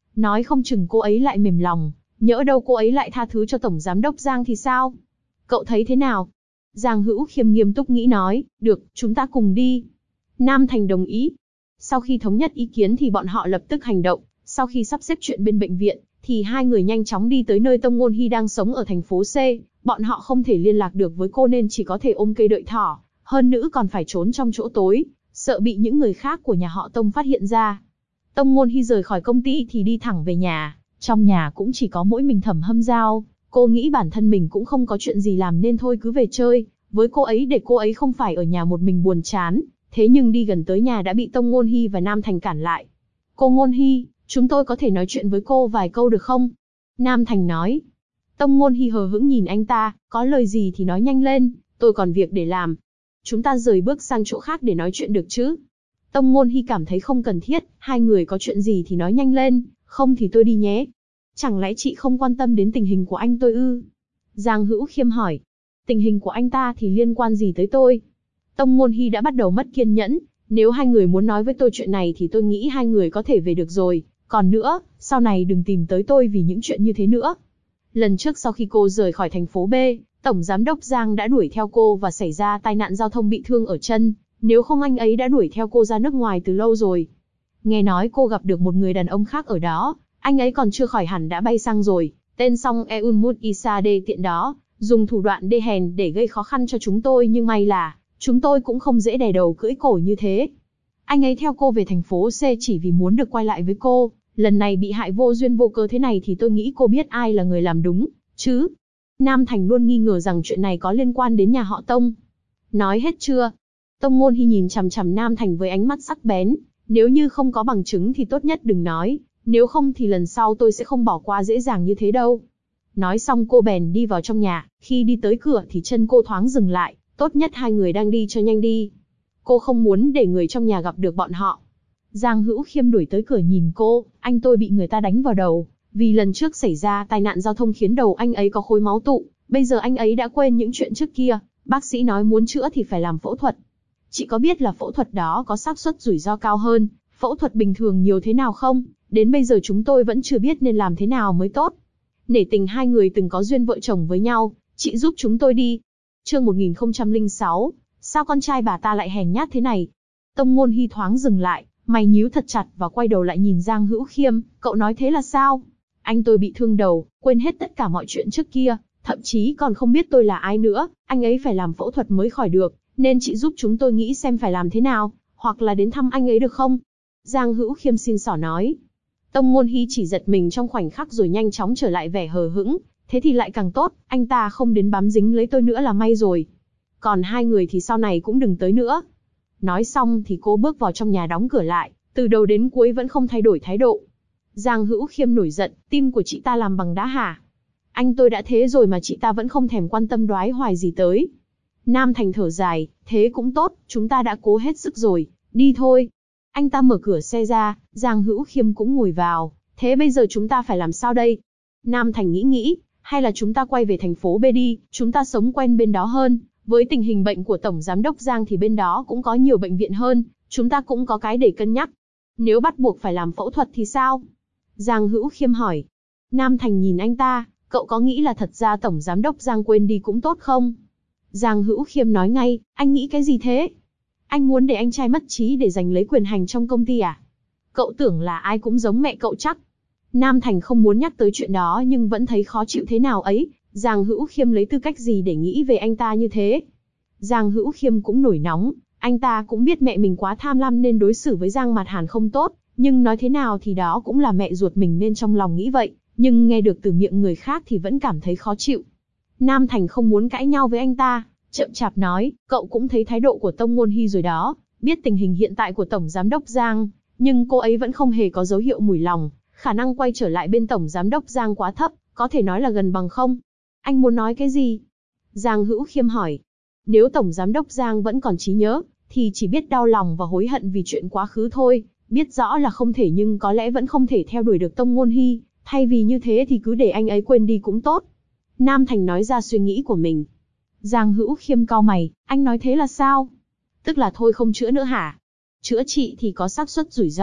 nói không chừng cô ấy lại mềm lòng, nhỡ đâu cô ấy lại tha thứ cho Tổng Giám đốc Giang thì sao? Cậu thấy thế nào? Giang Hữu Khiêm nghiêm túc nghĩ nói, được, chúng ta cùng đi. Nam Thành đồng ý. Sau khi thống nhất ý kiến thì bọn họ lập tức hành động, sau khi sắp xếp chuyện bên bệnh viện, thì hai người nhanh chóng đi tới nơi Tông Ngôn Hy đang sống ở thành phố C, bọn họ không thể liên lạc được với cô nên chỉ có thể ôm cây đợi thỏ, hơn nữa còn phải trốn trong chỗ tối, sợ bị những người khác của nhà họ Tông phát hiện ra. Tông Ngôn Hy rời khỏi công ty thì đi thẳng về nhà, trong nhà cũng chỉ có mỗi mình Thẩm Hâm Giao, cô nghĩ bản thân mình cũng không có chuyện gì làm nên thôi cứ về chơi với cô ấy để cô ấy không phải ở nhà một mình buồn chán, thế nhưng đi gần tới nhà đã bị Tông Ngôn Hy và Nam Thành cản lại. Cô Ngôn Hy, chúng tôi có thể nói chuyện với cô vài câu được không? Nam Thành nói. Tông Ngôn Hy hờ hững nhìn anh ta, có lời gì thì nói nhanh lên, tôi còn việc để làm. Chúng ta rời bước sang chỗ khác để nói chuyện được chứ? Tông Ngôn Hy cảm thấy không cần thiết, hai người có chuyện gì thì nói nhanh lên, không thì tôi đi nhé. Chẳng lẽ chị không quan tâm đến tình hình của anh tôi ư? Giang Hữu Khiêm hỏi. Tình hình của anh ta thì liên quan gì tới tôi? Tông Ngôn Hy đã bắt đầu mất kiên nhẫn, nếu hai người muốn nói với tôi chuyện này thì tôi nghĩ hai người có thể về được rồi, còn nữa, sau này đừng tìm tới tôi vì những chuyện như thế nữa. Lần trước sau khi cô rời khỏi thành phố B, Tổng Giám đốc Giang đã đuổi theo cô và xảy ra tai nạn giao thông bị thương ở chân, nếu không anh ấy đã đuổi theo cô ra nước ngoài từ lâu rồi. Nghe nói cô gặp được một người đàn ông khác ở đó, anh ấy còn chưa khỏi hẳn đã bay sang rồi, tên Song Eun-mut Isa đê tiện đó, dùng thủ đoạn đê hèn để gây khó khăn cho chúng tôi nhưng may là, chúng tôi cũng không dễ đè đầu cưỡi cổ như thế. Anh ấy theo cô về thành phố C chỉ vì muốn được quay lại với cô, lần này bị hại vô duyên vô cớ thế này thì tôi nghĩ cô biết ai là người làm đúng, chứ? Nam Thành luôn nghi ngờ rằng chuyện này có liên quan đến nhà họ Tông. Nói hết chưa? Tông Ngôn Hy nhìn chằm chằm Nam Thành với ánh mắt sắc bén, nếu như không có bằng chứng thì tốt nhất đừng nói, nếu không thì lần sau tôi sẽ không bỏ qua dễ dàng như thế đâu. Nói xong cô bèn đi vào trong nhà, khi đi tới cửa thì chân cô thoáng dừng lại, tốt nhất hai người đang đi cho nhanh đi. Cô không muốn để người trong nhà gặp được bọn họ. Giang Hữu Khiêm đuổi tới cửa nhìn cô, anh tôi bị người ta đánh vào đầu, vì lần trước xảy ra tai nạn giao thông khiến đầu anh ấy có khối máu tụ, bây giờ anh ấy đã quên những chuyện trước kia, bác sĩ nói muốn chữa thì phải làm phẫu thuật. Chị có biết là phẫu thuật đó có xác suất rủi ro cao hơn phẫu thuật bình thường nhiều thế nào không? Đến bây giờ chúng tôi vẫn chưa biết nên làm thế nào mới tốt. Nể tình hai người từng có duyên vợ chồng với nhau, chị giúp chúng tôi đi. Chương 1006, sao con trai bà ta lại hèn nhát thế này? Tông Ngôn Hy thoáng dừng lại, mày nhíu thật chặt và quay đầu lại nhìn Giang Hữu Khiêm, cậu nói thế là sao? Anh tôi bị thương đầu, quên hết tất cả mọi chuyện trước kia, thậm chí còn không biết tôi là ai nữa, anh ấy phải làm phẫu thuật mới khỏi được, nên chị giúp chúng tôi nghĩ xem phải làm thế nào, hoặc là đến thăm anh ấy được không? Giang Hữu Khiêm xin xỏ nói. Tông Ngôn Hy chỉ giật mình trong khoảnh khắc rồi nhanh chóng trở lại vẻ hờ hững, thế thì lại càng tốt, anh ta không đến bám dính lấy tôi nữa là may rồi. Còn hai người thì sau này cũng đừng tới nữa. Nói xong thì cô bước vào trong nhà đóng cửa lại, từ đầu đến cuối vẫn không thay đổi thái độ. Giang Hữu Khiêm nổi giận, tim của chị ta làm bằng đá hả? Anh tôi đã thế rồi mà chị ta vẫn không thèm quan tâm đoái hoài gì tới. Nam Thành thở dài, thế cũng tốt, chúng ta đã cố hết sức rồi, đi thôi. Anh ta mở cửa xe ra, Giang Hữu Khiêm cũng ngồi vào, thế bây giờ chúng ta phải làm sao đây? Nam Thành nghĩ, hay là chúng ta quay về thành phố B đi, chúng ta sống quen bên đó hơn, với tình hình bệnh của Tổng Giám đốc Giang thì bên đó cũng có nhiều bệnh viện hơn, chúng ta cũng có cái để cân nhắc. Nếu bắt buộc phải làm phẫu thuật thì sao? Giang Hữu Khiêm hỏi. Nam Thành nhìn anh ta, cậu có nghĩ là thật ra Tổng Giám đốc Giang quên đi cũng tốt không? Giang Hữu Khiêm nói ngay, anh nghĩ cái gì thế? Anh muốn để anh trai mất trí để giành lấy quyền hành trong công ty à? Cậu tưởng là ai cũng giống mẹ cậu chắc? Nam Thành không muốn nhắc tới chuyện đó nhưng vẫn thấy khó chịu thế nào ấy, Giang Hữu Khiêm lấy tư cách gì để nghĩ về anh ta như thế? Giang Hữu Khiêm cũng nổi nóng, anh ta cũng biết mẹ mình quá tham lam nên đối xử với Giang Mạt Hàn không tốt, nhưng nói thế nào thì đó cũng là mẹ ruột mình nên trong lòng nghĩ vậy, nhưng nghe được từ miệng người khác thì vẫn cảm thấy khó chịu. Nam Thành không muốn cãi nhau với anh ta, chậm chạp nói, cậu cũng thấy thái độ của Tông Ngôn Hy rồi đó, biết tình hình hiện tại của Tổng Giám đốc Giang, nhưng cô ấy vẫn không hề có dấu hiệu mùi lòng, khả năng quay trở lại bên Tổng Giám đốc Giang quá thấp, có thể nói là gần bằng không. Anh muốn nói cái gì? Giang Hữu Khiêm hỏi. Nếu Tổng Giám đốc Giang vẫn còn trí nhớ, thì chỉ biết đau lòng và hối hận vì chuyện quá khứ thôi, biết rõ là không thể nhưng có lẽ vẫn không thể theo đuổi được Tông Ngôn Hy, thay vì như thế thì cứ để anh ấy quên đi cũng tốt. Nam Thành nói ra suy nghĩ của mình. Giang Hữu Khiêm cau mày, anh nói thế là sao? Tức là thôi không chữa nữa hả? Chữa trị thì có xác suất rủi ro,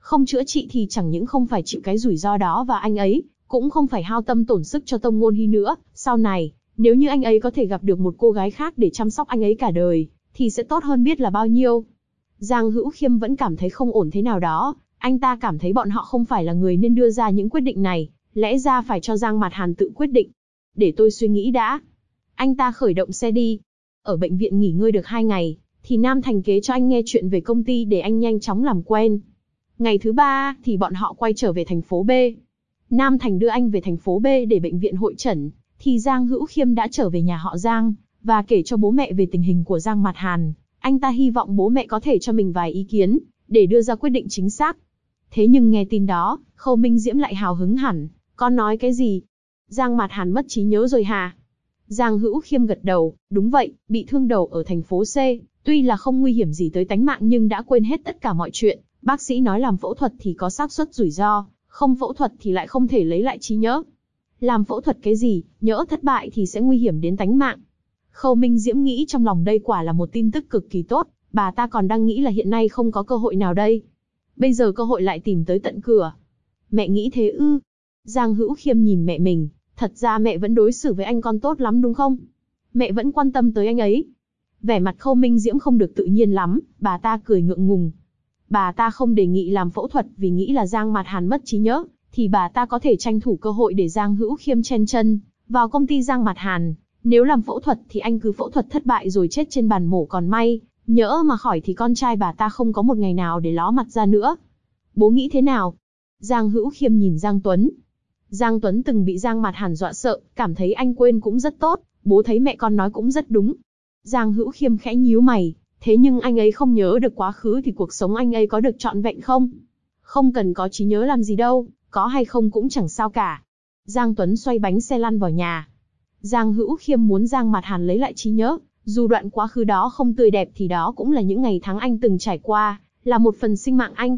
Không chữa trị thì chẳng những không phải chịu cái rủi ro đó và anh ấy cũng không phải hao tâm tổn sức cho Tông Ngôn Hy nữa. Sau này, nếu như anh ấy có thể gặp được một cô gái khác để chăm sóc anh ấy cả đời, thì sẽ tốt hơn biết là bao nhiêu. Giang Hữu Khiêm vẫn cảm thấy không ổn thế nào đó, anh ta cảm thấy bọn họ không phải là người nên đưa ra những quyết định này, lẽ ra phải cho Giang Mạt Hàn tự quyết định. Để tôi suy nghĩ đã. Anh ta khởi động xe đi. Ở bệnh viện nghỉ ngơi được 2 ngày, thì Nam Thành kế cho anh nghe chuyện về công ty để anh nhanh chóng làm quen. Ngày thứ 3 thì bọn họ quay trở về thành phố B. Nam Thành đưa anh về thành phố B để bệnh viện hội chẩn, thì Giang Hữu Khiêm đã trở về nhà họ Giang, và kể cho bố mẹ về tình hình của Giang Mạt Hàn. Anh ta hy vọng bố mẹ có thể cho mình vài ý kiến, để đưa ra quyết định chính xác. Thế nhưng nghe tin đó, Khâu Minh Diễm lại hào hứng hẳn. Con nói cái gì? Giang Mạt Hàn mất trí nhớ rồi hả? Giang Hữu Khiêm gật đầu, đúng vậy, bị thương đầu ở thành phố C, tuy là không nguy hiểm gì tới tánh mạng nhưng đã quên hết tất cả mọi chuyện. Bác sĩ nói làm phẫu thuật thì có xác suất rủi ro, không phẫu thuật thì lại không thể lấy lại trí nhớ. Làm phẫu thuật cái gì, nhỡ thất bại thì sẽ nguy hiểm đến tánh mạng. Khâu Minh Diễm nghĩ trong lòng đây quả là một tin tức cực kỳ tốt, bà ta còn đang nghĩ là hiện nay không có cơ hội nào đây. Bây giờ cơ hội lại tìm tới tận cửa. Mẹ nghĩ thế ư? Giang Hữu Khiêm nhìn mẹ mình, thật ra mẹ vẫn đối xử với anh con tốt lắm đúng không? Mẹ vẫn quan tâm tới anh ấy. Vẻ mặt Khâu Minh Diễm không được tự nhiên lắm, bà ta cười ngượng ngùng. Bà ta không đề nghị làm phẫu thuật vì nghĩ là Giang Mạt Hàn mất trí nhớ, thì bà ta có thể tranh thủ cơ hội để Giang Hữu Khiêm chen chân vào công ty Giang Mạt Hàn. Nếu làm phẫu thuật thì anh cứ phẫu thuật thất bại rồi chết trên bàn mổ còn may, nhỡ mà khỏi thì con trai bà ta không có một ngày nào để ló mặt ra nữa. Bố nghĩ thế nào? Giang Hữu Khiêm nhìn Giang Tuấn. Giang Tuấn từng bị Giang Mạt Hàn dọa sợ, cảm thấy anh quên cũng rất tốt, bố thấy mẹ con nói cũng rất đúng. Giang Hữu Khiêm khẽ nhíu mày, thế nhưng anh ấy không nhớ được quá khứ thì cuộc sống anh ấy có được trọn vẹn không? Không cần có trí nhớ làm gì đâu, có hay không cũng chẳng sao cả. Giang Tuấn xoay bánh xe lăn vào nhà. Giang Hữu Khiêm muốn Giang Mạt Hàn lấy lại trí nhớ, dù đoạn quá khứ đó không tươi đẹp thì đó cũng là những ngày tháng anh từng trải qua, là một phần sinh mạng anh.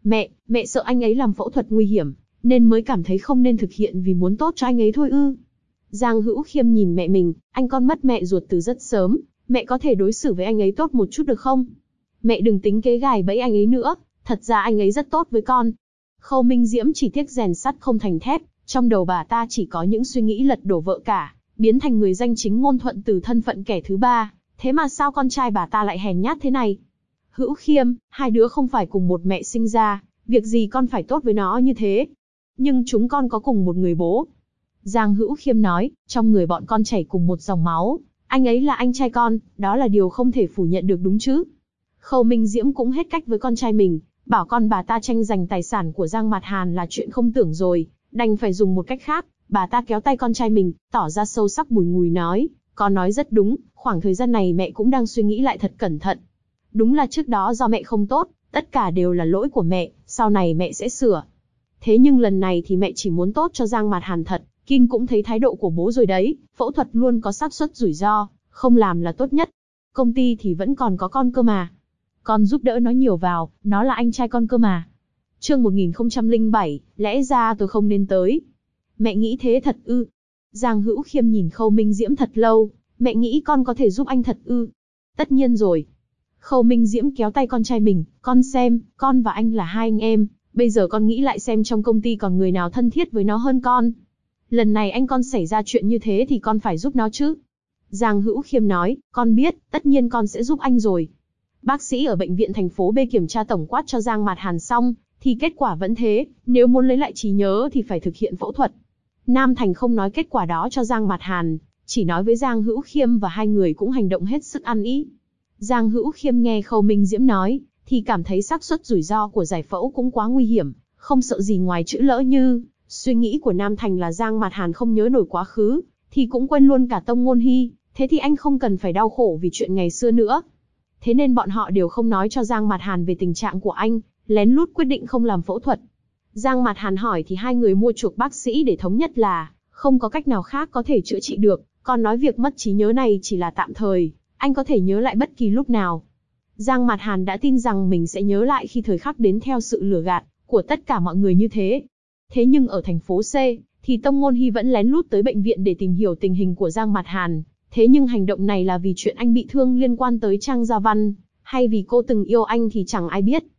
Mẹ sợ anh ấy làm phẫu thuật nguy hiểm, nên mới cảm thấy không nên thực hiện vì muốn tốt cho anh ấy thôi ư? Giang Hữu Khiêm nhìn mẹ mình, anh con mất mẹ ruột từ rất sớm, mẹ có thể đối xử với anh ấy tốt một chút được không? Mẹ đừng tính kế gài bẫy anh ấy nữa, thật ra anh ấy rất tốt với con. Khâu Minh Diễm chỉ tiếc rèn sắt không thành thép, trong đầu bà ta chỉ có những suy nghĩ lật đổ vợ cả, biến thành người danh chính ngôn thuận từ thân phận kẻ thứ ba, thế mà sao con trai bà ta lại hèn nhát thế này? Hữu Khiêm, hai đứa không phải cùng một mẹ sinh ra, việc gì con phải tốt với nó như thế? Nhưng chúng con có cùng một người bố. Giang Hữu Khiêm nói, trong người bọn con chảy cùng một dòng máu, anh ấy là anh trai con, đó là điều không thể phủ nhận được đúng chứ? Khâu Minh Diễm cũng hết cách với con trai mình, bảo con bà ta tranh giành tài sản của Giang Mạt Hàn là chuyện không tưởng rồi, đành phải dùng một cách khác. Bà ta kéo tay con trai mình, tỏ ra sâu sắc bùi ngùi nói, con nói rất đúng, khoảng thời gian này mẹ cũng đang suy nghĩ lại thật cẩn thận. Đúng là trước đó do mẹ không tốt, tất cả đều là lỗi của mẹ, sau này mẹ sẽ sửa. Thế nhưng lần này thì mẹ chỉ muốn tốt cho Giang Mạt Hàn thật, Kim cũng thấy thái độ của bố rồi đấy, phẫu thuật luôn có xác suất rủi ro, không làm là tốt nhất. Công ty thì vẫn còn có con cơ mà. Con giúp đỡ nó nhiều vào, nó là anh trai con cơ mà. Chương 1007, lẽ ra tôi không nên tới. Mẹ nghĩ thế thật ư? Giang Hữu Khiêm nhìn Khâu Minh Diễm thật lâu, mẹ nghĩ con có thể giúp anh thật ư? Tất nhiên rồi. Khâu Minh Diễm kéo tay con trai mình, con xem, con và anh là hai anh em, bây giờ con nghĩ lại xem trong công ty còn người nào thân thiết với nó hơn con. Lần này anh con xảy ra chuyện như thế thì con phải giúp nó chứ. Giang Hữu Khiêm nói, con biết, tất nhiên con sẽ giúp anh rồi. Bác sĩ ở bệnh viện thành phố B kiểm tra tổng quát cho Giang Mạt Hàn xong, thì kết quả vẫn thế, nếu muốn lấy lại trí nhớ thì phải thực hiện phẫu thuật. Nam Thành không nói kết quả đó cho Giang Mạt Hàn, chỉ nói với Giang Hữu Khiêm và hai người cũng hành động hết sức ăn ý. Giang Hữu Khiêm nghe Khâu Minh Diễm nói, thì cảm thấy xác suất rủi ro của giải phẫu cũng quá nguy hiểm, không sợ gì ngoài chữ lỡ như. Suy nghĩ của Nam Thành là Giang Mạt Hàn không nhớ nổi quá khứ, thì cũng quên luôn cả Tông Ngôn Hy, thế thì anh không cần phải đau khổ vì chuyện ngày xưa nữa. Thế nên bọn họ đều không nói cho Giang Mạt Hàn về tình trạng của anh, lén lút quyết định không làm phẫu thuật. Giang Mạt Hàn hỏi thì hai người mua chuộc bác sĩ để thống nhất là không có cách nào khác có thể chữa trị được, còn nói việc mất trí nhớ này chỉ là tạm thời, anh có thể nhớ lại bất kỳ lúc nào. Giang Mạt Hàn đã tin rằng mình sẽ nhớ lại khi thời khắc đến theo sự lừa gạt của tất cả mọi người như thế. Thế nhưng ở thành phố C, thì Tông Ngôn Hy vẫn lén lút tới bệnh viện để tìm hiểu tình hình của Giang Mạt Hàn. Thế nhưng hành động này là vì chuyện anh bị thương liên quan tới Trang Gia Văn, hay vì cô từng yêu anh thì chẳng ai biết.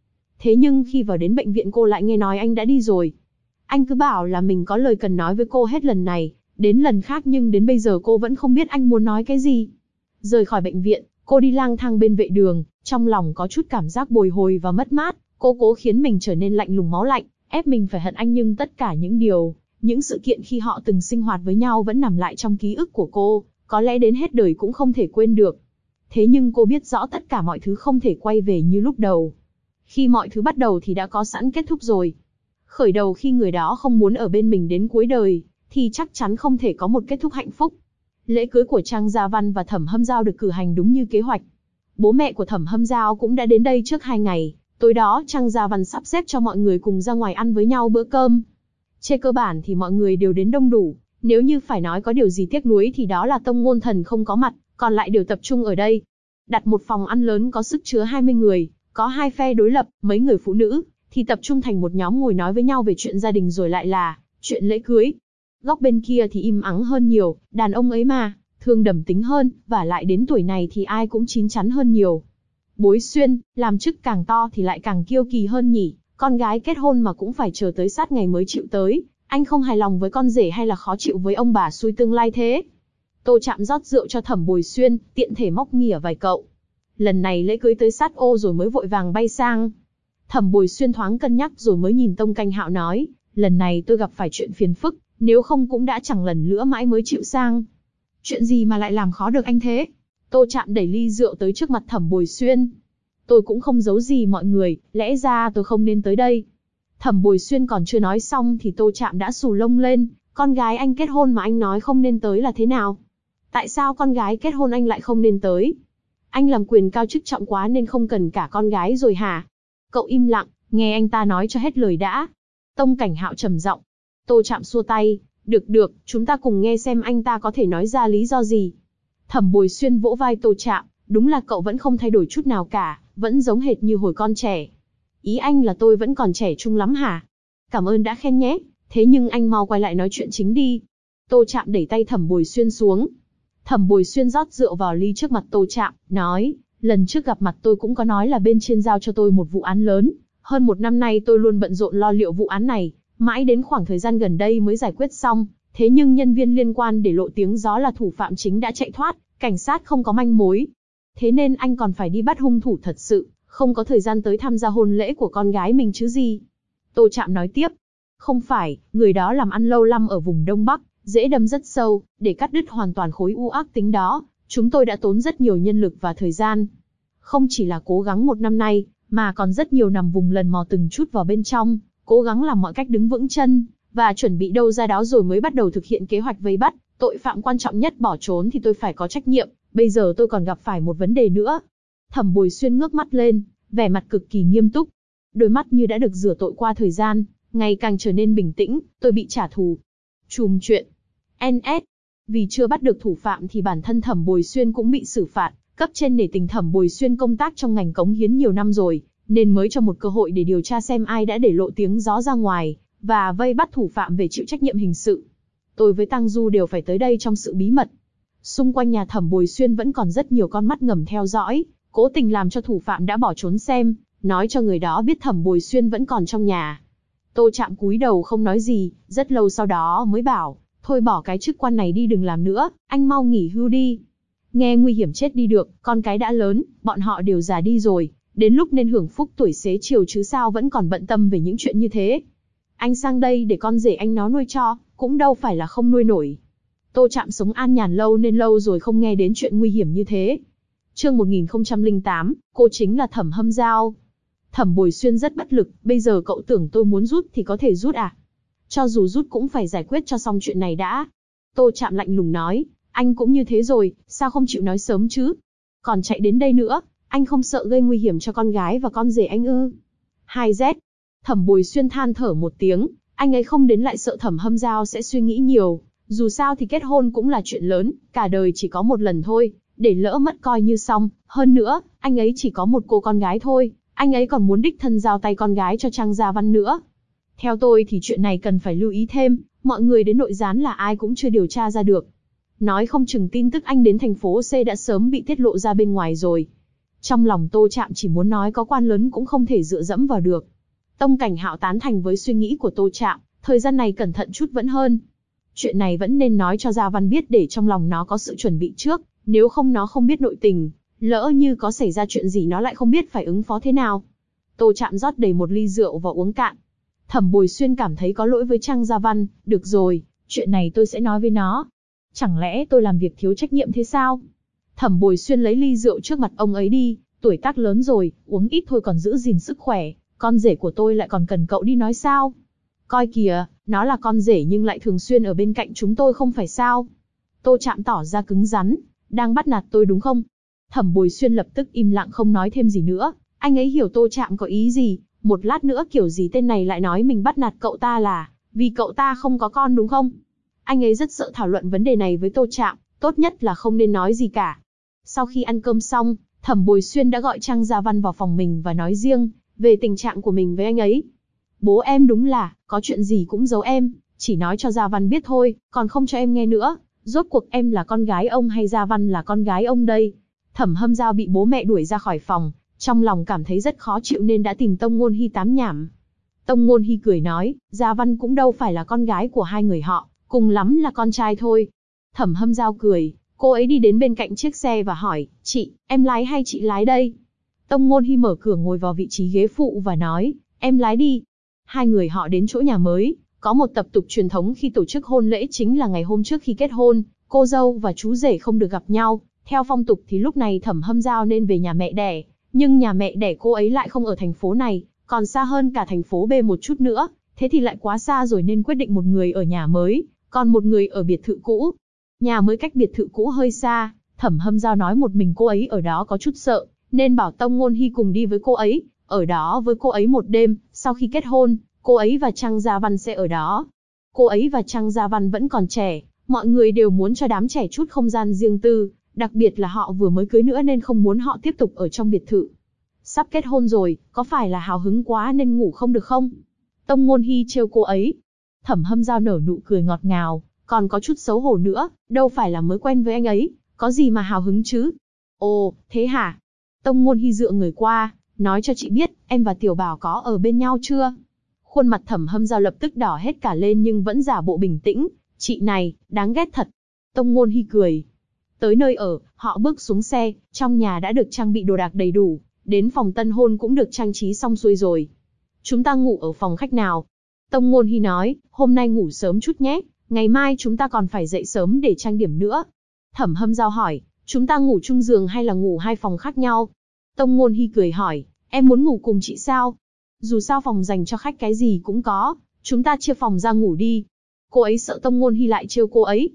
Thế nhưng khi vào đến bệnh viện cô lại nghe nói anh đã đi rồi. Anh cứ bảo là mình có lời cần nói với cô hết lần này, đến lần khác nhưng đến bây giờ cô vẫn không biết anh muốn nói cái gì. Rời khỏi bệnh viện, cô đi lang thang bên vệ đường, trong lòng có chút cảm giác bồi hồi và mất mát. Cô cố khiến mình trở nên lạnh lùng máu lạnh, ép mình phải hận anh nhưng tất cả những sự kiện khi họ từng sinh hoạt với nhau vẫn nằm lại trong ký ức của cô, có lẽ đến hết đời cũng không thể quên được. Thế nhưng cô biết rõ tất cả mọi thứ không thể quay về như lúc đầu. Khi mọi thứ bắt đầu thì đã có sẵn kết thúc rồi. Khởi đầu khi người đó không muốn ở bên mình đến cuối đời, thì chắc chắn không thể có một kết thúc hạnh phúc. Lễ cưới của Trang Gia Văn và Thẩm Hâm Giao được cử hành đúng như kế hoạch. Bố mẹ của Thẩm Hâm Giao cũng đã đến đây trước 2 ngày. Tối đó Trang Gia Văn sắp xếp cho mọi người cùng ra ngoài ăn với nhau bữa cơm. Trên cơ bản thì mọi người đều đến đông đủ. Nếu như phải nói có điều gì tiếc nuối thì đó là Tông Ngôn Thần không có mặt, còn lại đều tập trung ở đây. Đặt một phòng ăn lớn có sức chứa 20 người, có 2 phe đối lập, mấy người phụ nữ thì tập trung thành một nhóm ngồi nói với nhau về chuyện gia đình rồi lại là chuyện lễ cưới. Góc bên kia thì im ắng hơn nhiều, đàn ông ấy mà, thường đầm tính hơn, và lại đến tuổi này thì ai cũng chín chắn hơn nhiều. Bối Xuyên, làm chức càng to thì lại càng kiêu kỳ hơn nhỉ, con gái kết hôn mà cũng phải chờ tới sát ngày mới chịu tới, anh không hài lòng với con rể hay là khó chịu với ông bà xui tương lai thế? Tô Trạm rót rượu cho Thẩm Bồi Xuyên, tiện thể móc nghỉa vài cậu. Lần này lễ cưới tới sát ô rồi mới vội vàng bay sang. Thẩm Bồi Xuyên thoáng cân nhắc rồi mới nhìn Tông Canh Hạo nói, lần này tôi gặp phải chuyện phiền phức, nếu không cũng đã chẳng lần nữa mãi mới chịu sang. Chuyện gì mà lại làm khó được anh thế? Tô Trạm đẩy ly rượu tới trước mặt Thẩm Bồi Xuyên. Tôi cũng không giấu gì mọi người, lẽ ra tôi không nên tới đây. Thẩm Bồi Xuyên còn chưa nói xong thì Tô Trạm đã xù lông lên, con gái anh kết hôn mà anh nói không nên tới là thế nào? Tại sao con gái kết hôn anh lại không nên tới? Anh làm quyền cao chức trọng quá nên không cần cả con gái rồi hả? Cậu im lặng, nghe anh ta nói cho hết lời đã. Tông Cảnh Hạo trầm giọng. Tô Trạm xua tay, được, chúng ta cùng nghe xem anh ta có thể nói ra lý do gì. Thẩm Bồi Xuyên vỗ vai Tô Trạm, đúng là cậu vẫn không thay đổi chút nào cả, vẫn giống hệt như hồi con trẻ. Ý anh là tôi vẫn còn trẻ trung lắm hả? Cảm ơn đã khen nhé, thế nhưng anh mau quay lại nói chuyện chính đi. Tô Trạm đẩy tay Thẩm Bồi Xuyên xuống. Thẩm Bồi Xuyên rót rượu vào ly trước mặt Tô Trạm, nói, lần trước gặp mặt tôi cũng có nói là bên trên giao cho tôi một vụ án lớn. Hơn 1 năm nay tôi luôn bận rộn lo liệu vụ án này, mãi đến khoảng thời gian gần đây mới giải quyết xong. Thế nhưng nhân viên liên quan để lộ tiếng gió là thủ phạm chính đã chạy thoát, cảnh sát không có manh mối. Thế nên anh còn phải đi bắt hung thủ thật sự, không có thời gian tới tham gia hôn lễ của con gái mình chứ gì. Tô Trạm nói tiếp, không phải, người đó làm ăn lâu năm ở vùng Đông Bắc, dễ đâm rất sâu, để cắt đứt hoàn toàn khối u ác tính đó, chúng tôi đã tốn rất nhiều nhân lực và thời gian. Không chỉ là cố gắng 1 năm nay, mà còn rất nhiều nằm vùng lần mò từng chút vào bên trong, cố gắng làm mọi cách đứng vững chân, và chuẩn bị đâu ra đó rồi mới bắt đầu thực hiện kế hoạch vây bắt, tội phạm quan trọng nhất bỏ trốn thì tôi phải có trách nhiệm, bây giờ tôi còn gặp phải một vấn đề nữa. Thẩm Bồi Xuyên ngước mắt lên, vẻ mặt cực kỳ nghiêm túc. Đôi mắt như đã được rửa tội qua thời gian, ngày càng trở nên bình tĩnh, tôi bị trả thù. Chùm chuyện. NS. Vì chưa bắt được thủ phạm thì bản thân Thẩm Bồi Xuyên cũng bị xử phạt, cấp trên nể tình Thẩm Bồi Xuyên công tác trong ngành cống hiến nhiều năm rồi, nên mới cho một cơ hội để điều tra xem ai đã để lộ tiếng gió ra ngoài, và vây bắt thủ phạm về chịu trách nhiệm hình sự. Tôi với Tăng Du đều phải tới đây trong sự bí mật. Xung quanh nhà Thẩm Bồi Xuyên vẫn còn rất nhiều con mắt ngầm theo dõi, cố tình làm cho thủ phạm đã bỏ trốn xem, nói cho người đó biết Thẩm Bồi Xuyên vẫn còn trong nhà. Tô Trạm cúi đầu không nói gì, rất lâu sau đó mới bảo, thôi bỏ cái chức quan này đi đừng làm nữa, anh mau nghỉ hưu đi. Nghe nguy hiểm chết đi được, con cái đã lớn, bọn họ đều già đi rồi, đến lúc nên hưởng phúc tuổi xế chiều chứ sao vẫn còn bận tâm về những chuyện như thế. Anh sang đây để con rể anh nó nuôi cho, cũng đâu phải là không nuôi nổi. Tô Trạm sống an nhàn lâu nên lâu rồi không nghe đến chuyện nguy hiểm như thế. Chương 1008, cô chính là Thẩm Hâm Giao. Thẩm Bồi Xuyên rất bất lực, bây giờ cậu tưởng tôi muốn rút thì có thể rút à? Cho dù rút cũng phải giải quyết cho xong chuyện này đã. Tô Trạm lạnh lùng nói, anh cũng như thế rồi, sao không chịu nói sớm chứ? Còn chạy đến đây nữa, anh không sợ gây nguy hiểm cho con gái và con rể anh ư? 2Z. Thẩm Bồi Xuyên than thở một tiếng, anh ấy không đến lại sợ Thẩm Hâm Giao sẽ suy nghĩ nhiều. Dù sao thì kết hôn cũng là chuyện lớn, cả đời chỉ có một lần thôi, để lỡ mất coi như xong. Hơn nữa, anh ấy chỉ có một cô con gái thôi, anh ấy còn muốn đích thân giao tay con gái cho Trang Gia Văn nữa. Theo tôi thì chuyện này cần phải lưu ý thêm, mọi người đến nội gián là ai cũng chưa điều tra ra được. Nói không chừng tin tức anh đến thành phố C đã sớm bị tiết lộ ra bên ngoài rồi. Trong lòng Tô Trạm chỉ muốn nói có quan lớn cũng không thể dựa dẫm vào được. Tông Cảnh Hạo tán thành với suy nghĩ của Tô Trạm, thời gian này cẩn thận chút vẫn hơn. Chuyện này vẫn nên nói cho Gia Văn biết để trong lòng nó có sự chuẩn bị trước, nếu không nó không biết nội tình, lỡ như có xảy ra chuyện gì nó lại không biết phải ứng phó thế nào. Tô Trạm rót đầy một ly rượu và uống cạn. Thẩm Bồi Xuyên cảm thấy có lỗi với Trang Gia Văn, được rồi, chuyện này tôi sẽ nói với nó. Chẳng lẽ tôi làm việc thiếu trách nhiệm thế sao? Thẩm Bồi Xuyên lấy ly rượu trước mặt ông ấy đi, tuổi tác lớn rồi, uống ít thôi còn giữ gìn sức khỏe, con rể của tôi lại còn cần cậu đi nói sao? Coi kìa, nó là con rể nhưng lại thường xuyên ở bên cạnh chúng tôi không phải sao? Tô Trạm tỏ ra cứng rắn, đang bắt nạt tôi đúng không? Thẩm Bồi Xuyên lập tức im lặng không nói thêm gì nữa, anh ấy hiểu Tô Trạm có ý gì, một lát nữa kiểu gì tên này lại nói mình bắt nạt cậu ta là vì cậu ta không có con đúng không? Anh ấy rất sợ thảo luận vấn đề này với Tô Trạm, tốt nhất là không nên nói gì cả. Sau khi ăn cơm xong, Thẩm Bồi Xuyên đã gọi Trang Gia Văn vào phòng mình và nói riêng về tình trạng của mình với anh ấy. Bố em đúng là, có chuyện gì cũng giấu em, chỉ nói cho Gia Văn biết thôi, còn không cho em nghe nữa. Rốt cuộc em là con gái ông hay Gia Văn là con gái ông đây? Thẩm Hâm Giao bị bố mẹ đuổi ra khỏi phòng, trong lòng cảm thấy rất khó chịu nên đã tìm Tông Ngôn Hi tám nhảm. Tông Ngôn Hi cười nói, Gia Văn cũng đâu phải là con gái của hai người họ, cùng lắm là con trai thôi. Thẩm Hâm Giao cười, cô ấy đi đến bên cạnh chiếc xe và hỏi, chị, em lái hay chị lái đây? Tông Ngôn Hi mở cửa ngồi vào vị trí ghế phụ và nói, em lái đi. Hai người họ đến chỗ nhà mới, có một tập tục truyền thống khi tổ chức hôn lễ chính là ngày hôm trước khi kết hôn, cô dâu và chú rể không được gặp nhau. Theo phong tục thì lúc này Thẩm Hâm Giao nên về nhà mẹ đẻ, nhưng nhà mẹ đẻ cô ấy lại không ở thành phố này, còn xa hơn cả thành phố B một chút nữa, thế thì lại quá xa rồi nên quyết định một người ở nhà mới, còn một người ở biệt thự cũ. Nhà mới cách biệt thự cũ hơi xa, Thẩm Hâm Giao nói một mình cô ấy ở đó có chút sợ, nên bảo Tông Ngôn Hi cùng đi với cô ấy, ở đó với cô ấy một đêm, sau khi kết hôn, cô ấy và Trang Gia Văn sẽ ở đó. Cô ấy và Trang Gia Văn vẫn còn trẻ, mọi người đều muốn cho đám trẻ chút không gian riêng tư, đặc biệt là họ vừa mới cưới nữa nên không muốn họ tiếp tục ở trong biệt thự. Sắp kết hôn rồi, có phải là hào hứng quá nên ngủ không được không? Tông Ngôn Hi trêu cô ấy. Thẩm Hâm Giao nở nụ cười ngọt ngào, còn có chút xấu hổ nữa, đâu phải là mới quen với anh ấy, có gì mà hào hứng chứ? Ồ, thế hả? Tông Ngôn Hi dựa người qua, nói cho chị biết, em và Tiểu Bảo có ở bên nhau chưa? Khuôn mặt Thẩm Hâm Giao lập tức đỏ hết cả lên nhưng vẫn giả bộ bình tĩnh, chị này, đáng ghét thật. Tông Ngôn Hi cười. Tới nơi ở, họ bước xuống xe, trong nhà đã được trang bị đồ đạc đầy đủ, đến phòng tân hôn cũng được trang trí xong xuôi rồi. Chúng ta ngủ ở phòng khách nào? Tông Ngôn Hi nói, hôm nay ngủ sớm chút nhé, ngày mai chúng ta còn phải dậy sớm để trang điểm nữa. Thẩm Hâm Giao hỏi, chúng ta ngủ chung giường hay là ngủ hai phòng khác nhau? Tông Ngôn Hi cười hỏi, em muốn ngủ cùng chị sao? Dù sao phòng dành cho khách cái gì cũng có, chúng ta chia phòng ra ngủ đi. Cô ấy sợ Tông Ngôn Hi lại trêu cô ấy.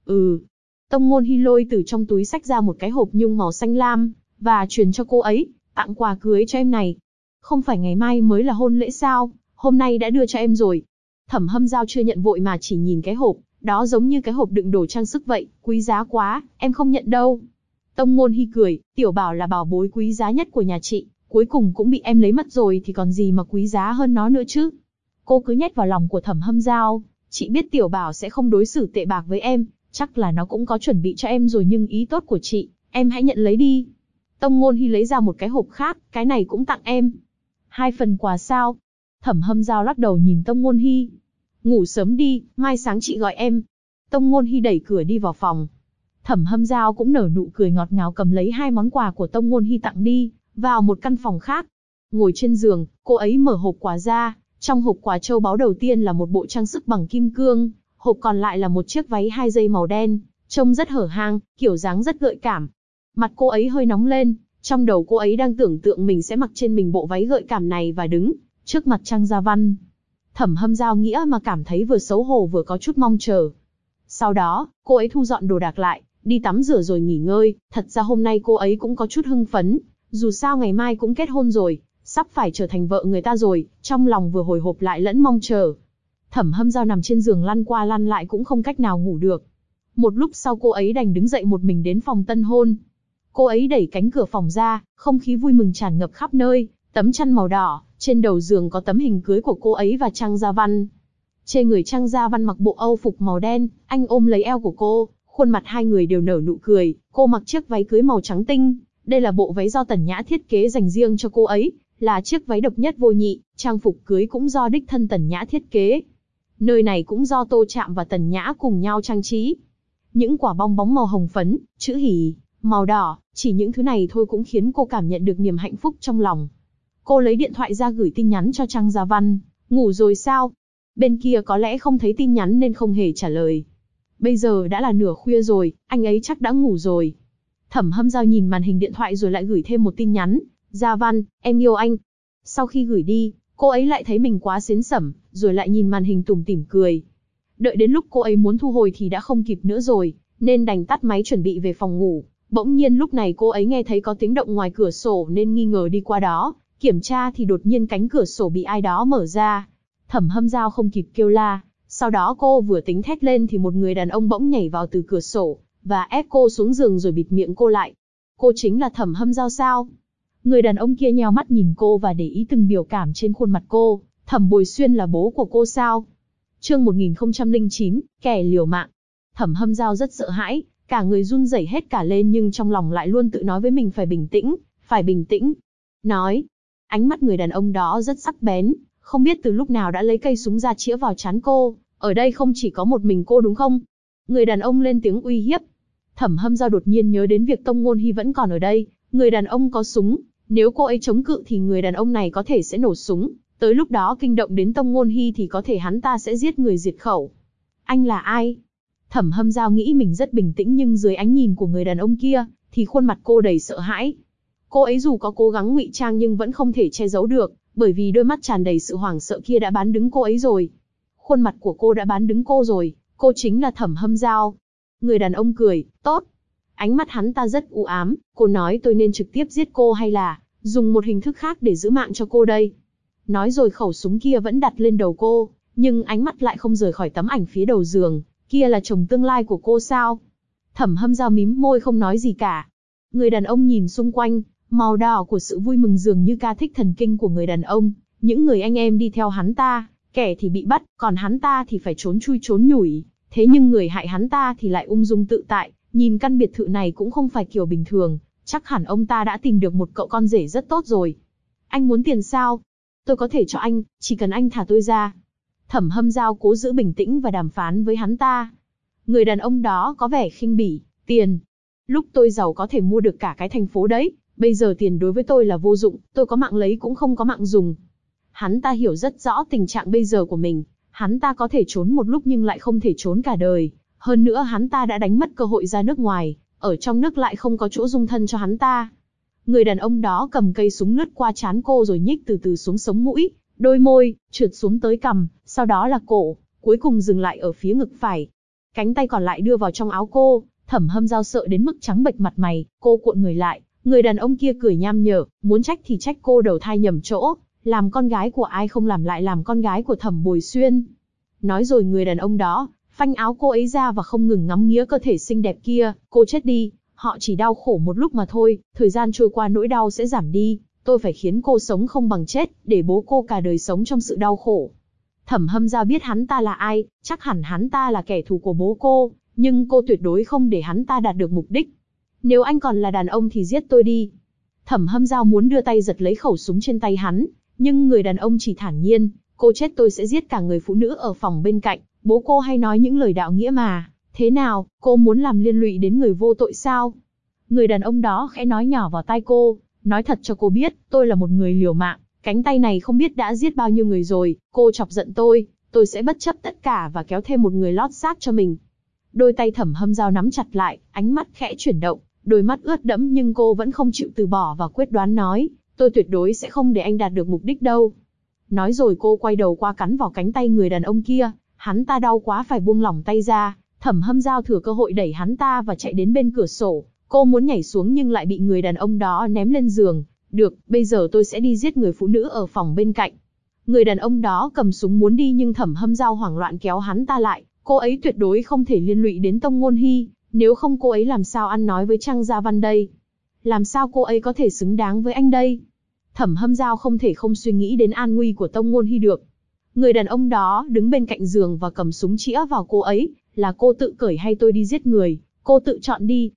Tông Ngôn Hi lôi từ trong túi xách ra một cái hộp nhung màu xanh lam, và truyền cho cô ấy, tặng quà cưới cho em này. Không phải ngày mai mới là hôn lễ sao, hôm nay đã đưa cho em rồi. Thẩm Hâm Giao chưa nhận vội mà chỉ nhìn cái hộp, đó giống như cái hộp đựng đồ trang sức vậy, quý giá quá, em không nhận đâu. Tông Ngôn Hi cười, Tiểu Bảo là bảo bối quý giá nhất của nhà chị, cuối cùng cũng bị em lấy mất rồi thì còn gì mà quý giá hơn nó nữa chứ. Cô cứ nhét vào lòng của Thẩm Hâm Giao, chị biết Tiểu Bảo sẽ không đối xử tệ bạc với em, chắc là nó cũng có chuẩn bị cho em rồi nhưng ý tốt của chị, em hãy nhận lấy đi. Tông Ngôn Hi lấy ra một cái hộp khác, cái này cũng tặng em. 2 phần quà sao? Thẩm Hâm Giao lắc đầu nhìn Tông Ngôn Hi. Ngủ sớm đi, mai sáng chị gọi em. Tông Ngôn Hi đẩy cửa đi vào phòng. Thẩm Hâm Giao cũng nở nụ cười ngọt ngào cầm lấy 2 món quà của Tông Ngôn Hi tặng đi, vào một căn phòng khác. Ngồi trên giường, cô ấy mở hộp quà ra, trong hộp quà châu báu đầu tiên là một bộ trang sức bằng kim cương, hộp còn lại là một chiếc váy 2 dây màu đen, trông rất hở hang, kiểu dáng rất gợi cảm. Mặt cô ấy hơi nóng lên, trong đầu cô ấy đang tưởng tượng mình sẽ mặc trên mình bộ váy gợi cảm này và đứng trước mặt Trang Gia Văn. Thẩm Hâm Giao nghĩa mà cảm thấy vừa xấu hổ vừa có chút mong chờ. Sau đó, cô ấy thu dọn đồ đạc lại, đi tắm rửa rồi nghỉ ngơi. Thật ra hôm nay cô ấy cũng có chút hưng phấn, dù sao ngày mai cũng kết hôn rồi, sắp phải trở thành vợ người ta rồi, trong lòng vừa hồi hộp lại lẫn mong chờ. Thẩm Hâm Giao nằm trên giường lăn qua lăn lại cũng không cách nào ngủ được. Một lúc sau cô ấy đành đứng dậy một mình đến phòng tân hôn. Cô ấy đẩy cánh cửa phòng ra, không khí vui mừng tràn ngập khắp nơi, tấm chăn màu đỏ, trên đầu giường có tấm hình cưới của cô ấy và Trang Gia Văn. Trên người Trang Gia Văn mặc bộ âu phục màu đen, anh ôm lấy eo của cô, khuôn mặt hai người đều nở nụ cười, cô mặc chiếc váy cưới màu trắng tinh, Đây là bộ váy do Tần Nhã thiết kế dành riêng cho cô ấy, là chiếc váy độc nhất vô nhị, trang phục cưới cũng do đích thân Tần Nhã thiết kế. Nơi này cũng do Tô Trạm và Tần Nhã cùng nhau trang trí. Những quả bong bóng màu hồng phấn, chữ hỉ, màu đỏ, chỉ những thứ này thôi cũng khiến cô cảm nhận được niềm hạnh phúc trong lòng. Cô lấy điện thoại ra gửi tin nhắn cho Trang Gia Văn. Ngủ rồi sao? Bên kia có lẽ không thấy tin nhắn nên không hề trả lời. Bây giờ đã là nửa khuya rồi, anh ấy chắc đã ngủ rồi. Thẩm Hâm Dao nhìn màn hình điện thoại rồi lại gửi thêm một tin nhắn. Gia Văn, em yêu anh. Sau khi gửi đi, cô ấy lại thấy mình quá xến xẩm, rồi lại nhìn màn hình tủm tỉm cười. Đợi đến lúc cô ấy muốn thu hồi thì đã không kịp nữa rồi, nên đành tắt máy chuẩn bị về phòng ngủ. Bỗng nhiên lúc này cô ấy nghe thấy có tiếng động ngoài cửa sổ nên nghi ngờ đi qua đó. Kiểm tra thì đột nhiên cánh cửa sổ bị ai đó mở ra. Thẩm Hâm Dao không kịp kêu la. Sau đó cô vừa tính thét lên thì một người đàn ông bỗng nhảy vào từ cửa sổ, và ép cô xuống giường rồi bịt miệng cô lại. Cô chính là Thẩm Hâm Dao sao? Người đàn ông kia nheo mắt nhìn cô và để ý từng biểu cảm trên khuôn mặt cô. Thẩm Bồi Xuyên là bố của cô sao? Chương 1009, kẻ liều mạng. Thẩm Hâm Dao rất sợ hãi, cả người run rẩy hết cả lên nhưng trong lòng lại luôn tự nói với mình phải bình tĩnh, phải bình tĩnh. Nói, ánh mắt người đàn ông đó rất sắc bén, không biết từ lúc nào đã lấy cây súng ra chĩa vào trán cô. Ở đây không chỉ có một mình cô đúng không? Người đàn ông lên tiếng uy hiếp. Thẩm Hâm Dao đột nhiên nhớ đến việc Tông Ngôn Hi vẫn còn ở đây, người đàn ông có súng, nếu cô ấy chống cự thì người đàn ông này có thể sẽ nổ súng, tới lúc đó kinh động đến Tông Ngôn Hi thì có thể hắn ta sẽ giết người diệt khẩu. Anh là ai? Thẩm Hâm Dao nghĩ mình rất bình tĩnh nhưng dưới ánh nhìn của người đàn ông kia, thì khuôn mặt cô đầy sợ hãi. Cô ấy dù có cố gắng ngụy trang nhưng vẫn không thể che giấu được, bởi vì đôi mắt tràn đầy sự hoảng sợ kia đã bán đứng cô ấy rồi. Khuôn mặt của cô đã bán đứng cô rồi, cô chính là Thẩm Hâm Dao. Người đàn ông cười, tốt. Ánh mắt hắn ta rất u ám, cô nói tôi nên trực tiếp giết cô hay là dùng một hình thức khác để giữ mạng cho cô đây. Nói rồi khẩu súng kia vẫn đặt lên đầu cô, nhưng ánh mắt lại không rời khỏi tấm ảnh phía đầu giường, kia là chồng tương lai của cô sao? Thẩm Hâm Dao mím môi không nói gì cả. Người đàn ông nhìn xung quanh, màu đỏ của sự vui mừng dường như ca thích thần kinh của người đàn ông. Những người anh em đi theo hắn ta, kẻ thì bị bắt, còn hắn ta thì phải trốn chui trốn nhủi. Thế nhưng người hại hắn ta thì lại ung dung tự tại, nhìn căn biệt thự này cũng không phải kiểu bình thường, chắc hẳn ông ta đã tìm được một cậu con rể rất tốt rồi. Anh muốn tiền sao? Tôi có thể cho anh, chỉ cần anh thả tôi ra. Thẩm Hâm Dao cố giữ bình tĩnh và đàm phán với hắn ta. Người đàn ông đó có vẻ khinh bỉ, tiền. Lúc tôi giàu có thể mua được cả cái thành phố đấy, bây giờ tiền đối với tôi là vô dụng, tôi có mạng lấy cũng không có mạng dùng. Hắn ta hiểu rất rõ tình trạng bây giờ của mình, hắn ta có thể trốn một lúc nhưng lại không thể trốn cả đời. Hơn nữa hắn ta đã đánh mất cơ hội ra nước ngoài, ở trong nước lại không có chỗ dung thân cho hắn ta. Người đàn ông đó cầm cây súng lướt qua trán cô rồi nhích từ từ xuống sống mũi, đôi môi, trượt xuống tới cằm, sau đó là cổ, cuối cùng dừng lại ở phía ngực phải. Cánh tay còn lại đưa vào trong áo cô, Thẩm Hâm Dao sợ đến mức trắng bệch mặt mày, cô cuộn người lại, người đàn ông kia cười nham nhở, muốn trách thì trách cô đầu thai nhầm chỗ, làm con gái của ai không làm lại làm con gái của Thẩm Bồi Xuyên. Nói rồi người đàn ông đó, phanh áo cô ấy ra và không ngừng ngắm nghía cơ thể xinh đẹp kia, cô chết đi, họ chỉ đau khổ một lúc mà thôi, thời gian trôi qua nỗi đau sẽ giảm đi, tôi phải khiến cô sống không bằng chết, để bố cô cả đời sống trong sự đau khổ. Thẩm Hâm Dao biết hắn ta là ai, chắc hẳn hắn ta là kẻ thù của bố cô, nhưng cô tuyệt đối không để hắn ta đạt được mục đích. Nếu anh còn là đàn ông thì giết tôi đi. Thẩm Hâm Dao muốn đưa tay giật lấy khẩu súng trên tay hắn, nhưng người đàn ông chỉ thản nhiên, cô chết tôi sẽ giết cả người phụ nữ ở phòng bên cạnh, bố cô hay nói những lời đạo nghĩa mà, thế nào, cô muốn làm liên lụy đến người vô tội sao? Người đàn ông đó khẽ nói nhỏ vào tai cô, nói thật cho cô biết, tôi là một người liều mạng, cánh tay này không biết đã giết bao nhiêu người rồi, cô chọc giận tôi sẽ bất chấp tất cả và kéo thêm một người lót xác cho mình. Đôi tay Thẩm Hâm Dao nắm chặt lại, ánh mắt khẽ chuyển động, đôi mắt ướt đẫm nhưng cô vẫn không chịu từ bỏ và quyết đoán nói, tôi tuyệt đối sẽ không để anh đạt được mục đích đâu. Nói rồi cô quay đầu qua cắn vào cánh tay người đàn ông kia, hắn ta đau quá phải buông lỏng tay ra, Thẩm Hâm Dao thừa cơ hội đẩy hắn ta và chạy đến bên cửa sổ, cô muốn nhảy xuống nhưng lại bị người đàn ông đó ném lên giường. Được, bây giờ tôi sẽ đi giết người phụ nữ ở phòng bên cạnh. Người đàn ông đó cầm súng muốn đi nhưng Thẩm Hâm Dao hoảng loạn kéo hắn ta lại, cô ấy tuyệt đối không thể liên lụy đến Tông Ngôn Hi, nếu không cô ấy làm sao ăn nói với Trang Gia Văn đây? Làm sao cô ấy có thể xứng đáng với anh đây? Thẩm Hâm Dao không thể không suy nghĩ đến an nguy của Tông Ngôn Hi được. Người đàn ông đó đứng bên cạnh giường và cầm súng chĩa vào cô ấy, là cô tự cởi hay tôi đi giết người, cô tự chọn đi.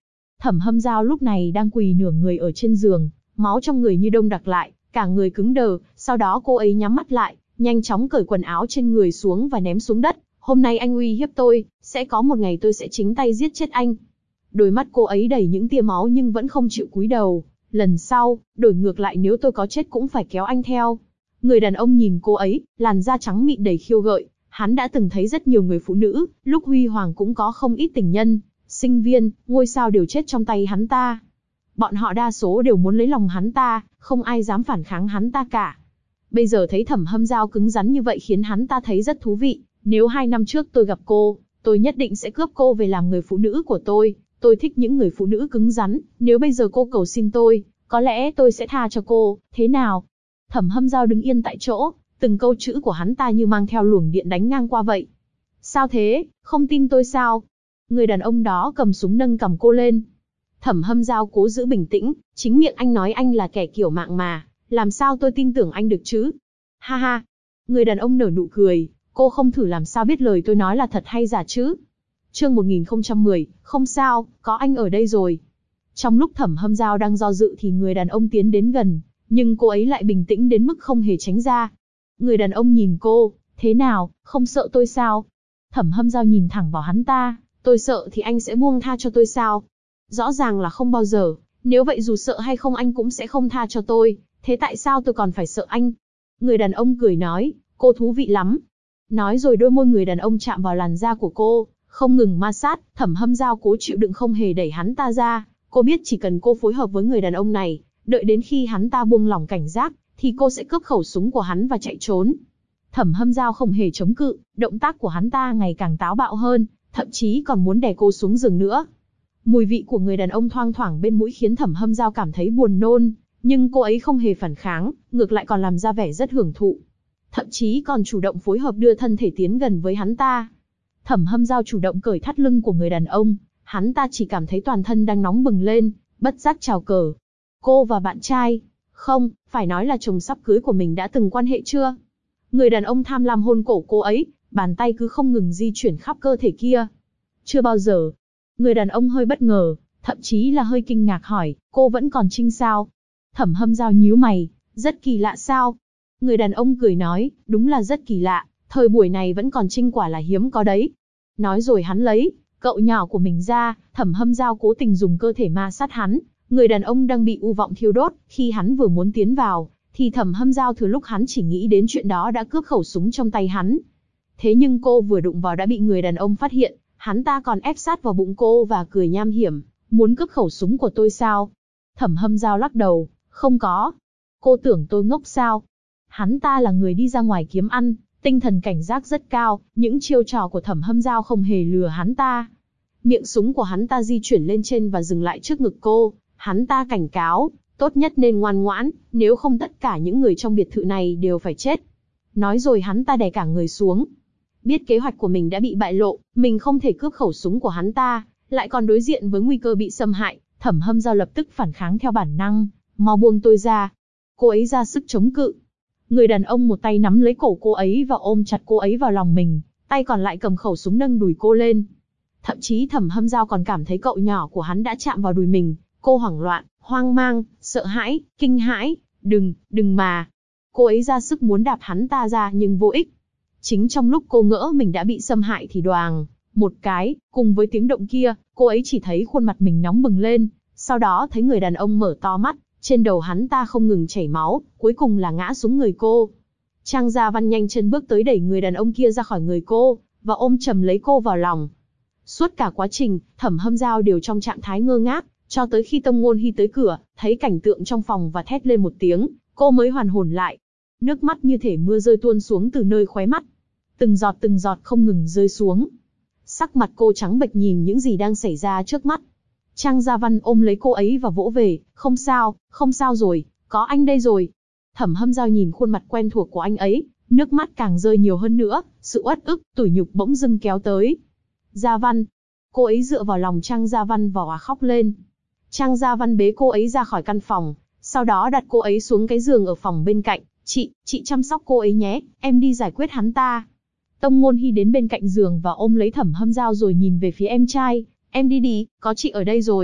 Thẩm Hâm Dao lúc này đang quỳ nửa người ở trên giường, máu trong người như đông đặc lại, cả người cứng đờ, sau đó cô ấy nhắm mắt lại, nhanh chóng cởi quần áo trên người xuống và ném xuống đất. Hôm nay anh uy hiếp tôi, sẽ có một ngày tôi sẽ chính tay giết chết anh. Đôi mắt cô ấy đầy những tia máu nhưng vẫn không chịu cúi đầu. Lần sau, đổi ngược lại nếu tôi có chết cũng phải kéo anh theo. Người đàn ông nhìn cô ấy, làn da trắng mịn đầy khiêu gợi. Hắn đã từng thấy rất nhiều người phụ nữ, lúc huy hoàng cũng có không ít tình nhân, sinh viên, ngôi sao đều chết trong tay hắn ta. Bọn họ đa số đều muốn lấy lòng hắn ta, không ai dám phản kháng hắn ta cả. Bây giờ thấy Thẩm Hâm Dao cứng rắn như vậy khiến hắn ta thấy rất thú vị. Nếu 2 năm trước tôi gặp cô, tôi nhất định sẽ cướp cô về làm người phụ nữ của tôi. Tôi thích những người phụ nữ cứng rắn, nếu bây giờ cô cầu xin tôi, có lẽ tôi sẽ tha cho cô, thế nào? Thẩm Hâm Dao đứng yên tại chỗ, từng câu chữ của hắn ta như mang theo luồng điện đánh ngang qua vậy. Sao thế, không tin tôi sao? Người đàn ông đó cầm súng nâng cầm cô lên. Thẩm Hâm Dao cố giữ bình tĩnh, chính miệng anh nói anh là kẻ kiểu mạng mà, làm sao tôi tin tưởng anh được chứ? Ha ha. Người đàn ông nở nụ cười, cô không thử làm sao biết lời tôi nói là thật hay giả chứ? Chương 1010, không sao, có anh ở đây rồi. Trong lúc Thẩm Hâm Dao đang do dự thì người đàn ông tiến đến gần, nhưng cô ấy lại bình tĩnh đến mức không hề tránh ra. Người đàn ông nhìn cô, thế nào, không sợ tôi sao? Thẩm Hâm Dao nhìn thẳng vào hắn ta, tôi sợ thì anh sẽ buông tha cho tôi sao? Rõ ràng là không bao giờ, nếu vậy dù sợ hay không anh cũng sẽ không tha cho tôi, thế tại sao tôi còn phải sợ anh? Người đàn ông cười nói, cô thú vị lắm. Nói rồi đôi môi người đàn ông chạm vào làn da của cô, không ngừng ma sát. Thẩm Hâm Dao cố chịu đựng không hề đẩy hắn ta ra, cô biết chỉ cần cô phối hợp với người đàn ông này, đợi đến khi hắn ta buông lỏng cảnh giác, thì cô sẽ cướp khẩu súng của hắn và chạy trốn. Thẩm Hâm Dao không hề chống cự, động tác của hắn ta ngày càng táo bạo hơn, thậm chí còn muốn đè cô xuống giường nữa. Mùi vị của người đàn ông thoang thoảng bên mũi khiến Thẩm Hâm Dao cảm thấy buồn nôn, nhưng cô ấy không hề phản kháng, ngược lại còn làm ra vẻ rất hưởng thụ. Thậm chí còn chủ động phối hợp đưa thân thể tiến gần với hắn ta. Thẩm Hâm Dao chủ động cởi thắt lưng của người đàn ông, hắn ta chỉ cảm thấy toàn thân đang nóng bừng lên, bất giác chào cờ. Cô và bạn trai, không, phải nói là chồng sắp cưới của mình đã từng quan hệ chưa? Người đàn ông tham lam hôn cổ cô ấy, bàn tay cứ không ngừng di chuyển khắp cơ thể kia. Chưa bao giờ. Người đàn ông hơi bất ngờ, thậm chí là hơi kinh ngạc hỏi, cô vẫn còn trinh sao? Thẩm Hâm Dao nhíu mày, rất kỳ lạ sao? Người đàn ông cười nói, đúng là rất kỳ lạ, thời buổi này vẫn còn trinh quả là hiếm có đấy. Nói rồi hắn lấy cậu nhỏ của mình ra, Thẩm Hâm Dao cố tình dùng cơ thể ma sát hắn. Người đàn ông đang bị u vọng thiêu đốt, khi hắn vừa muốn tiến vào, thì Thẩm Hâm Dao thừa lúc hắn chỉ nghĩ đến chuyện đó đã cướp khẩu súng trong tay hắn. Thế nhưng cô vừa đụng vào đã bị người đàn ông phát hiện, hắn ta còn ép sát vào bụng cô và cười nham hiểm, muốn cướp khẩu súng của tôi sao? Thẩm Hâm Dao lắc đầu, không có. Cô tưởng tôi ngốc sao? Hắn ta là người đi ra ngoài kiếm ăn, tinh thần cảnh giác rất cao, những chiêu trò của Thẩm Hâm Dao không hề lừa hắn ta. Miệng súng của hắn ta di chuyển lên trên và dừng lại trước ngực cô, hắn ta cảnh cáo, tốt nhất nên ngoan ngoãn, nếu không tất cả những người trong biệt thự này đều phải chết. Nói rồi hắn ta đè cả người xuống. Biết kế hoạch của mình đã bị bại lộ, mình không thể cướp khẩu súng của hắn ta, lại còn đối diện với nguy cơ bị xâm hại, Thẩm Hâm Dao lập tức phản kháng theo bản năng, mau buông tôi ra. Cô ấy ra sức chống cự. Người đàn ông một tay nắm lấy cổ cô ấy và ôm chặt cô ấy vào lòng mình, tay còn lại cầm khẩu súng nâng đùi cô lên. Thậm chí Thẩm Hâm Dao còn cảm thấy cậu nhỏ của hắn đã chạm vào đùi mình, cô hoảng loạn, hoang mang, sợ hãi, kinh hãi, đừng mà. Cô ấy ra sức muốn đạp hắn ta ra nhưng vô ích. Chính trong lúc cô ngỡ mình đã bị xâm hại thì đoàng, một cái, cùng với tiếng động kia, cô ấy chỉ thấy khuôn mặt mình nóng bừng lên, sau đó thấy người đàn ông mở to mắt, trên đầu hắn ta không ngừng chảy máu, cuối cùng là ngã xuống người cô. Trang Gia Văn nhanh chân bước tới đẩy người đàn ông kia ra khỏi người cô, và ôm chầm lấy cô vào lòng. Suốt cả quá trình, Thẩm Hâm Dao đều trong trạng thái ngơ ngác, cho tới khi Tông Ngôn Hi tới cửa, thấy cảnh tượng trong phòng và thét lên một tiếng, cô mới hoàn hồn lại. Nước mắt như thể mưa rơi tuôn xuống từ nơi khóe mắt. Từng giọt không ngừng rơi xuống. Sắc mặt cô trắng bệch nhìn những gì đang xảy ra trước mắt. Trang Gia Văn ôm lấy cô ấy và vỗ về, không sao rồi, có anh đây rồi. Thẩm Hâm Dao nhìn khuôn mặt quen thuộc của anh ấy, nước mắt càng rơi nhiều hơn nữa, sự uất ức, tủi nhục bỗng dưng kéo tới. Gia Văn. Cô ấy dựa vào lòng Trang Gia Văn và òa khóc lên. Trang Gia Văn bế cô ấy ra khỏi căn phòng, sau đó đặt cô ấy xuống cái giường ở phòng bên cạnh. Chị chăm sóc cô ấy nhé, em đi giải quyết hắn ta. Tông Ngôn Hi đến bên cạnh giường và ôm lấy Thẩm Hâm Dao rồi nhìn về phía em trai. Em đi đi, có chị ở đây rồi.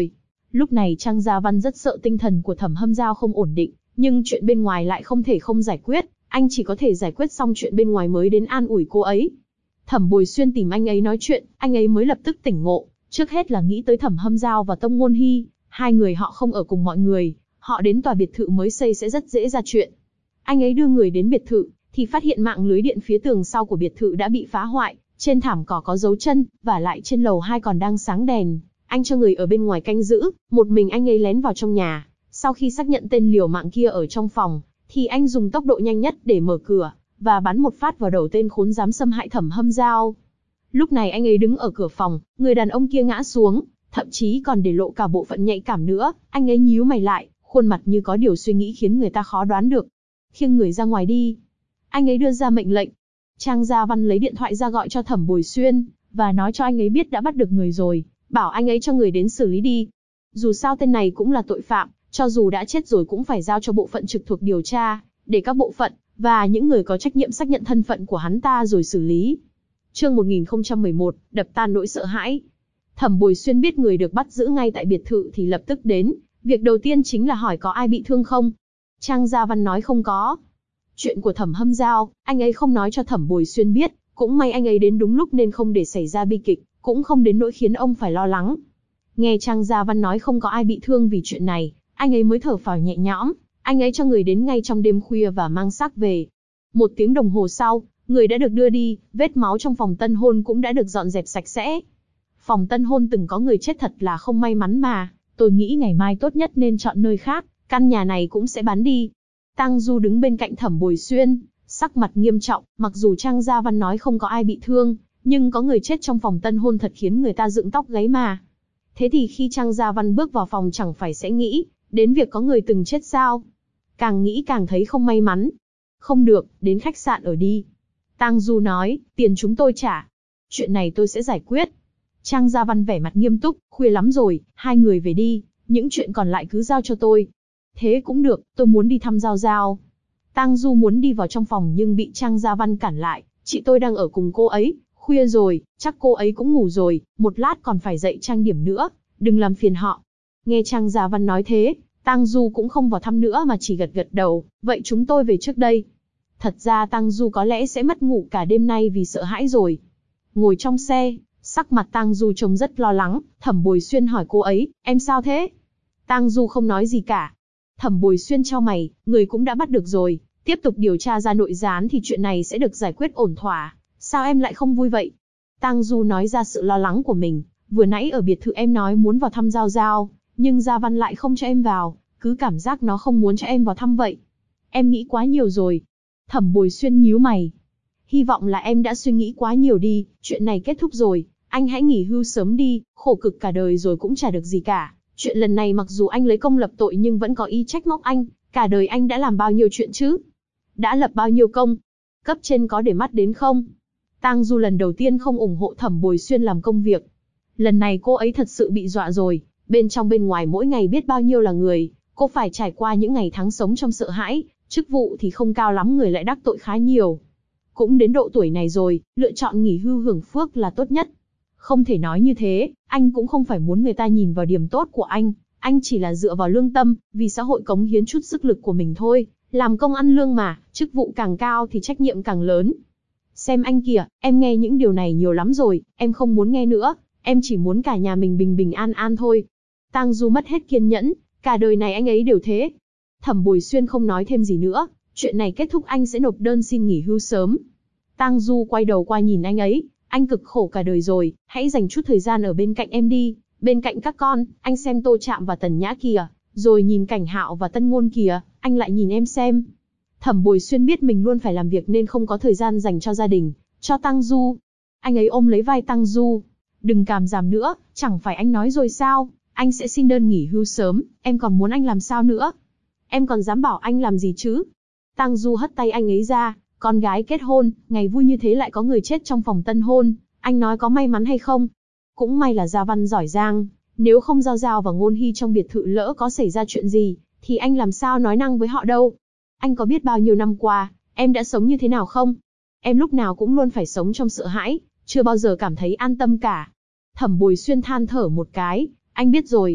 Lúc này Trang Gia Văn rất sợ tinh thần của Thẩm Hâm Giao không ổn định, nhưng chuyện bên ngoài lại không thể không giải quyết, anh chỉ có thể giải quyết xong chuyện bên ngoài mới đến an ủi cô ấy. Thẩm Bồi Xuyên tìm anh ấy nói chuyện, anh ấy mới lập tức tỉnh ngộ, trước hết là nghĩ tới Thẩm Hâm Giao và Tông Ngôn Hi, hai người họ không ở cùng mọi người, họ đến tòa biệt thự mới xây sẽ rất dễ ra chuyện. Anh ấy đưa người đến biệt thự, thì phát hiện mạng lưới điện phía tường sau của biệt thự đã bị phá hoại, trên thảm cỏ có dấu chân, và lại trên lầu 2 còn đang sáng đèn. Anh cho người ở bên ngoài canh giữ, một mình anh ấy lén vào trong nhà. Sau khi xác nhận tên liều mạng kia ở trong phòng, thì anh dùng tốc độ nhanh nhất để mở cửa, và bắn một phát vào đầu tên khốn dám xâm hại Thẩm Hâm Giao. Lúc này anh ấy đứng ở cửa phòng, người đàn ông kia ngã xuống, thậm chí còn để lộ cả bộ phận nhạy cảm nữa. Anh ấy nhíu mày lại, khuôn mặt như có điều suy nghĩ khiến người ta khó đoán được. Khiêng người ra ngoài đi. Anh ấy đưa ra mệnh lệnh. Trang Gia Văn lấy điện thoại ra gọi cho Thẩm Bồi Xuyên, và nói cho anh ấy biết đã bắt được người rồi, bảo anh ấy cho người đến xử lý đi. Dù sao tên này cũng là tội phạm, cho dù đã chết rồi cũng phải giao cho bộ phận trực thuộc điều tra, để các bộ phận và những người có trách nhiệm xác nhận thân phận của hắn ta rồi xử lý. Chương 1011, đập tan nỗi sợ hãi. Thẩm Bồi Xuyên biết người được bắt giữ ngay tại biệt thự thì lập tức đến, việc đầu tiên chính là hỏi có ai bị thương không. Trang Gia Văn nói không có. Chuyện của Thẩm Hâm Giao, anh ấy không nói cho Thẩm Bồi Xuyên biết, cũng may anh ấy đến đúng lúc nên không để xảy ra bi kịch, cũng không đến nỗi khiến ông phải lo lắng. Nghe Trang Gia Văn nói không có ai bị thương vì chuyện này, anh ấy mới thở phào nhẹ nhõm, anh ấy cho người đến ngay trong đêm khuya và mang xác về. 1 tiếng đồng hồ sau, người đã được đưa đi, vết máu trong phòng tân hôn cũng đã được dọn dẹp sạch sẽ. Phòng tân hôn từng có người chết thật là không may mắn mà, tôi nghĩ ngày mai tốt nhất nên chọn nơi khác, căn nhà này cũng sẽ bán đi. Tang Du đứng bên cạnh Thẩm Bồi Xuyên, sắc mặt nghiêm trọng, mặc dù Trang Gia Văn nói không có ai bị thương, nhưng có người chết trong phòng tân hôn thật khiến người ta dựng tóc gáy mà. Thế thì khi Trang Gia Văn bước vào phòng chẳng phải sẽ nghĩ đến việc có người từng chết sao? Càng nghĩ càng thấy không may mắn. Không được, đến khách sạn ở đi. Tang Du nói, tiền chúng tôi trả. Chuyện này tôi sẽ giải quyết. Trang Gia Văn vẻ mặt nghiêm túc, khuya lắm rồi, hai người về đi, những chuyện còn lại cứ giao cho tôi. Thế cũng được, tôi muốn đi thăm Giao Giao. Tang Du muốn đi vào trong phòng nhưng bị Trang Gia Văn cản lại, chị tôi đang ở cùng cô ấy, khuya rồi, chắc cô ấy cũng ngủ rồi, một lát còn phải dậy trang điểm nữa, đừng làm phiền họ. Nghe Trang Gia Văn nói thế, Tang Du cũng không vào thăm nữa mà chỉ gật gật đầu, vậy chúng tôi về trước đây. Thật ra Tang Du có lẽ sẽ mất ngủ cả đêm nay vì sợ hãi rồi. Ngồi trong xe, sắc mặt Tang Du trông rất lo lắng, Thẩm Bồi Xuyên hỏi cô ấy, em sao thế? Tang Du không nói gì cả. Thẩm Bồi Xuyên chau mày, người cũng đã bắt được rồi, tiếp tục điều tra ra nội gián thì chuyện này sẽ được giải quyết ổn thỏa. Sao em lại không vui vậy? Tang Du nói ra sự lo lắng của mình, vừa nãy ở biệt thự em nói muốn vào thăm Giao Giao, nhưng Gia Văn lại không cho em vào, cứ cảm giác nó không muốn cho em vào thăm vậy. Em nghĩ quá nhiều rồi. Thẩm Bồi Xuyên nhíu mày. Hy vọng là em đã suy nghĩ quá nhiều đi, chuyện này kết thúc rồi, anh hãy nghỉ hưu sớm đi, khổ cực cả đời rồi cũng chả được gì cả. Chuyện lần này mặc dù anh lấy công lập tội nhưng vẫn có ý trách móc anh, cả đời anh đã làm bao nhiêu chuyện chứ? Đã lập bao nhiêu công? Cấp trên có để mắt đến không? Tang Du lần đầu tiên không ủng hộ Thẩm Bồi Xuyên làm công việc. Lần này cô ấy thật sự bị dọa rồi, bên trong bên ngoài mỗi ngày biết bao nhiêu là người, cô phải trải qua những ngày tháng sống trong sợ hãi, chức vụ thì không cao lắm người lại đắc tội khá nhiều. Cũng đến độ tuổi này rồi, lựa chọn nghỉ hưu hưởng phước là tốt nhất. Không thể nói như thế, anh cũng không phải muốn người ta nhìn vào điểm tốt của anh chỉ là dựa vào lương tâm, vì xã hội cống hiến chút sức lực của mình thôi, làm công ăn lương mà, chức vụ càng cao thì trách nhiệm càng lớn. Xem anh kìa, em nghe những điều này nhiều lắm rồi, em không muốn nghe nữa, em chỉ muốn cả nhà mình bình bình an an thôi. Tang Du mất hết kiên nhẫn, cả đời này anh ấy đều thế. Thẩm Bồi Xuyên không nói thêm gì nữa, chuyện này kết thúc anh sẽ nộp đơn xin nghỉ hưu sớm. Tang Du quay đầu qua nhìn anh ấy, anh cực khổ cả đời rồi, hãy dành chút thời gian ở bên cạnh em đi, bên cạnh các con, anh xem Tô Trạm và Tần Nhã kìa, rồi nhìn Cảnh Hạo và Tân Ngôn kìa, anh lại nhìn em xem. Thẩm Bồi Xuyên biết mình luôn phải làm việc nên không có thời gian dành cho gia đình, cho Tang Du. Anh ấy ôm lấy vai Tang Du. Đừng càm ràm nữa, chẳng phải anh nói rồi sao, anh sẽ xin đơn nghỉ hưu sớm, em còn muốn anh làm sao nữa? Em còn dám bảo anh làm gì chứ? Tang Du hất tay anh ấy ra, con gái kết hôn, ngày vui như thế lại có người chết trong phòng tân hôn, anh nói có may mắn hay không? Cũng may là Gia Văn giỏi giang, nếu không Giao Giao và Ngôn Hi trong biệt thự lỡ có xảy ra chuyện gì, thì anh làm sao nói năng với họ đâu? Anh có biết bao nhiêu năm qua, em đã sống như thế nào không? Em lúc nào cũng luôn phải sống trong sợ hãi, chưa bao giờ cảm thấy an tâm cả. Thẩm Bồi Xuyên than thở một cái, anh biết rồi.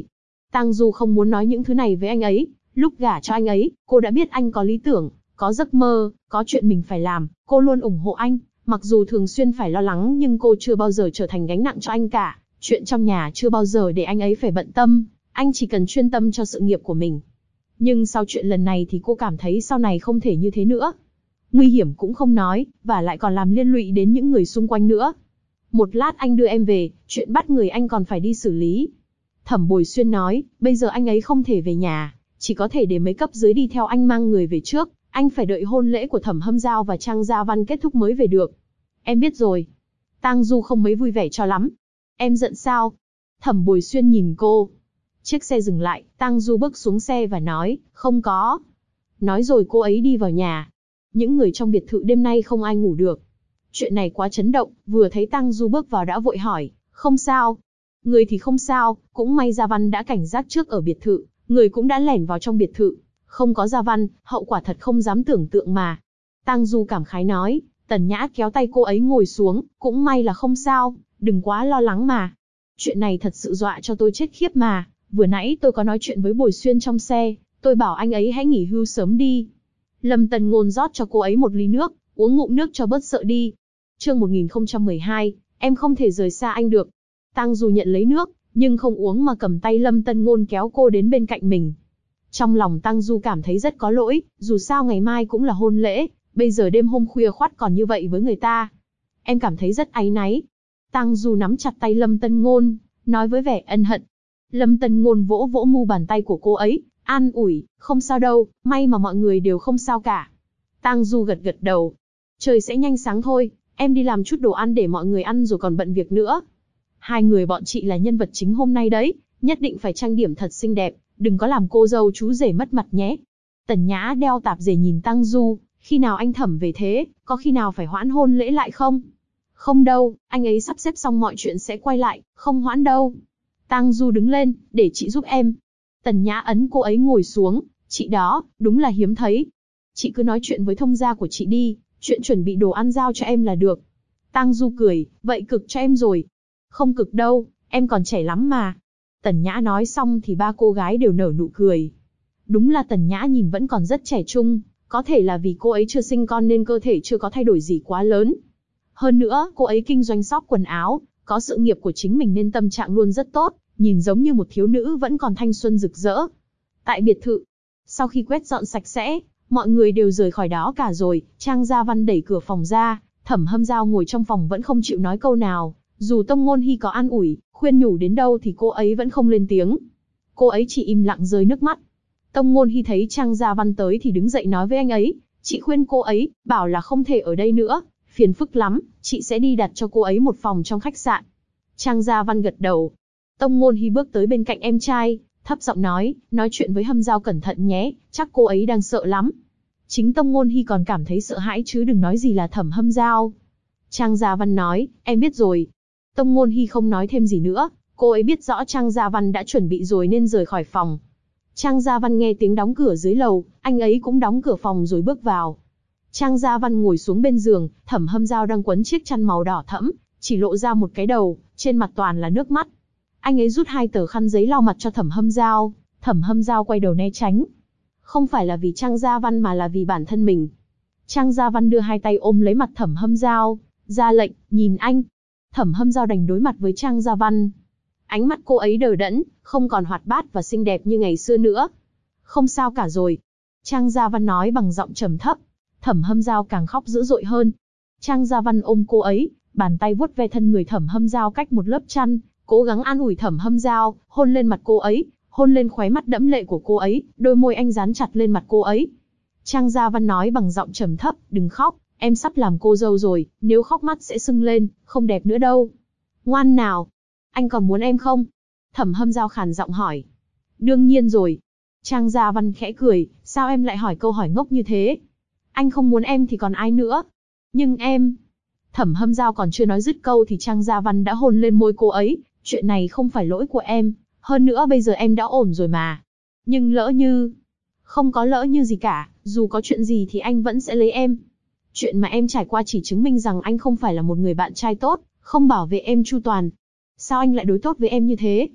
Tang Du không muốn nói những thứ này với anh ấy. Lúc gả cho anh ấy, cô đã biết anh có lý tưởng, có giấc mơ, có chuyện mình phải làm. Cô luôn ủng hộ anh, mặc dù thường xuyên phải lo lắng nhưng cô chưa bao giờ trở thành gánh nặng cho anh cả. Chuyện trong nhà chưa bao giờ để anh ấy phải bận tâm, anh chỉ cần chuyên tâm cho sự nghiệp của mình. Nhưng sau chuyện lần này thì cô cảm thấy sau này không thể như thế nữa. Nguy hiểm cũng không nói, và lại còn làm liên lụy đến những người xung quanh nữa. Một lát anh đưa em về, chuyện bắt người anh còn phải đi xử lý. Thẩm Bồi Xuyên nói, bây giờ anh ấy không thể về nhà, chỉ có thể để mấy cấp dưới đi theo anh mang người về trước. Anh phải đợi hôn lễ của Thẩm Hâm Giao và Trang Gia Văn kết thúc mới về được. Em biết rồi. Tang Du không mấy vui vẻ cho lắm. Em giận sao? Thẩm Bồi Xuyên nhìn cô. Chiếc xe dừng lại, Tang Du bước xuống xe và nói, không có. Nói rồi cô ấy đi vào nhà. Những người trong biệt thự đêm nay không ai ngủ được. Chuyện này quá chấn động, vừa thấy Tang Du bước vào đã vội hỏi, không sao. Người thì không sao, cũng may Gia Văn đã cảnh giác trước ở biệt thự, người cũng đã lẻn vào trong biệt thự. Không có Gia Văn, hậu quả thật không dám tưởng tượng mà. Tang Du cảm khái nói, Tần Nhã kéo tay cô ấy ngồi xuống, cũng may là không sao, đừng quá lo lắng mà. Chuyện này thật sự dọa cho tôi chết khiếp mà, vừa nãy tôi có nói chuyện với Bồi Xuyên trong xe, tôi bảo anh ấy hãy nghỉ hưu sớm đi. Lâm Tần Ngôn rót cho cô ấy một ly nước, uống ngụm nước cho bớt sợ đi. Chương 1012, em không thể rời xa anh được. Tang Du nhận lấy nước, nhưng không uống mà cầm tay Lâm Tần Ngôn kéo cô đến bên cạnh mình. Trong lòng Tang Du cảm thấy rất có lỗi, dù sao ngày mai cũng là hôn lễ, bây giờ đêm hôm khuya khoắt còn như vậy với người ta. Em cảm thấy rất áy náy. Tang Du nắm chặt tay Lâm Tần Ngôn, nói với vẻ ân hận. Lâm Tần Ngôn vỗ vỗ mu bàn tay của cô ấy, an ủi, không sao đâu, may mà mọi người đều không sao cả. Tang Du gật gật đầu. Trời sẽ nhanh sáng thôi, em đi làm chút đồ ăn để mọi người ăn rồi còn bận việc nữa. Hai người bọn chị là nhân vật chính hôm nay đấy, nhất định phải trang điểm thật xinh đẹp, đừng có làm cô dâu chú rể mất mặt nhé. Tần Nhã đeo tạp dề nhìn Tang Du, khi nào anh Thẩm về thế, có khi nào phải hoãn hôn lễ lại không? Không đâu, anh ấy sắp xếp xong mọi chuyện sẽ quay lại, không hoãn đâu. Tang Du đứng lên, để chị giúp em. Tần Nhã ấn cô ấy ngồi xuống, chị đó, đúng là hiếm thấy. Chị cứ nói chuyện với thông gia của chị đi, chuyện chuẩn bị đồ ăn giao cho em là được. Tang Du cười, vậy cực cho em rồi. Không cực đâu, em còn trẻ lắm mà. Tần Nhã nói xong thì ba cô gái đều nở nụ cười. Đúng là Tần Nhã nhìn vẫn còn rất trẻ trung, có thể là vì cô ấy chưa sinh con nên cơ thể chưa có thay đổi gì quá lớn. Hơn nữa, cô ấy kinh doanh shop quần áo, có sự nghiệp của chính mình nên tâm trạng luôn rất tốt, nhìn giống như một thiếu nữ vẫn còn thanh xuân rực rỡ. Tại biệt thự, sau khi quét dọn sạch sẽ, mọi người đều rời khỏi đó cả rồi, Trang Gia Văn đẩy cửa phòng ra, Thẩm Hâm Giao ngồi trong phòng vẫn không chịu nói câu nào, dù Tông Ngôn Hi có an ủi, khuyên nhủ đến đâu thì cô ấy vẫn không lên tiếng. Cô ấy chỉ im lặng rơi nước mắt. Tông Ngôn Hi thấy Trang Gia Văn tới thì đứng dậy nói với anh ấy, chị khuyên cô ấy, bảo là không thể ở đây nữa, phiền phức lắm, chị sẽ đi đặt cho cô ấy một phòng trong khách sạn. Trang Gia Văn gật đầu. Tông Ngôn Hi bước tới bên cạnh em trai, thấp giọng nói chuyện với Hâm Giao cẩn thận nhé, chắc cô ấy đang sợ lắm. Chính Tông Ngôn Hi còn cảm thấy sợ hãi chứ đừng nói gì là Thẩm Hâm Giao. Trang Gia Văn nói, em biết rồi. Tông Ngôn Hi không nói thêm gì nữa, cô ấy biết rõ Trang Gia Văn đã chuẩn bị rồi nên rời khỏi phòng. Trang Gia Văn nghe tiếng đóng cửa dưới lầu, anh ấy cũng đóng cửa phòng rồi bước vào. Trang Gia Văn ngồi xuống bên giường, Thẩm Hâm Giao đang quấn chiếc chăn màu đỏ thẫm, chỉ lộ ra một cái đầu, trên mặt toàn là nước mắt. Anh ấy rút 2 tờ khăn giấy lau mặt cho Thẩm Hâm Giao, Thẩm Hâm Giao quay đầu né tránh. Không phải là vì Trang Gia Văn mà là vì bản thân mình. Trang Gia Văn đưa 2 tay ôm lấy mặt Thẩm Hâm Giao, ra lệnh, nhìn anh. Thẩm Hâm Giao đành đối mặt với Trang Gia Văn. Ánh mắt cô ấy đờ đẫn, không còn hoạt bát và xinh đẹp như ngày xưa nữa. Không sao cả rồi. Trang Gia Văn nói bằng giọng trầm thấp. Thẩm Hâm Giao càng khóc dữ dội hơn. Trang Gia Văn ôm cô ấy, bàn tay vuốt ve thân người Thẩm Hâm Giao cách một lớp chăn, cố gắng an ủi Thẩm Hâm Giao, hôn lên mặt cô ấy, hôn lên khóe mắt đẫm lệ của cô ấy, đôi môi anh dán chặt lên mặt cô ấy. Trang Gia Văn nói bằng giọng trầm thấp, đừng khóc, em sắp làm cô dâu rồi, nếu khóc mắt sẽ sưng lên, không đẹp nữa đâu. Ngoan nào, anh còn muốn em không? Thẩm Hâm Giao khàn giọng hỏi. Đương nhiên rồi. Trang Gia Văn khẽ cười, sao em lại hỏi câu hỏi ngốc như thế? Anh không muốn em thì còn ai nữa? Nhưng em... Thẩm Hâm Giao còn chưa nói dứt câu thì Trang Gia Văn đã hôn lên môi cô ấy, chuyện này không phải lỗi của em, hơn nữa bây giờ em đã ổn rồi mà. Nhưng lỡ như... Không có lỡ như gì cả, dù có chuyện gì thì anh vẫn sẽ lấy em. Chuyện mà em trải qua chỉ chứng minh rằng anh không phải là một người bạn trai tốt, không bảo vệ em chu toàn. Sao anh lại đối tốt với em như thế?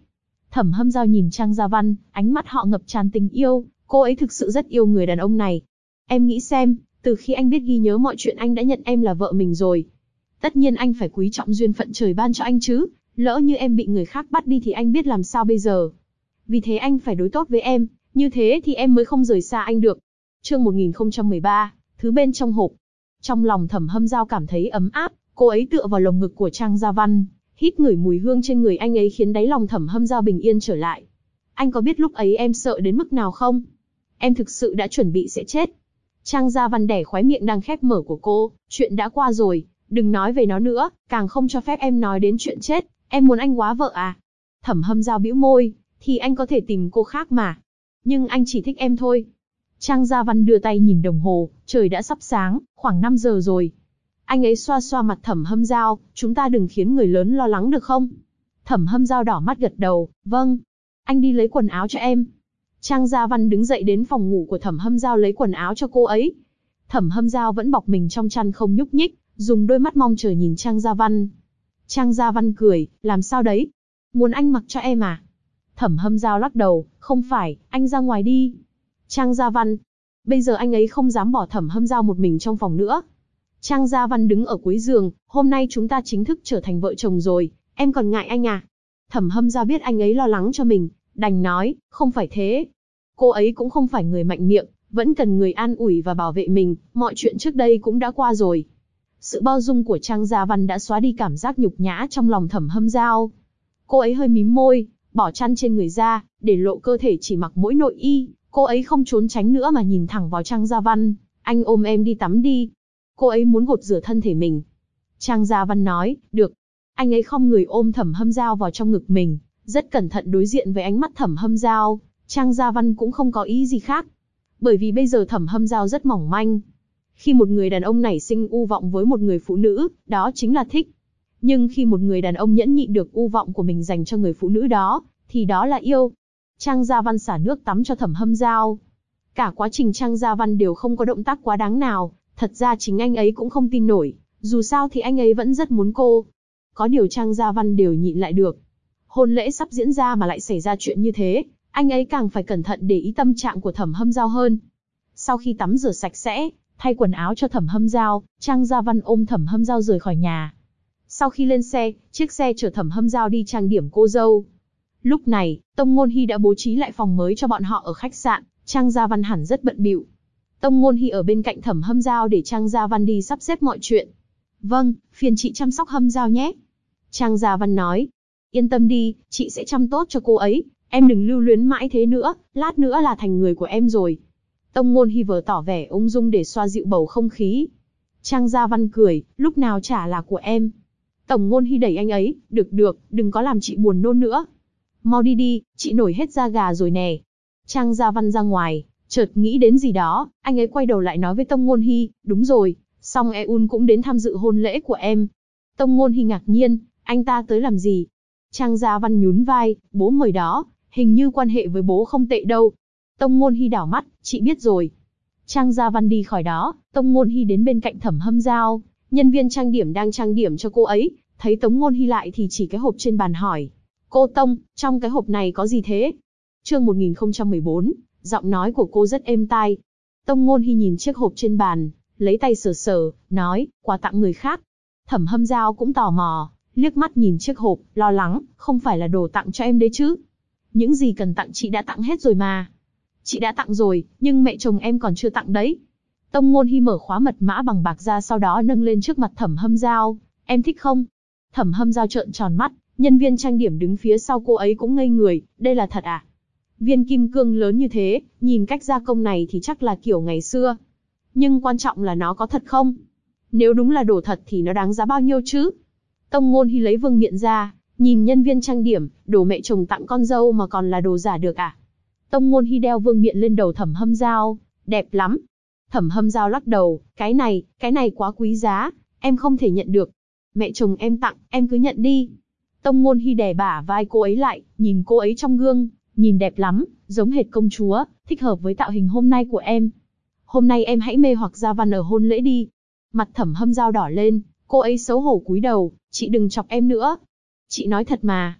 Thẩm Hâm Dao nhìn Trang Gia Văn, ánh mắt họ ngập tràn tình yêu, cô ấy thực sự rất yêu người đàn ông này. Em nghĩ xem, từ khi anh biết ghi nhớ mọi chuyện anh đã nhận em là vợ mình rồi. Tất nhiên anh phải quý trọng duyên phận trời ban cho anh chứ, lỡ như em bị người khác bắt đi thì anh biết làm sao bây giờ. Vì thế anh phải đối tốt với em, như thế thì em mới không rời xa anh được. Chương 1013, thứ bên trong hộp. Trong lòng Thẩm Hâm Dao cảm thấy ấm áp, cô ấy tựa vào lồng ngực của Trang Gia Văn, hít ngửi mùi hương trên người anh ấy khiến đáy lòng Thẩm Hâm Dao bình yên trở lại. Anh có biết lúc ấy em sợ đến mức nào không? Em thực sự đã chuẩn bị sẽ chết. Trang Gia Văn đẻ khóe miệng đang khép mở của cô, chuyện đã qua rồi, đừng nói về nó nữa, càng không cho phép em nói đến chuyện chết, em muốn anh quá vợ à? Thẩm Hâm Dao bĩu môi, thì anh có thể tìm cô khác mà. Nhưng anh chỉ thích em thôi. Trang Gia Văn đưa tay nhìn đồng hồ, trời đã sắp sáng, khoảng 5 giờ rồi. Anh ấy xoa xoa mặt Thẩm Hâm Dao, chúng ta đừng khiến người lớn lo lắng được không? Thẩm Hâm Dao đỏ mắt gật đầu, vâng. Anh đi lấy quần áo cho em. Trang Gia Văn đứng dậy đến phòng ngủ của Thẩm Hâm Dao lấy quần áo cho cô ấy. Thẩm Hâm Dao vẫn bọc mình trong chăn không nhúc nhích, dùng đôi mắt mong chờ nhìn Trang Gia Văn. Trang Gia Văn cười, làm sao đấy? Muốn anh mặc cho em à? Thẩm Hâm Dao lắc đầu, không phải, anh ra ngoài đi. Trang Gia Văn. Bây giờ anh ấy không dám bỏ Thẩm Hâm Dao một mình trong phòng nữa. Trang Gia Văn đứng ở cuối giường, hôm nay chúng ta chính thức trở thành vợ chồng rồi, em còn ngại anh à? Thẩm Hâm Dao biết anh ấy lo lắng cho mình, đành nói, không phải thế. Cô ấy cũng không phải người mạnh miệng, vẫn cần người an ủi và bảo vệ mình, mọi chuyện trước đây cũng đã qua rồi. Sự bao dung của Trang Gia Văn đã xóa đi cảm giác nhục nhã trong lòng Thẩm Hâm Dao. Cô ấy hơi mím môi, bỏ chăn trên người ra, để lộ cơ thể chỉ mặc mỗi nội y. Cô ấy không trốn tránh nữa mà nhìn thẳng vào Trang Gia Văn, anh ôm em đi tắm đi. Cô ấy muốn gột rửa thân thể mình. Trang Gia Văn nói, được. Anh ấy khom người ôm Thẩm Hâm Dao vào trong ngực mình, rất cẩn thận đối diện với ánh mắt Thẩm Hâm Dao. Trang Gia Văn cũng không có ý gì khác. Bởi vì bây giờ Thẩm Hâm Dao rất mỏng manh. Khi một người đàn ông nảy sinh u vọng với một người phụ nữ, đó chính là thích. Nhưng khi một người đàn ông nhẫn nhịn được u vọng của mình dành cho người phụ nữ đó, thì đó là yêu. Trang Gia Văn xả nước tắm cho Thẩm Hâm Dao. Cả quá trình Trang Gia Văn đều không có động tác quá đáng nào, thật ra chính anh ấy cũng không tin nổi, dù sao thì anh ấy vẫn rất muốn cô. Có điều Trang Gia Văn đều nhịn lại được. Hôn lễ sắp diễn ra mà lại xảy ra chuyện như thế, anh ấy càng phải cẩn thận để ý tâm trạng của Thẩm Hâm Dao hơn. Sau khi tắm rửa sạch sẽ, thay quần áo cho Thẩm Hâm Dao, Trang Gia Văn ôm Thẩm Hâm Dao rời khỏi nhà. Sau khi lên xe, chiếc xe chở Thẩm Hâm Dao đi trang điểm cô dâu. Lúc này, Tông Ngôn Hi đã bố trí lại phòng mới cho bọn họ ở khách sạn, Trang Gia Văn hẳn rất bận bịu. Tông Ngôn Hi ở bên cạnh Thẩm Hâm Dao để Trang Gia Văn đi sắp xếp mọi chuyện. Vâng, phiền chị chăm sóc Hâm Dao nhé. Trang Gia Văn nói, yên tâm đi, chị sẽ chăm tốt cho cô ấy, em đừng lưu luyến mãi thế nữa, lát nữa là thành người của em rồi. Tông Ngôn Hi vừa tỏ vẻ ung dung để xoa dịu bầu không khí. Trang Gia Văn cười, lúc nào chả là của em. Tổng Ngôn Hi đẩy anh ấy, được, đừng có làm chị buồn nôn nữa. Mau đi đi, chị nổi hết da gà rồi nè. Trang Gia Văn ra ngoài, chợt nghĩ đến gì đó, anh ấy quay đầu lại nói với Tông Ngôn Hi, đúng rồi, Song Eun cũng đến tham dự hôn lễ của em. Tông Ngôn Hi ngạc nhiên, anh ta tới làm gì? Trang Gia Văn nhún vai, bố mời đó, hình như quan hệ với bố không tệ đâu. Tông Ngôn Hi đảo mắt, chị biết rồi. Trang Gia Văn đi khỏi đó, Tông Ngôn Hi đến bên cạnh Thẩm Hâm Dao, nhân viên trang điểm đang trang điểm cho cô ấy, thấy Tống Ngôn Hi lại thì chỉ cái hộp trên bàn hỏi. Cô Tông, trong cái hộp này có gì thế? Chương 1014, giọng nói của cô rất êm tai. Tông Ngôn Hi nhìn chiếc hộp trên bàn, lấy tay sờ sờ, nói, quà tặng người khác. Thẩm Hâm Dao cũng tò mò, liếc mắt nhìn chiếc hộp, lo lắng, không phải là đồ tặng cho em đấy chứ? Những gì cần tặng chị đã tặng hết rồi mà. Chị đã tặng rồi, nhưng mẹ chồng em còn chưa tặng đấy. Tông Ngôn Hi mở khóa mật mã bằng bạc ra sau đó nâng lên trước mặt Thẩm Hâm Dao, em thích không? Thẩm Hâm Dao trợn tròn mắt, nhân viên trang điểm đứng phía sau cô ấy cũng ngây người, đây là thật à? Viên kim cương lớn như thế, nhìn cách gia công này thì chắc là kiểu ngày xưa. Nhưng quan trọng là nó có thật không? Nếu đúng là đồ thật thì nó đáng giá bao nhiêu chứ? Tông Ngôn Hi lấy vương miện ra, nhìn nhân viên trang điểm, đồ mẹ chồng tặng con dâu mà còn là đồ giả được à? Tông Ngôn Hi đeo vương miện lên đầu Thẩm Hâm Dao, đẹp lắm. Thẩm Hâm Dao lắc đầu, cái này quá quý giá, em không thể nhận được. Mẹ chồng em tặng, em cứ nhận đi. Tông Ngôn Hi đè bả vai cô ấy lại, nhìn cô ấy trong gương, nhìn đẹp lắm, giống hệt công chúa, thích hợp với tạo hình hôm nay của em. Hôm nay em hãy mê hoặc Gia Văn ở hôn lễ đi. Mặt Thẩm Hâm Dao đỏ lên, cô ấy xấu hổ cúi đầu, chị đừng chọc em nữa. Chị nói thật mà.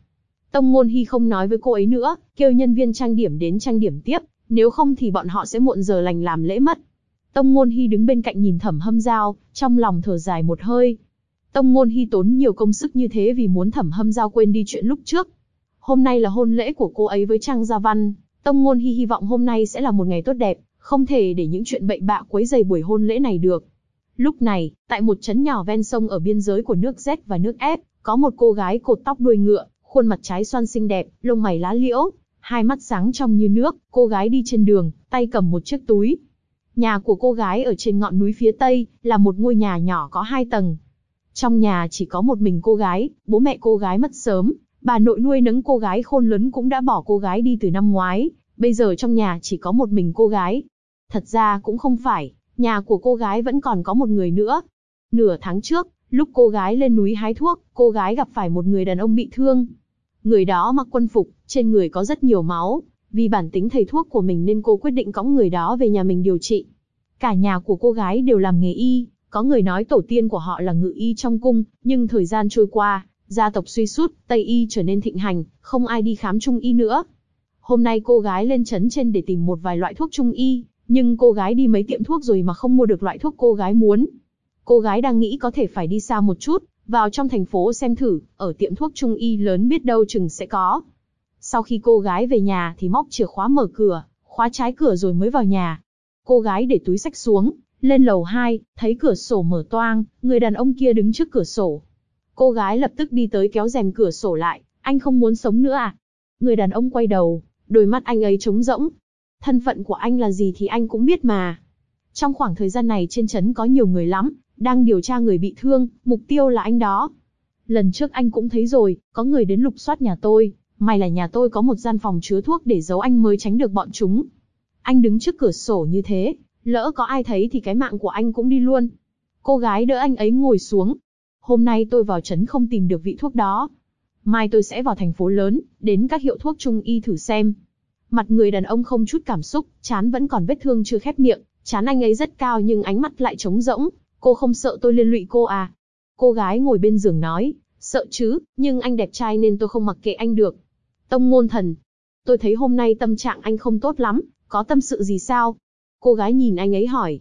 Tông Ngôn Hy không nói với cô ấy nữa, kêu nhân viên trang điểm đến trang điểm tiếp, nếu không thì bọn họ sẽ muộn giờ lành làm lễ mất. Tông Ngôn Hy đứng bên cạnh nhìn Thẩm Hâm Giao, trong lòng thở dài một hơi. Tông Ngôn Hy tốn nhiều công sức như thế vì muốn Thẩm Hâm Giao quên đi chuyện lúc trước. Hôm nay là hôn lễ của cô ấy với Trang Gia Văn, Tông Ngôn Hy hy vọng hôm nay sẽ là một ngày tốt đẹp, không thể để những chuyện bậy bạ quấy rầy buổi hôn lễ này được. Lúc này, tại một trấn nhỏ ven sông ở biên giới của nước Z và nước F, có một cô gái cột tóc đuôi ngựa, khuôn mặt trái xoan xinh đẹp, lông mày lá liễu, hai mắt sáng trong như nước. Cô gái đi trên đường, tay cầm một chiếc túi. Nhà của cô gái ở trên ngọn núi phía tây, là một ngôi nhà nhỏ có 2 tầng. Trong nhà chỉ có một mình cô gái, bố mẹ cô gái mất sớm, bà nội nuôi nấng cô gái khôn lớn cũng đã bỏ cô gái đi từ năm ngoái, bây giờ trong nhà chỉ có một mình cô gái. Thật ra cũng không phải, nhà của cô gái vẫn còn có một người nữa. Nửa tháng trước, lúc cô gái lên núi hái thuốc, cô gái gặp phải một người đàn ông bị thương. Người đó mặc quân phục, trên người có rất nhiều máu. Vì bản tính thầy thuốc của mình nên cô quyết định cõng người đó về nhà mình điều trị. Cả nhà của cô gái đều làm nghề y, có người nói tổ tiên của họ là ngự y trong cung, nhưng thời gian trôi qua, gia tộc suy sút, Tây y trở nên thịnh hành, không ai đi khám Trung y nữa. Hôm nay cô gái lên trấn trên để tìm một vài loại thuốc Trung y, nhưng cô gái đi mấy tiệm thuốc rồi mà không mua được loại thuốc cô gái muốn. Cô gái đang nghĩ có thể phải đi xa một chút, vào trong thành phố xem thử, ở tiệm thuốc Trung y lớn biết đâu chừng sẽ có. Sau khi cô gái về nhà thì móc chìa khóa mở cửa, khóa trái cửa rồi mới vào nhà. Cô gái để túi xách xuống, lên lầu 2, thấy cửa sổ mở toang, người đàn ông kia đứng trước cửa sổ. Cô gái lập tức đi tới kéo rèm cửa sổ lại, anh không muốn sống nữa à? Người đàn ông quay đầu, đôi mắt anh ấy trống rỗng. Thân phận của anh là gì thì anh cũng biết mà. Trong khoảng thời gian này trên trấn có nhiều người lắm, đang điều tra người bị thương, mục tiêu là anh đó. Lần trước anh cũng thấy rồi, có người đến lục soát nhà tôi, may là nhà tôi có một gian phòng chứa thuốc để giấu anh mới tránh được bọn chúng. Anh đứng trước cửa sổ như thế, lỡ có ai thấy thì cái mạng của anh cũng đi luôn. Cô gái đỡ anh ấy ngồi xuống. Hôm nay tôi vào trấn không tìm được vị thuốc đó. Mai tôi sẽ vào thành phố lớn, đến các hiệu thuốc Trung y thử xem. Mặt người đàn ông không chút cảm xúc, trán vẫn còn vết thương chưa khép miệng, trán anh ấy rất cao nhưng ánh mắt lại trống rỗng. Cô không sợ tôi liên lụy cô à? Cô gái ngồi bên giường nói, sợ chứ, nhưng anh đẹp trai nên tôi không mặc kệ anh được. Tông Ngôn Thần, tôi thấy hôm nay tâm trạng anh không tốt lắm, có tâm sự gì sao? Cô gái nhìn anh ấy hỏi.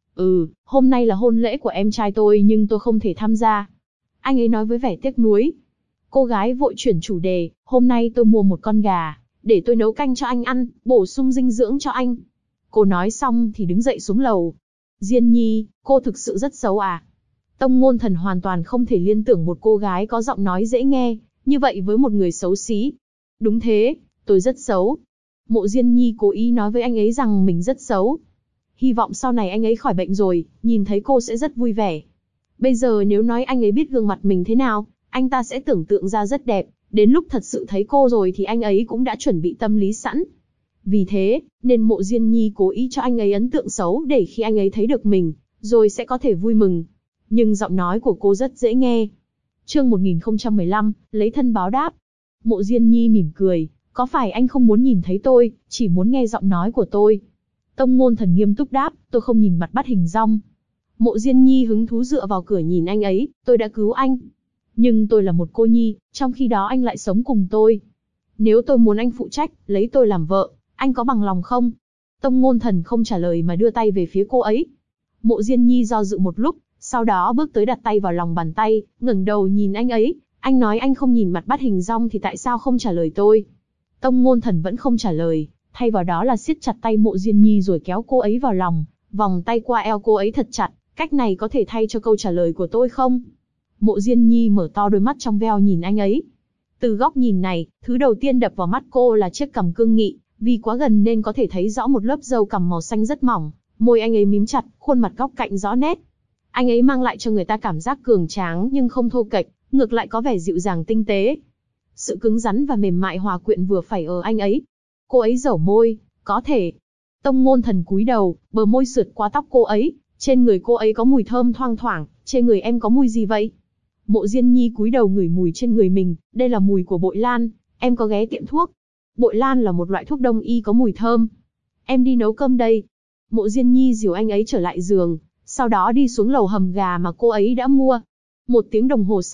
Hôm nay là hôn lễ của em trai tôi nhưng tôi không thể tham gia. Anh ấy nói với vẻ tiếc nuối. Cô gái vội chuyển chủ đề, hôm nay tôi mua một con gà, để tôi nấu canh cho anh ăn, bổ sung dinh dưỡng cho anh. Cô nói xong thì đứng dậy xuống lầu. Diên Nhi, cô thực sự rất xấu à? Tông Ngôn Thần hoàn toàn không thể liên tưởng một cô gái có giọng nói dễ nghe, như vậy với một người xấu xí. Đúng thế, tôi rất xấu. Mộ Diên Nhi cố ý nói với anh ấy rằng mình rất xấu. Hy vọng sau này anh ấy khỏi bệnh rồi, nhìn thấy cô sẽ rất vui vẻ. Bây giờ nếu nói anh ấy biết gương mặt mình thế nào, anh ta sẽ tưởng tượng ra rất đẹp, đến lúc thật sự thấy cô rồi thì anh ấy cũng đã chuẩn bị tâm lý sẵn. Vì thế, nên Mộ Diên Nhi cố ý cho anh ấy ấn tượng xấu để khi anh ấy thấy được mình, rồi sẽ có thể vui mừng. Nhưng giọng nói của cô rất dễ nghe. Chương 1015, lấy thân báo đáp. Mộ Diên Nhi mỉm cười, có phải anh không muốn nhìn thấy tôi, chỉ muốn nghe giọng nói của tôi? Tông Ngôn Thần nghiêm túc đáp, tôi không nhìn mặt bắt hình dong. Mộ Diên Nhi hứng thú dựa vào cửa nhìn anh ấy, tôi đã cứu anh. Nhưng tôi là một cô nhi, trong khi đó anh lại sống cùng tôi. Nếu tôi muốn anh phụ trách, lấy tôi làm vợ, anh có bằng lòng không? Tông Ngôn Thần không trả lời mà đưa tay về phía cô ấy. Mộ Diên Nhi do dự một lúc, sau đó bước tới đặt tay vào lòng bàn tay, ngẩng đầu nhìn anh ấy. Anh nói anh không nhìn mặt bắt hình dong thì tại sao không trả lời tôi? Tông Ngôn Thần vẫn không trả lời, thay vào đó là siết chặt tay Mộ Diên Nhi rồi kéo cô ấy vào lòng, vòng tay qua eo cô ấy thật chặt. Cách này có thể thay cho câu trả lời của tôi không? Mộ Diên Nhi mở to đôi mắt trong veo nhìn anh ấy. Từ góc nhìn này, thứ đầu tiên đập vào mắt cô là chiếc cằm cương nghị, vì quá gần nên có thể thấy rõ một lớp râu cằm màu xanh rất mỏng, môi anh ấy mím chặt, khuôn mặt góc cạnh rõ nét. Anh ấy mang lại cho người ta cảm giác cường tráng nhưng không thô kệch, ngược lại có vẻ dịu dàng tinh tế. Sự cứng rắn và mềm mại hòa quyện vừa phải ở anh ấy. Cô ấy dẩu môi, có thể. Tông Ngôn Thần cúi đầu, bờ môi sượt qua tóc cô ấy, trên người cô ấy có mùi thơm thoang thoảng, trên người em có mùi gì vậy? Mộ Diên Nhi cúi đầu ngửi mùi trên người mình, đây là mùi của bội lan, em có ghé tiệm thuốc. Bội lan là một loại thuốc đông y có mùi thơm. Em đi nấu cơm đây. Mộ Diên Nhi dìu anh ấy trở lại giường, sau đó đi xuống lầu hầm gà mà cô ấy đã mua. 1 tiếng đồng hồ sau,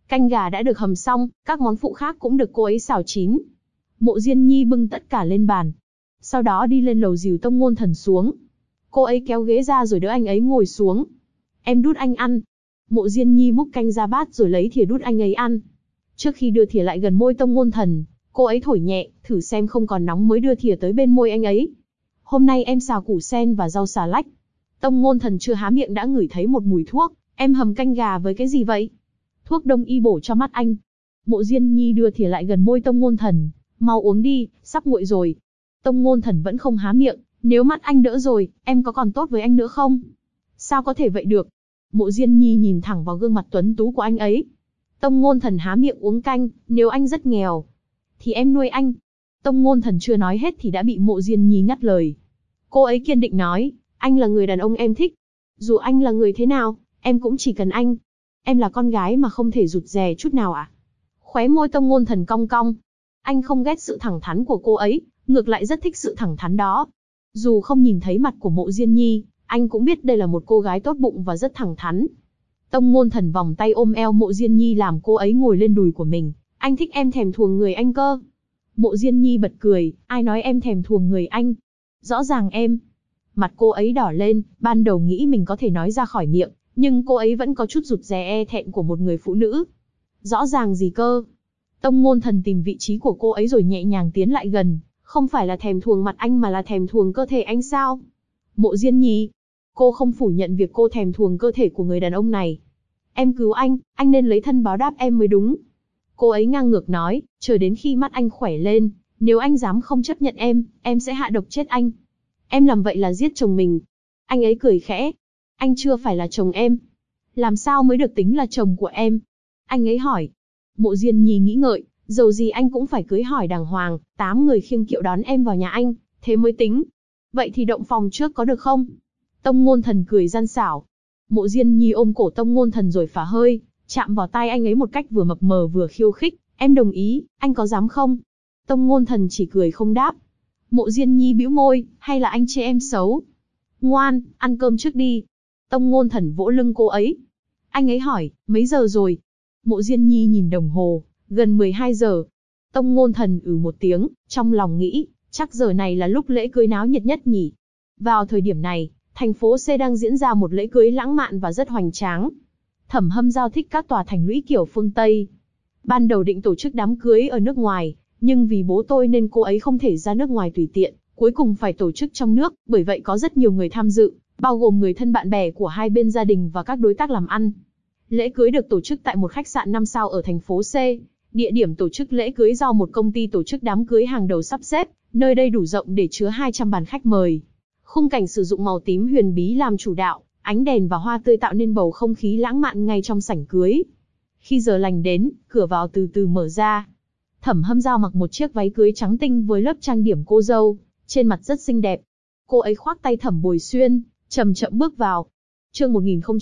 Canh gà đã được hầm xong, các món phụ khác cũng được cô ấy xào chín. Mộ Diên Nhi bưng tất cả lên bàn. Sau đó đi lên lầu dìu Tông Ngôn Thần xuống. Cô ấy kéo ghế ra rồi đỡ anh ấy ngồi xuống. Em đút anh ăn. Mộ Diên Nhi múc canh ra bát rồi lấy thìa đút anh ấy ăn. Trước khi đưa thìa lại gần môi Tông Ngôn Thần, cô ấy thổi nhẹ, thử xem không còn nóng mới đưa thìa tới bên môi anh ấy. Hôm nay em xào củ sen và rau xà lách. Tông Ngôn Thần chưa há miệng đã ngửi thấy một mùi thuốc. Em hầm canh gà với cái gì vậy? Thuốc đông y bổ cho mắt anh. Mộ Diên Nhi đưa thìa lại gần môi Tông Ngôn Thần. Mau uống đi, sắp nguội rồi. Tông Ngôn Thần vẫn không há miệng. Nếu mắt anh đỡ rồi, em có còn tốt với anh nữa không? Sao có thể vậy được? Mộ Diên Nhi nhìn thẳng vào gương mặt tuấn tú của anh ấy. Tông Ngôn Thần há miệng uống canh, nếu anh rất nghèo, thì em nuôi anh. Tông Ngôn Thần chưa nói hết thì đã bị Mộ Diên Nhi ngắt lời. Cô ấy kiên định nói, anh là người đàn ông em thích. Dù anh là người thế nào, em cũng chỉ cần anh. Em là con gái mà không thể rụt rè chút nào à? Khóe môi Tông Ngôn Thần cong cong. Anh không ghét sự thẳng thắn của cô ấy, ngược lại rất thích sự thẳng thắn đó. Dù không nhìn thấy mặt của Mộ Diên Nhi, anh cũng biết đây là một cô gái tốt bụng và rất thẳng thắn. Tông Ngôn Thần vòng tay ôm eo Mộ Diên Nhi làm cô ấy ngồi lên đùi của mình. Anh thích em thèm thuồng người anh cơ. Mộ Diên Nhi bật cười, ai nói em thèm thuồng người anh? Rõ ràng em. Mặt cô ấy đỏ lên, ban đầu nghĩ mình có thể nói ra khỏi miệng, nhưng cô ấy vẫn có chút rụt rè e thẹn của một người phụ nữ. Rõ ràng gì cơ? Tông Ngôn Thần tìm vị trí của cô ấy rồi nhẹ nhàng tiến lại gần, không phải là thèm thuồng mặt anh mà là thèm thuồng cơ thể anh sao? Mộ Diên Nhi, cô không phủ nhận việc cô thèm thuồng cơ thể của người đàn ông này. Em cứu anh nên lấy thân báo đáp em mới đúng. Cô ấy ngang ngược nói, chờ đến khi mắt anh khỏe lên, nếu anh dám không chấp nhận em sẽ hạ độc chết anh. Em làm vậy là giết chồng mình. Anh ấy cười khẽ. Anh chưa phải là chồng em. Làm sao mới được tính là chồng của em? Anh ấy hỏi. Mộ Diên Nhi nghĩ ngợi, dầu gì anh cũng phải cưới hỏi đàng hoàng, 8 người khiêng kiệu đón em vào nhà anh, thế mới tính. Vậy thì động phòng trước có được không? Tông Ngôn Thần cười gian xảo. Mộ Diên Nhi ôm cổ Tông Ngôn Thần rồi phả hơi, chạm vào tai anh ấy một cách vừa mập mờ vừa khiêu khích. Em đồng ý, anh có dám không? Tông Ngôn Thần chỉ cười không đáp. Mộ Diên Nhi bĩu môi, hay là anh chê em xấu? Ngoan, ăn cơm trước đi. Tông Ngôn Thần vỗ lưng cô ấy. Anh ấy hỏi, mấy giờ rồi? Mộ Diên Nhi nhìn đồng hồ, gần 12 giờ. Tông Ngôn Thần một tiếng, trong lòng nghĩ, chắc giờ này là lúc lễ cưới náo nhiệt nhất nhỉ. Vào thời điểm này, thành phố C đang diễn ra một lễ cưới lãng mạn và rất hoành tráng. Thẩm Hâm Giao thích các tòa thành lũy kiểu phương Tây. Ban đầu định tổ chức đám cưới ở nước ngoài, nhưng vì bố tôi nên cô ấy không thể ra nước ngoài tùy tiện, cuối cùng phải tổ chức trong nước, bởi vậy có rất nhiều người tham dự, bao gồm người thân bạn bè của hai bên gia đình và các đối tác làm ăn. Lễ cưới được tổ chức tại một khách sạn 5 sao ở thành phố C. Địa điểm tổ chức lễ cưới do một công ty tổ chức đám cưới hàng đầu sắp xếp, nơi đây đủ rộng để chứa 200 bàn khách mời. Khung cảnh sử dụng màu tím huyền bí làm chủ đạo, ánh đèn và hoa tươi tạo nên bầu không khí lãng mạn ngay trong sảnh cưới. Khi giờ lành đến, cửa vào từ từ mở ra. Thẩm Hâm Giao mặc một chiếc váy cưới trắng tinh với lớp trang điểm cô dâu, trên mặt rất xinh đẹp. Cô ấy khoác tay Thẩm Bồi Xuyên, chậm chậm bước vào. Chương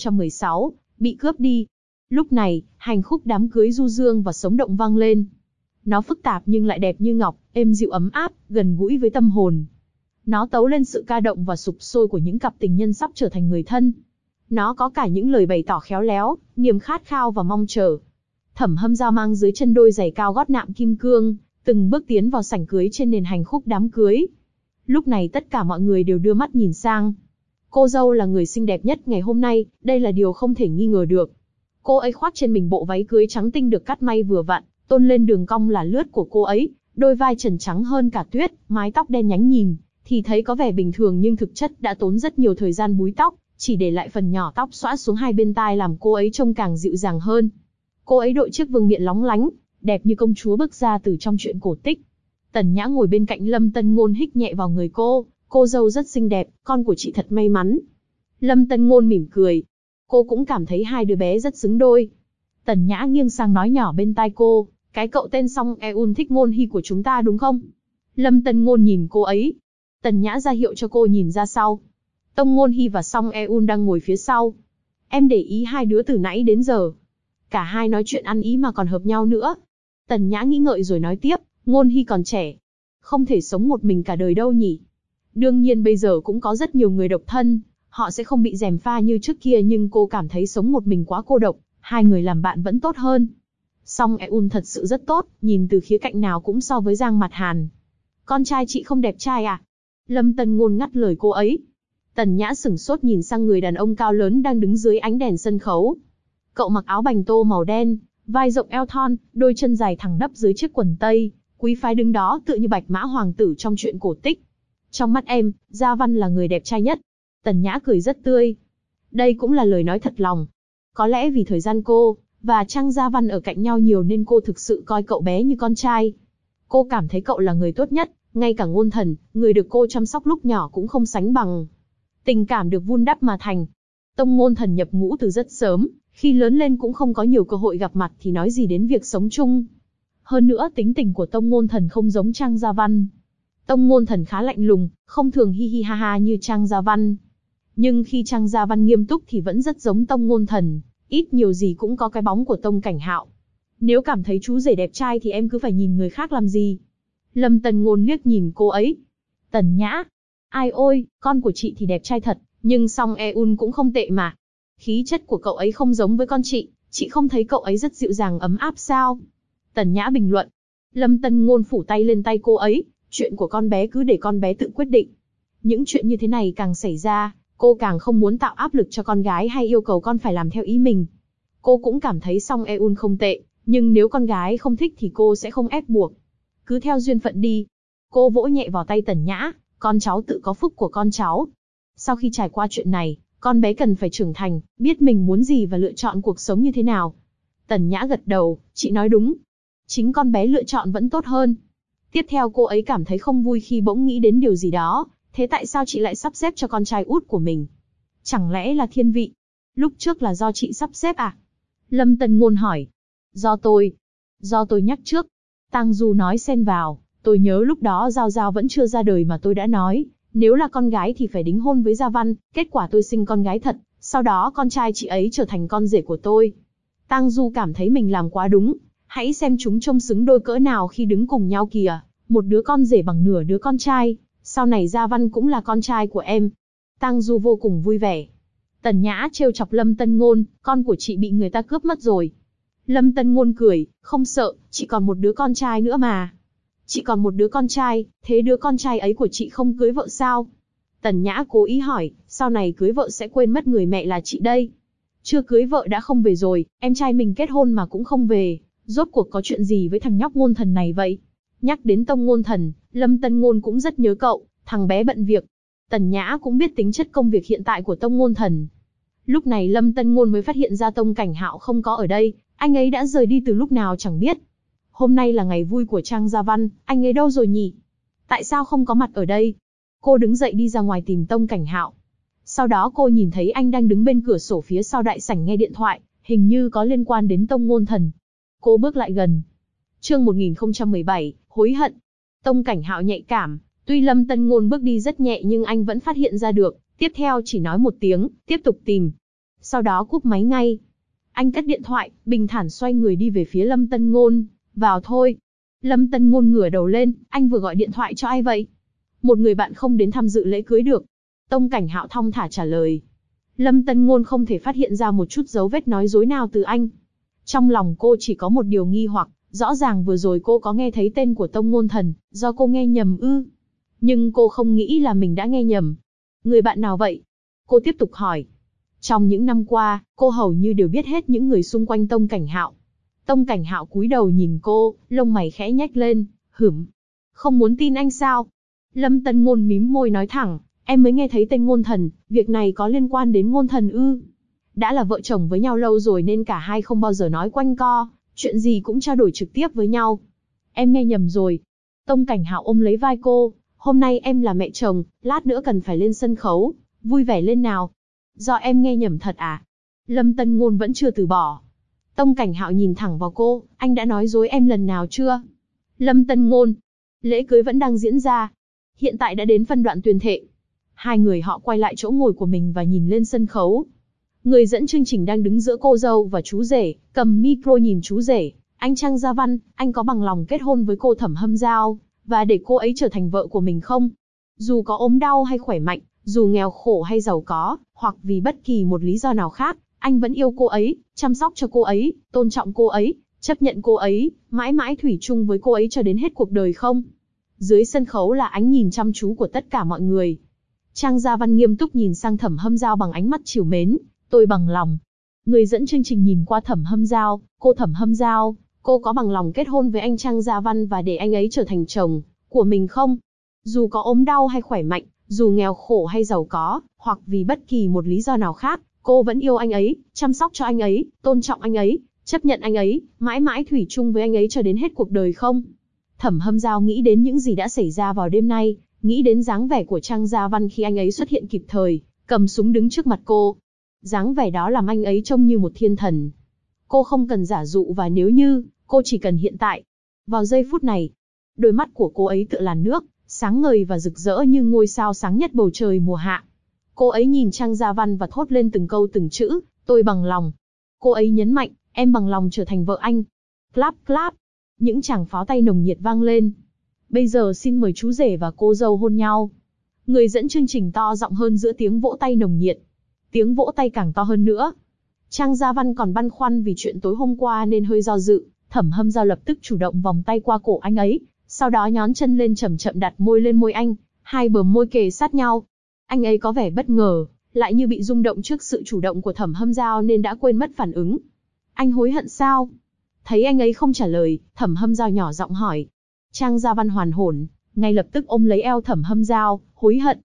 1016, bị cướp đi. Lúc này, hành khúc đám cưới du dương và sống động vang lên. Nó phức tạp nhưng lại đẹp như ngọc, êm dịu ấm áp, gần gũi với tâm hồn. Nó tấu lên sự ca động và sục sôi của những cặp tình nhân sắp trở thành người thân. Nó có cả những lời bày tỏ khéo léo, niềm khát khao và mong chờ. Thẩm Hâm Giao mang dưới chân đôi giày cao gót nạm kim cương, từng bước tiến vào sảnh cưới trên nền hành khúc đám cưới. Lúc này tất cả mọi người đều đưa mắt nhìn sang. Cô dâu là người xinh đẹp nhất ngày hôm nay, đây là điều không thể nghi ngờ được. Cô ấy khoác trên mình bộ váy cưới trắng tinh được cắt may vừa vặn, tôn lên đường cong là lướt của cô ấy, đôi vai trần trắng hơn cả tuyết, mái tóc đen nhánh nhìn thì thấy có vẻ bình thường nhưng thực chất đã tốn rất nhiều thời gian búi tóc, chỉ để lại phần nhỏ tóc xõa xuống hai bên tai làm cô ấy trông càng dịu dàng hơn. Cô ấy đội chiếc vương miện lóng lánh, đẹp như công chúa bước ra từ trong truyện cổ tích. Tần Nhã ngồi bên cạnh Lâm Tân Ngôn hít nhẹ vào người cô dâu rất xinh đẹp, con của chị thật may mắn. Lâm Tân Ngôn mỉm cười. Cô cũng cảm thấy hai đứa bé rất xứng đôi. Tần Nhã nghiêng sang nói nhỏ bên tai cô, cái cậu tên Song Eun thích Ngôn Hy của chúng ta đúng không? Lâm Tân Ngôn nhìn cô ấy. Tần Nhã ra hiệu cho cô nhìn ra sau. Tông Ngôn Hy và Song Eun đang ngồi phía sau. Em để ý hai đứa từ nãy đến giờ. Cả hai nói chuyện ăn ý mà còn hợp nhau nữa. Tần Nhã nghĩ ngợi rồi nói tiếp, Ngôn Hy còn trẻ. Không thể sống một mình cả đời đâu nhỉ. Đương nhiên bây giờ cũng có rất nhiều người độc thân, họ sẽ không bị gièm pha như trước kia nhưng cô cảm thấy sống một mình quá cô độc, hai người làm bạn vẫn tốt hơn. Song Eun thật sự rất tốt, nhìn từ khía cạnh nào cũng so với Giang Mặt Hàn. Con trai chị không đẹp trai à? Lâm Tân Ngôn ngắt lời cô ấy. Tần Nhã sửng sốt nhìn sang người đàn ông cao lớn đang đứng dưới ánh đèn sân khấu. Cậu mặc áo bành tô màu đen, vai rộng eo thon, đôi chân dài thẳng nấp dưới chiếc quần tây, quý phái đứng đó tựa như bạch mã hoàng tử trong truyện cổ tích. Trong mắt em, Gia Văn là người đẹp trai nhất. Tần Nhã cười rất tươi. Đây cũng là lời nói thật lòng. Có lẽ vì thời gian cô và Trang Gia Văn ở cạnh nhau nhiều nên cô thực sự coi cậu bé như con trai. Cô cảm thấy cậu là người tốt nhất, ngay cả Ngôn Thần, người được cô chăm sóc lúc nhỏ cũng không sánh bằng. Tình cảm được vun đắp mà thành. Tông Ngôn Thần nhập ngũ từ rất sớm, khi lớn lên cũng không có nhiều cơ hội gặp mặt thì nói gì đến việc sống chung. Hơn nữa tính tình của Tông Ngôn Thần không giống Trang Gia Văn. Tông Ngôn Thần khá lạnh lùng, không thường hi hi ha ha như Trang Gia Văn. Nhưng khi Trang Gia Văn nghiêm túc thì vẫn rất giống Tông Ngôn Thần, ít nhiều gì cũng có cái bóng của Tông Cảnh Hạo. Nếu cảm thấy chú rể đẹp trai thì em cứ phải nhìn người khác làm gì? Lâm Tần Ngôn liếc nhìn cô ấy. Tần Nhã, ai ôi, con của chị thì đẹp trai thật, nhưng Song Eun cũng không tệ mà. Khí chất của cậu ấy không giống với con chị không thấy cậu ấy rất dịu dàng ấm áp sao? Tần Nhã bình luận. Lâm Tần Ngôn phủ tay lên tay cô ấy, chuyện của con bé cứ để con bé tự quyết định. Những chuyện như thế này càng xảy ra, cô càng không muốn tạo áp lực cho con gái hay yêu cầu con phải làm theo ý mình. Cô cũng cảm thấy Song Eun không tệ, nhưng nếu con gái không thích thì cô sẽ không ép buộc. Cứ theo duyên phận đi. Cô vỗ nhẹ vào tay Tần Nhã, con cháu tự có phúc của con cháu. Sau khi trải qua chuyện này, con bé cần phải trưởng thành, biết mình muốn gì và lựa chọn cuộc sống như thế nào. Tần Nhã gật đầu, chị nói đúng. Chính con bé lựa chọn vẫn tốt hơn. Tiếp theo cô ấy cảm thấy không vui khi bỗng nghĩ đến điều gì đó, thế tại sao chị lại sắp xếp cho con trai út của mình? Chẳng lẽ là thiên vị? Lúc trước là do chị sắp xếp à? Lâm Tần Ngôn hỏi. Do tôi nhắc trước. Tang Du nói xen vào, tôi nhớ lúc đó Giao Giao vẫn chưa ra đời mà tôi đã nói, nếu là con gái thì phải đính hôn với Gia Văn, kết quả tôi sinh con gái thật, sau đó con trai chị ấy trở thành con rể của tôi. Tang Du cảm thấy mình làm quá đúng, hãy xem chúng trông xứng đôi cỡ nào khi đứng cùng nhau kìa, một đứa con rể bằng nửa đứa con trai, sau này Gia Văn cũng là con trai của em. Tang Du vô cùng vui vẻ. Tần Nhã trêu chọc Lâm Tần Ngôn, con của chị bị người ta cướp mất rồi. Lâm Tần Ngôn cười, không sợ, chị còn một đứa con trai nữa mà. Chị còn một đứa con trai, thế đứa con trai ấy của chị không cưới vợ sao? Tần Nhã cố ý hỏi, sau này cưới vợ sẽ quên mất người mẹ là chị đây. Chưa cưới vợ đã không về rồi, em trai mình kết hôn mà cũng không về, rốt cuộc có chuyện gì với thằng nhóc Ngôn Thần này vậy? Nhắc đến Tông Ngôn Thần, Lâm Tần Ngôn cũng rất nhớ cậu, thằng bé bận việc. Tần Nhã cũng biết tính chất công việc hiện tại của Tông Ngôn Thần. Lúc này Lâm Tần Ngôn mới phát hiện ra Tông Cảnh Hạo không có ở đây, anh ấy đã rời đi từ lúc nào chẳng biết. Hôm nay là ngày vui của Trang Gia Văn, anh ấy đâu rồi nhỉ? Tại sao không có mặt ở đây? Cô đứng dậy đi ra ngoài tìm Tông Cảnh Hạo. Sau đó cô nhìn thấy anh đang đứng bên cửa sổ phía sau đại sảnh nghe điện thoại, hình như có liên quan đến Tông Ngôn Thần. Cô bước lại gần. Chương 1017, hối hận. Tông Cảnh Hạo nhạy cảm, tuy Lâm Tần Ngôn bước đi rất nhẹ nhưng anh vẫn phát hiện ra được, tiếp theo chỉ nói một tiếng, tiếp tục tìm. Sau đó cúp máy ngay. Anh cất điện thoại, bình thản xoay người đi về phía Lâm Tần Ngôn. Vào thôi. Lâm Tần Ngôn ngửa đầu lên, anh vừa gọi điện thoại cho ai vậy? Một người bạn không đến tham dự lễ cưới được. Tông Cảnh Hạo thong thả trả lời. Lâm Tần Ngôn không thể phát hiện ra một chút dấu vết nói dối nào từ anh. Trong lòng cô chỉ có một điều nghi hoặc, rõ ràng vừa rồi cô có nghe thấy tên của Tông Ngôn Thần, do cô nghe nhầm ư? Nhưng cô không nghĩ là mình đã nghe nhầm. Người bạn nào vậy? Cô tiếp tục hỏi. Trong những năm qua, cô hầu như đều biết hết những người xung quanh Tông Cảnh Hạo. Tông Cảnh Hạo cúi đầu nhìn cô, lông mày khẽ nhếch lên, hửm. Không muốn tin anh sao? Lâm Tần Ngôn mím môi nói thẳng, em mới nghe thấy tên Ngôn Thần, việc này có liên quan đến Ngôn Thần ư? Đã là vợ chồng với nhau lâu rồi nên cả hai không bao giờ nói quanh co, chuyện gì cũng trao đổi trực tiếp với nhau. Em nghe nhầm rồi. Tông Cảnh Hạo ôm lấy vai cô, hôm nay em là mẹ chồng, lát nữa cần phải lên sân khấu, vui vẻ lên nào. Do em nghe nhầm thật à? Lâm Tần Ngôn vẫn chưa từ bỏ. Tông Cảnh Hạo nhìn thẳng vào cô, anh đã nói dối em lần nào chưa? Lâm Tần Ngôn, lễ cưới vẫn đang diễn ra. Hiện tại đã đến phân đoạn tuyên thệ. Hai người họ quay lại chỗ ngồi của mình và nhìn lên sân khấu. Người dẫn chương trình đang đứng giữa cô dâu và chú rể, cầm micro nhìn chú rể. Anh Trang Gia Văn, anh có bằng lòng kết hôn với cô Thẩm Hâm Giao, và để cô ấy trở thành vợ của mình không? Dù có ốm đau hay khỏe mạnh, dù nghèo khổ hay giàu có, hoặc vì bất kỳ một lý do nào khác, anh vẫn yêu cô ấy, chăm sóc cho cô ấy, tôn trọng cô ấy, chấp nhận cô ấy, mãi mãi thủy chung với cô ấy cho đến hết cuộc đời không? Dưới sân khấu là ánh nhìn chăm chú của tất cả mọi người. Trang Gia Văn nghiêm túc nhìn sang Thẩm Hâm Dao bằng ánh mắt trìu mến, tôi bằng lòng. Người dẫn chương trình nhìn qua Thẩm Hâm Dao, cô Thẩm Hâm Dao, cô có bằng lòng kết hôn với anh Trang Gia Văn và để anh ấy trở thành chồng của mình không? Dù có ốm đau hay khỏe mạnh, dù nghèo khổ hay giàu có, hoặc vì bất kỳ một lý do nào khác, cô vẫn yêu anh ấy, chăm sóc cho anh ấy, tôn trọng anh ấy, chấp nhận anh ấy, mãi mãi thủy chung với anh ấy cho đến hết cuộc đời không? Thẩm Hâm Dao nghĩ đến những gì đã xảy ra vào đêm nay, nghĩ đến dáng vẻ của Trang Gia Văn khi anh ấy xuất hiện kịp thời, cầm súng đứng trước mặt cô. Dáng vẻ đó làm anh ấy trông như một thiên thần. Cô không cần giả dụ và nếu như, cô chỉ cần hiện tại. Vào giây phút này, đôi mắt của cô ấy tựa làn nước, sáng ngời và rực rỡ như ngôi sao sáng nhất bầu trời mùa hạ. Cô ấy nhìn Trang Gia Văn và thốt lên từng câu từng chữ, tôi bằng lòng. Cô ấy nhấn mạnh, em bằng lòng trở thành vợ anh. Clap clap. Những tràng pháo tay nồng nhiệt vang lên. Bây giờ xin mời chú rể và cô dâu hôn nhau. Người dẫn chương trình to giọng hơn giữa tiếng vỗ tay nồng nhiệt. Tiếng vỗ tay càng to hơn nữa. Trang Gia Văn còn băn khoăn vì chuyện tối hôm qua nên hơi do dự. Thẩm Hâm Dao lập tức chủ động vòng tay qua cổ anh ấy, sau đó nhón chân lên chậm chậm đặt môi lên môi anh, hai bờ môi kề sát nhau. Anh ấy có vẻ bất ngờ, lại như bị rung động trước sự chủ động của Thẩm Hâm Dao nên đã quên mất phản ứng. Anh hối hận sao? Thấy anh ấy không trả lời, Thẩm Hâm Dao nhỏ giọng hỏi. Trang Gia Văn hoàn hồn, ngay lập tức ôm lấy eo Thẩm Hâm Dao, hối hận.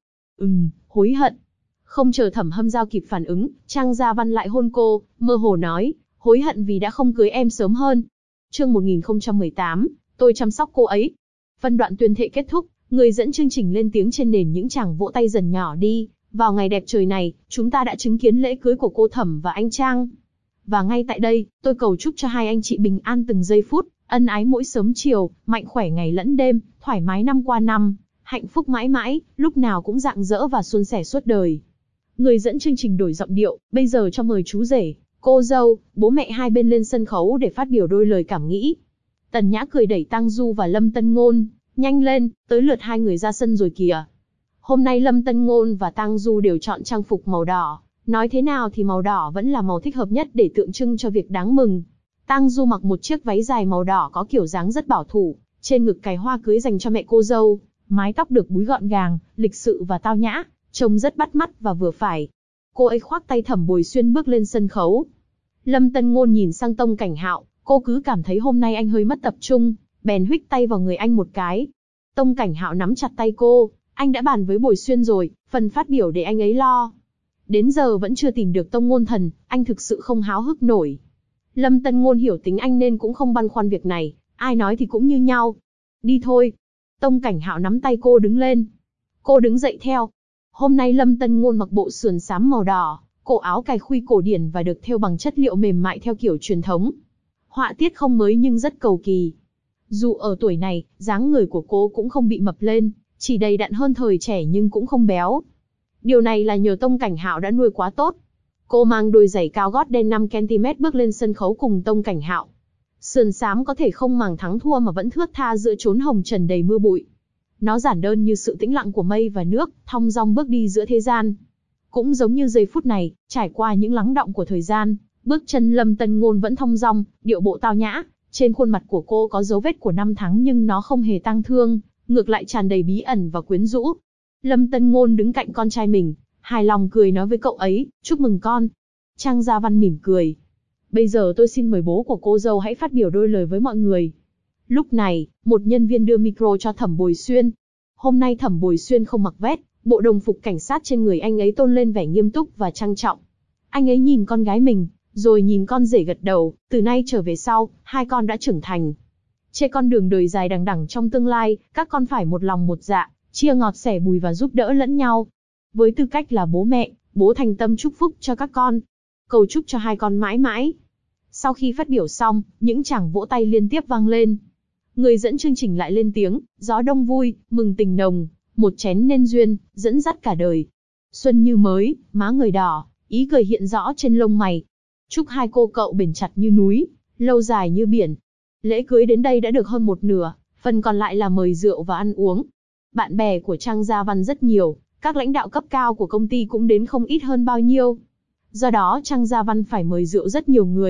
Hối hận. Không chờ Thẩm Hâm Dao kịp phản ứng, Trang Gia Văn lại hôn cô, mơ hồ nói, hối hận vì đã không cưới em sớm hơn. Chương 1018, tôi chăm sóc cô ấy. Phân đoạn tuyên thệ kết thúc, người dẫn chương trình lên tiếng trên nền những tràng vỗ tay dần nhỏ đi. Vào ngày đẹp trời này, chúng ta đã chứng kiến lễ cưới của cô Thẩm và anh Trang. Và ngay tại đây, tôi cầu chúc cho hai anh chị bình an từng giây phút, ân ái mỗi sớm chiều, mạnh khỏe ngày lẫn đêm, thoải mái năm qua năm, hạnh phúc mãi mãi, lúc nào cũng rạng rỡ và suôn sẻ suốt đời. Người dẫn chương trình đổi giọng điệu, bây giờ cho mời chú rể, cô dâu, bố mẹ hai bên lên sân khấu để phát biểu đôi lời cảm nghĩ. Tần Nhã cười đẩy Tang Du và Lâm Tân Ngôn, nhanh lên, tới lượt hai người ra sân rồi kìa. Hôm nay Lâm Tân Ngôn và Tang Du đều chọn trang phục màu đỏ, nói thế nào thì màu đỏ vẫn là màu thích hợp nhất để tượng trưng cho việc đáng mừng. Tang Du mặc một chiếc váy dài màu đỏ có kiểu dáng rất bảo thủ, trên ngực cài hoa cưới dành cho mẹ cô dâu, mái tóc được búi gọn gàng, lịch sự và tao nhã, trông rất bắt mắt và vừa phải. Cô ấy khoác tay Thẩm Bồi Xuyên bước lên sân khấu. Lâm Tân Ngôn nhìn sang Tông Cảnh Hạo, cô cứ cảm thấy hôm nay anh hơi mất tập trung, bèn huých tay vào người anh một cái. Tông Cảnh Hạo nắm chặt tay cô, anh đã bàn với Bồi Xuyên rồi, phần phát biểu để anh ấy lo. Đến giờ vẫn chưa tìm được Tông Ngôn Thần, anh thực sự không háo hức nổi. Lâm Tân Ngôn hiểu tính anh nên cũng không băn khoăn việc này, ai nói thì cũng như nhau. Đi thôi. Tông Cảnh Hạo nắm tay cô đứng lên. Cô đứng dậy theo. Hôm nay Lâm Tân Ngôn mặc bộ sườn xám màu đỏ, cổ áo cài khuy cổ điển và được thêu bằng chất liệu mềm mại theo kiểu truyền thống. Họa tiết không mới nhưng rất cầu kỳ. Dù ở tuổi này, dáng người của cô cũng không bị mập lên, chỉ đầy đặn hơn thời trẻ nhưng cũng không béo. Điều này là nhờ Tông Cảnh Hạo đã nuôi quá tốt. Cô mang đôi giày cao gót đen 5 cm bước lên sân khấu cùng Tông Cảnh Hạo. Sườn xám có thể không màng thắng thua mà vẫn thướt tha giữa chốn hồng trần đầy mưa bụi. Nó giản đơn như sự tĩnh lặng của mây và nước, thong dong bước đi giữa thế gian. Cũng giống như giây phút này, trải qua những lắng đọng của thời gian, bước chân Lâm Tân Ngôn vẫn thong dong, điệu bộ tao nhã. Trên khuôn mặt của cô có dấu vết của năm tháng nhưng nó không hề tang thương, ngược lại tràn đầy bí ẩn và quyến rũ. Lâm Tân Ngôn đứng cạnh con trai mình, hài lòng cười nói với cậu ấy, chúc mừng con. Trang Gia Văn mỉm cười. Bây giờ tôi xin mời bố của cô dâu hãy phát biểu đôi lời với mọi người. Lúc này, một nhân viên đưa micro cho Thẩm Bồi Xuyên. Hôm nay Thẩm Bồi Xuyên không mặc vest, bộ đồng phục cảnh sát trên người anh ấy tôn lên vẻ nghiêm túc và trang trọng. Anh ấy nhìn con gái mình, rồi nhìn con rể gật đầu, từ nay trở về sau, hai con đã trưởng thành. Trên con đường đời dài đằng đẵng trong tương lai, các con phải một lòng một dạ, chia ngọt sẻ bùi và giúp đỡ lẫn nhau. Với tư cách là bố mẹ, bố thành tâm chúc phúc cho các con. Cầu chúc cho hai con mãi mãi. Sau khi phát biểu xong, những tràng vỗ tay liên tiếp vang lên. Người dẫn chương trình lại lên tiếng, gió đông vui, mừng tình nồng, một chén nên duyên, dẫn dắt cả đời. Xuân như mới, má người đỏ, ý cười hiện rõ trên lông mày. Chúc hai cô cậu bền chặt như núi, lâu dài như biển. Lễ cưới đến đây đã được hơn một nửa, phần còn lại là mời rượu và ăn uống. Bạn bè của Trang Gia Văn rất nhiều, các lãnh đạo cấp cao của công ty cũng đến không ít hơn bao nhiêu. Do đó Trang Gia Văn phải mời rượu rất nhiều người,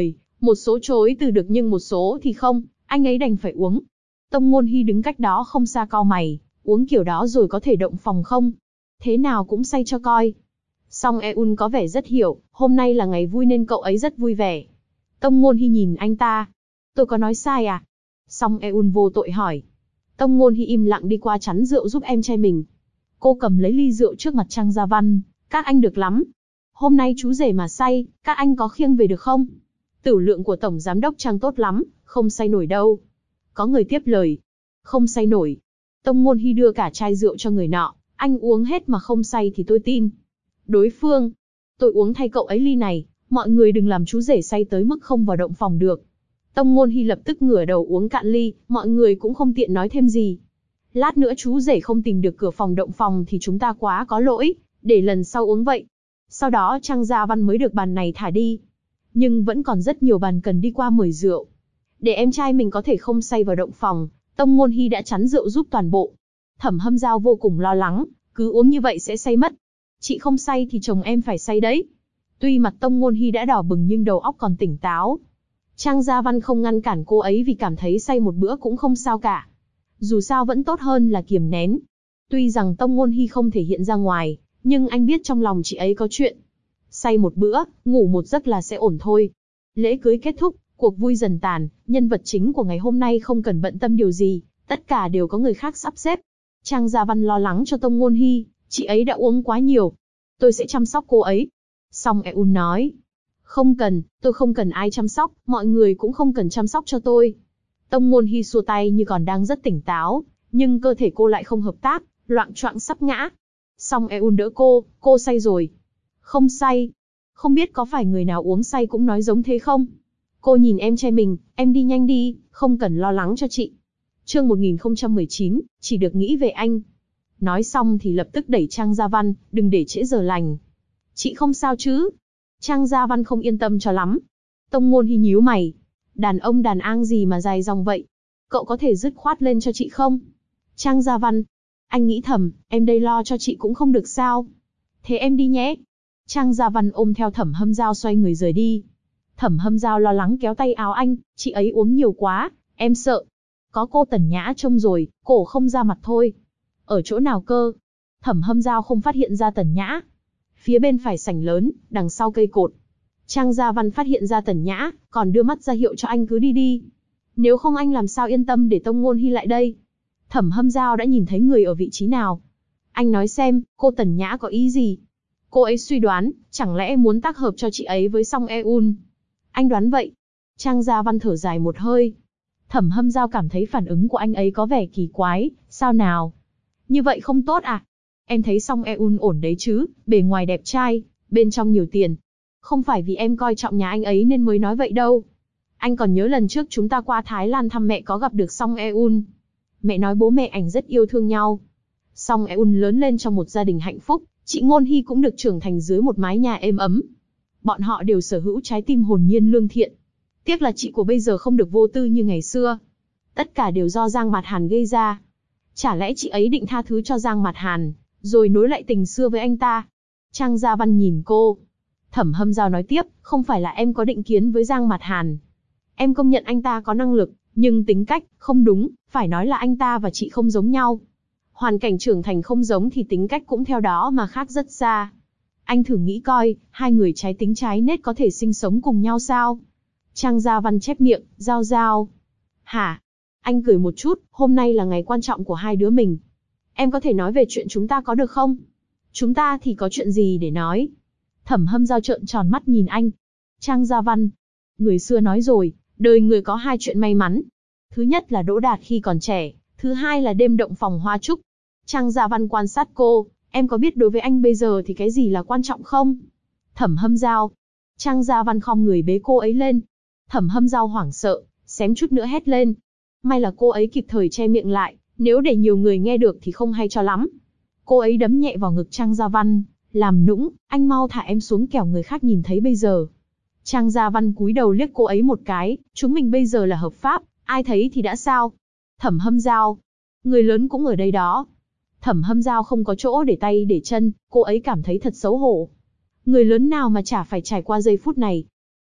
Một số chối từ được nhưng một số thì không, anh ấy đành phải uống. Tông Ngôn Hy đứng cách đó không xa cau mày, uống kiểu đó rồi có thể động phòng không? Thế nào cũng say cho coi. Song Eun có vẻ rất hiểu, hôm nay là ngày vui nên cậu ấy rất vui vẻ. Tông Ngôn Hy nhìn anh ta. Tôi có nói sai à? Song Eun vô tội hỏi. Tông Ngôn Hy im lặng đi qua chắn rượu giúp em trai mình. Cô cầm lấy ly rượu trước mặt Trang Gia Văn. Các anh được lắm. Hôm nay chú rể mà say, các anh có khiêng về được không? Tửu lượng của Tổng Giám đốc Trang tốt lắm, không say nổi đâu. Có người tiếp lời. Không say nổi. Tông Ngôn Hy đưa cả chai rượu cho người nọ. Anh uống hết mà không say thì tôi tin. Đối phương. Tôi uống thay cậu ấy ly này, mọi người đừng làm chú rể say tới mức không vào động phòng được. Tông Ngôn Hy lập tức ngửa đầu uống cạn ly, mọi người cũng không tiện nói thêm gì. Lát nữa chú rể không tìm được cửa phòng động phòng thì chúng ta quá có lỗi, để lần sau uống vậy. Sau đó Trang Gia Văn mới được bàn này thả đi. Nhưng vẫn còn rất nhiều bàn cần đi qua mời rượu. Để em trai mình có thể không say vào động phòng, Tông Ngôn Hy đã chắn rượu giúp toàn bộ. Thẩm Hâm Giao vô cùng lo lắng, cứ uống như vậy sẽ say mất. Chị không say thì chồng em phải say đấy. Tuy mặt Tông Ngôn Hy đã đỏ bừng nhưng đầu óc còn tỉnh táo. Trang Gia Văn không ngăn cản cô ấy vì cảm thấy say một bữa cũng không sao cả. Dù sao vẫn tốt hơn là kiềm nén. Tuy rằng Tông Ngôn Hy không thể hiện ra ngoài, nhưng anh biết trong lòng chị ấy có chuyện. Say một bữa, ngủ một giấc là sẽ ổn thôi. Lễ cưới kết thúc, cuộc vui dần tàn, nhân vật chính của ngày hôm nay không cần bận tâm điều gì, tất cả đều có người khác sắp xếp. Trang Gia Văn lo lắng cho Tông Ngôn Hy, chị ấy đã uống quá nhiều. Tôi sẽ chăm sóc cô ấy. Song Eun nói. Không cần, tôi không cần ai chăm sóc, mọi người cũng không cần chăm sóc cho tôi. Tông Ngôn Hy xua tay như còn đang rất tỉnh táo, nhưng cơ thể cô lại không hợp tác, loạng choạng sắp ngã. Song Eun đỡ cô say rồi. Không say. Không biết có phải người nào uống say cũng nói giống thế không? Cô nhìn em trai mình, em đi nhanh đi, không cần lo lắng cho chị. Chương 1019, chỉ được nghĩ về anh. Nói xong thì lập tức đẩy Trang Gia Văn, đừng để trễ giờ lành. Chị không sao chứ? Trang Gia Văn không yên tâm cho lắm. Tông Ngôn Hy nhíu mày. Đàn ông đàn ang gì mà dài dòng vậy? Cậu có thể dứt khoát lên cho chị không? Trang Gia Văn. Anh nghĩ thầm, em đây lo cho chị cũng không được sao? Thế em đi nhé. Trang Gia Văn ôm theo Thẩm Hâm Giao xoay người rời đi. Thẩm Hâm Giao lo lắng kéo tay áo anh, chị ấy uống nhiều quá, em sợ. Có cô Tần Nhã trông rồi, cổ không ra mặt thôi. Ở chỗ nào cơ? Thẩm Hâm Giao không phát hiện ra Tần Nhã. Phía bên phải sảnh lớn, đằng sau cây cột. Trang Gia Văn phát hiện ra Tần Nhã, còn đưa mắt ra hiệu cho anh cứ đi đi. Nếu không anh làm sao yên tâm để Tông Ngôn Hy lại đây? Thẩm Hâm Giao đã nhìn thấy người ở vị trí nào? Anh nói xem, cô Tần Nhã có ý gì? Cô ấy suy đoán, chẳng lẽ muốn tác hợp cho chị ấy với Song Eun? Anh đoán vậy. Trang Gia Văn thở dài một hơi. Thẩm Hâm Giao cảm thấy phản ứng của anh ấy có vẻ kỳ quái, sao nào? Như vậy không tốt à? Em thấy Song Eun ổn đấy chứ, bề ngoài đẹp trai, bên trong nhiều tiền. Không phải vì em coi trọng nhà anh ấy nên mới nói vậy đâu. Anh còn nhớ lần trước chúng ta qua Thái Lan thăm mẹ có gặp được Song Eun. Mẹ nói bố mẹ ảnh rất yêu thương nhau. Song Eun lớn lên trong một gia đình hạnh phúc, chị Ngôn Hy cũng được trưởng thành dưới một mái nhà êm ấm. Bọn họ đều sở hữu trái tim hồn nhiên lương thiện. Tiếc là chị của bây giờ không được vô tư như ngày xưa. Tất cả đều do Giang Mạt Hàn gây ra. Chả lẽ chị ấy định tha thứ cho Giang Mạt Hàn, rồi nối lại tình xưa với anh ta? Trang Gia Văn nhìn cô. Thẩm Hâm Giao nói tiếp, không phải là em có định kiến với Giang Mạt Hàn. Em công nhận anh ta có năng lực, nhưng tính cách, không đúng, phải nói là anh ta và chị không giống nhau. Hoàn cảnh trưởng thành không giống thì tính cách cũng theo đó mà khác rất xa. Anh thử nghĩ coi, hai người trái tính trái nết có thể sinh sống cùng nhau sao? Trang Gia Văn chép miệng, Giao Giao. Hả? Anh cười một chút, hôm nay là ngày quan trọng của hai đứa mình. Em có thể nói về chuyện chúng ta có được không? Chúng ta thì có chuyện gì để nói? Thẩm Hâm Giao trợn tròn mắt nhìn anh. Trang Gia Văn. Người xưa nói rồi, đời người có hai chuyện may mắn. Thứ nhất là đỗ đạt khi còn trẻ, thứ hai là đêm động phòng hoa trúc. Trang Gia Văn quan sát cô, em có biết đối với anh bây giờ thì cái gì là quan trọng không? Thẩm Hâm Giao. Trang Gia Văn khom người bế cô ấy lên. Thẩm Hâm Giao hoảng sợ, xém chút nữa hét lên. May là cô ấy kịp thời che miệng lại, nếu để nhiều người nghe được thì không hay cho lắm. Cô ấy đấm nhẹ vào ngực Trang Gia Văn, làm nũng, anh mau thả em xuống kẻo người khác nhìn thấy bây giờ. Trang Gia Văn cúi đầu liếc cô ấy một cái, chúng mình bây giờ là hợp pháp, ai thấy thì đã sao? Thẩm Hâm Giao. Người lớn cũng ở đây đó. Thẩm Hâm Giao không có chỗ để tay để chân, cô ấy cảm thấy thật xấu hổ. Người lớn nào mà chả phải trải qua giây phút này.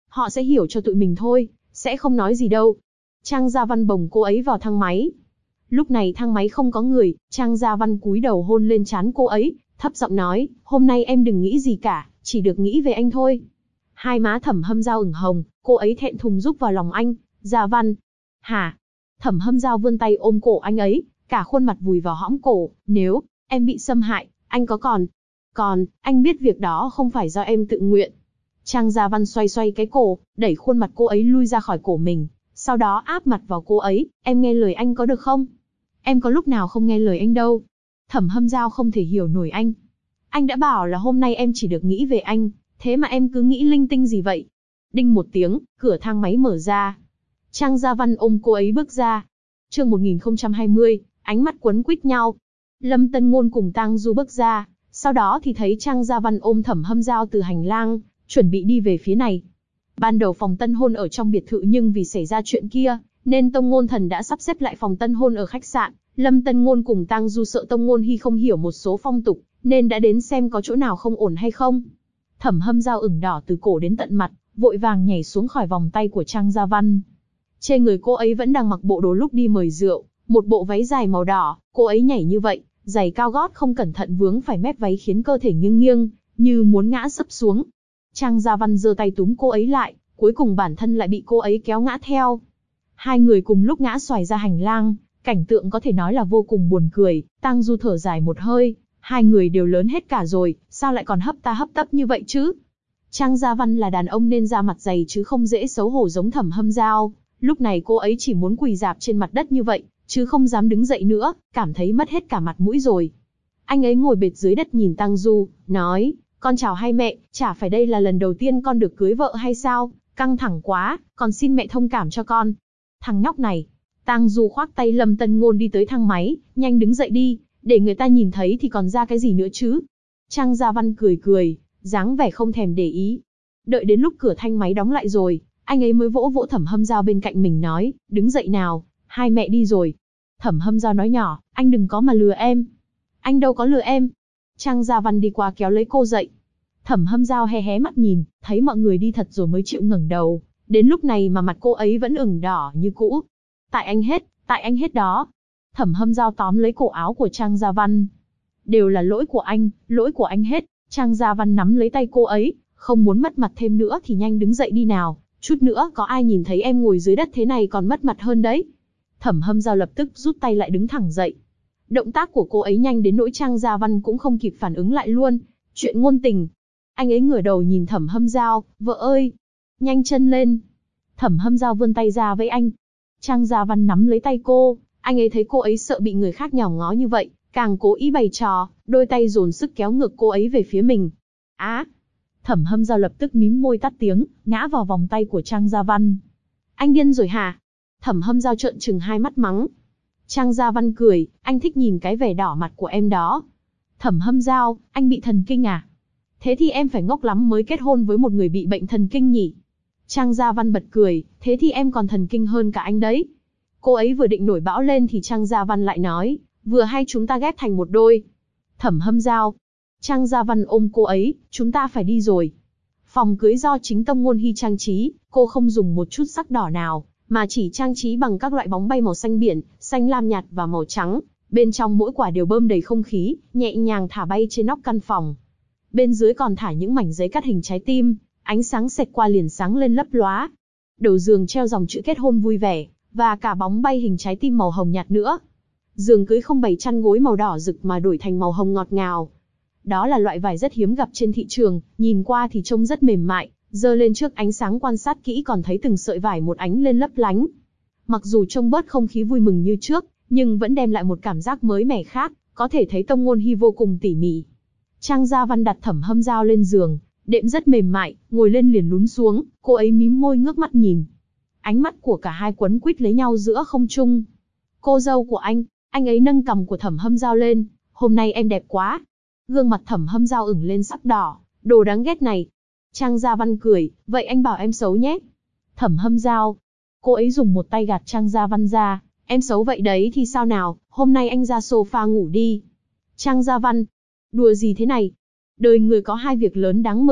họ sẽ hiểu cho tụi mình thôi, sẽ không nói gì đâu. Trang Gia Văn bồng cô ấy vào thang máy. Lúc này thang máy không có người, Trang Gia Văn cúi đầu hôn lên trán cô ấy, thấp giọng nói, hôm nay em đừng nghĩ gì cả, chỉ được nghĩ về anh thôi. Hai má Thẩm Hâm Dao ửng hồng, cô ấy thẹn thùng rúc vào lòng anh. Gia Văn. Hả? Thẩm Hâm Dao vươn tay ôm cổ anh ấy, cả khuôn mặt vùi vào hõm cổ. Nếu em bị xâm hại, anh có còn, anh biết việc đó không phải do em tự nguyện. Trang Gia Văn xoay xoay cái cổ, đẩy khuôn mặt cô ấy lui ra khỏi cổ mình, sau đó áp mặt vào cô ấy. Em nghe lời anh có được không? Em có lúc nào không nghe lời anh đâu. Thẩm Hâm Dao không thể hiểu nổi anh. Anh đã bảo là hôm nay em chỉ được nghĩ về anh, thế mà em cứ nghĩ linh tinh gì vậy? Đinh một tiếng, cửa thang máy mở ra. Trang Gia Văn ôm cô ấy bước ra. Chương 1020, ánh mắt quấn quýt nhau. Lâm Tân Ngôn cùng Tang Du bước ra, sau đó thì thấy Trang Gia Văn ôm Thẩm Hâm Dao từ hành lang, chuẩn bị đi về phía này. Ban đầu phòng tân hôn ở trong biệt thự nhưng vì xảy ra chuyện kia, nên Tông Ngôn Thần đã sắp xếp lại phòng tân hôn ở khách sạn. Lâm Tân Ngôn cùng Tang Du sợ Tông Ngôn Hi không hiểu một số phong tục, nên đã đến xem có chỗ nào không ổn hay không. Thẩm Hâm Dao ửng đỏ từ cổ đến tận mặt, vội vàng nhảy xuống khỏi vòng tay của Trang Gia Văn. Trên người cô ấy vẫn đang mặc bộ đồ lúc đi mời rượu, một bộ váy dài màu đỏ. Cô ấy nhảy như vậy, giày cao gót không cẩn thận vướng phải mép váy khiến cơ thể nghiêng nghiêng, như muốn ngã sấp xuống. Trang Gia Văn giơ tay túm cô ấy lại, cuối cùng bản thân lại bị cô ấy kéo ngã theo. Hai người cùng lúc ngã xoài ra hành lang, cảnh tượng có thể nói là vô cùng buồn cười. Tang Du thở dài một hơi, hai người đều lớn hết cả rồi, sao lại còn hấp ta hấp tấp như vậy chứ? Trang Gia Văn là đàn ông nên da mặt dày chứ không dễ xấu hổ giống Thẩm Hâm Dao. Lúc này cô ấy chỉ muốn quỳ rạp trên mặt đất như vậy, chứ không dám đứng dậy nữa, cảm thấy mất hết cả mặt mũi rồi. Anh ấy ngồi bệt dưới đất nhìn Tang Du, nói, con chào hai mẹ, chả phải đây là lần đầu tiên con được cưới vợ hay sao? Căng thẳng quá, con xin mẹ thông cảm cho con. Thằng nhóc này. Tang Du khoác tay Lâm Tân Ngôn đi tới thang máy, nhanh đứng dậy đi, để người ta nhìn thấy thì còn ra cái gì nữa chứ? Trang Gia Văn cười cười, dáng vẻ không thèm để ý. Đợi đến lúc cửa thang máy đóng lại rồi, anh ấy mới vỗ vỗ Thẩm Hâm Dao bên cạnh mình nói, đứng dậy nào, hai mẹ đi rồi. Thẩm Hâm Dao nói nhỏ, anh đừng có mà lừa em. Anh đâu có lừa em. Trang Gia Văn đi qua kéo lấy cô dậy. Thẩm Hâm Dao hé hé mắt nhìn, thấy mọi người đi thật rồi mới chịu ngẩng đầu. Đến lúc này mà mặt cô ấy vẫn ửng đỏ như cũ. Tại anh hết đó. Thẩm Hâm Dao tóm lấy cổ áo của Trang Gia Văn. Đều là lỗi của anh hết. Trang Gia Văn nắm lấy tay cô ấy, không muốn mất mặt thêm nữa thì nhanh đứng dậy đi nào. Chút nữa có ai nhìn thấy em ngồi dưới đất thế này còn mất mặt hơn đấy. Thẩm Hâm Dao lập tức rút tay lại đứng thẳng dậy. Động tác của cô ấy nhanh đến nỗi Trang Gia Văn cũng không kịp phản ứng lại luôn. Chuyện ngôn tình. Anh ấy ngửa đầu nhìn Thẩm Hâm Dao, vợ ơi, nhanh chân lên. Thẩm Hâm Dao vươn tay ra với anh. Trang Gia Văn nắm lấy tay cô, anh ấy thấy cô ấy sợ bị người khác nhòm ngó như vậy, càng cố ý bày trò, đôi tay dồn sức kéo ngược cô ấy về phía mình. Á! Thẩm Hâm Dao lập tức mím môi tắt tiếng, ngã vào vòng tay của Trang Gia Văn. Anh điên rồi hả? Thẩm Hâm Dao trợn trừng hai mắt mắng. Trang Gia Văn cười, anh thích nhìn cái vẻ đỏ mặt của em đó. Thẩm Hâm Dao, anh bị thần kinh à? Thế thì em phải ngốc lắm mới kết hôn với một người bị bệnh thần kinh nhỉ? Trang Gia Văn bật cười, thế thì em còn thần kinh hơn cả anh đấy. Cô ấy vừa định nổi bão lên thì Trang Gia Văn lại nói, vừa hay chúng ta ghép thành một đôi. Thẩm Hâm Dao. Trang Gia Văn ôm cô ấy, chúng ta phải đi rồi. Phòng cưới do chính Tông Ngôn Hi trang trí, cô không dùng một chút sắc đỏ nào, mà chỉ trang trí bằng các loại bóng bay màu xanh biển, xanh lam nhạt và màu trắng. Bên trong mỗi quả đều bơm đầy không khí, nhẹ nhàng thả bay trên nóc căn phòng. Bên dưới còn thả những mảnh giấy cắt hình trái tim, ánh sáng xẹt qua liền sáng lên lấp lóa. Đầu giường treo dòng chữ kết hôn vui vẻ, và cả bóng bay hình trái tim màu hồng nhạt nữa. Giường cưới không bày chăn gối màu đỏ rực mà đổi thành màu hồng ngọt ngào. Đó là loại vải rất hiếm gặp trên thị trường, nhìn qua thì trông rất mềm mại, giơ lên trước ánh sáng quan sát kỹ còn thấy từng sợi vải một ánh lên lấp lánh. Mặc dù trông bớt không khí vui mừng như trước, nhưng vẫn đem lại một cảm giác mới mẻ khác, có thể thấy Tông Ngôn Hi vô cùng tỉ mỉ. Trang Gia Văn đặt Thẩm Hâm Dao lên giường, đệm rất mềm mại, ngồi lên liền lún xuống, cô ấy mím môi ngước mắt nhìn. Ánh mắt của cả hai quấn quýt lấy nhau giữa không trung. Cô dâu của anh ấy nâng cằm của Thẩm Hâm Dao lên, hôm nay em đẹp quá. Gương mặt Thẩm Hâm Dao ửng lên sắc đỏ, đồ đáng ghét này. Trang Gia Văn cười, vậy anh bảo em xấu nhé. Thẩm Hâm Dao. Cô ấy dùng một tay gạt Trang Gia Văn ra, em xấu vậy đấy thì sao nào, hôm nay anh ra sofa ngủ đi. Trang Gia Văn. Đùa gì thế này? Đời người có hai việc lớn đáng mừng,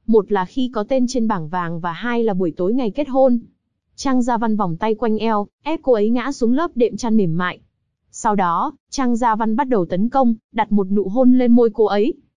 Một là khi có tên trên bảng vàng và hai là buổi tối ngày kết hôn. Trang Gia Văn vòng tay quanh eo, ép cô ấy ngã xuống lớp đệm chăn mềm mại. Sau đó, Trang Gia Văn bắt đầu tấn công, đặt một nụ hôn lên môi cô ấy.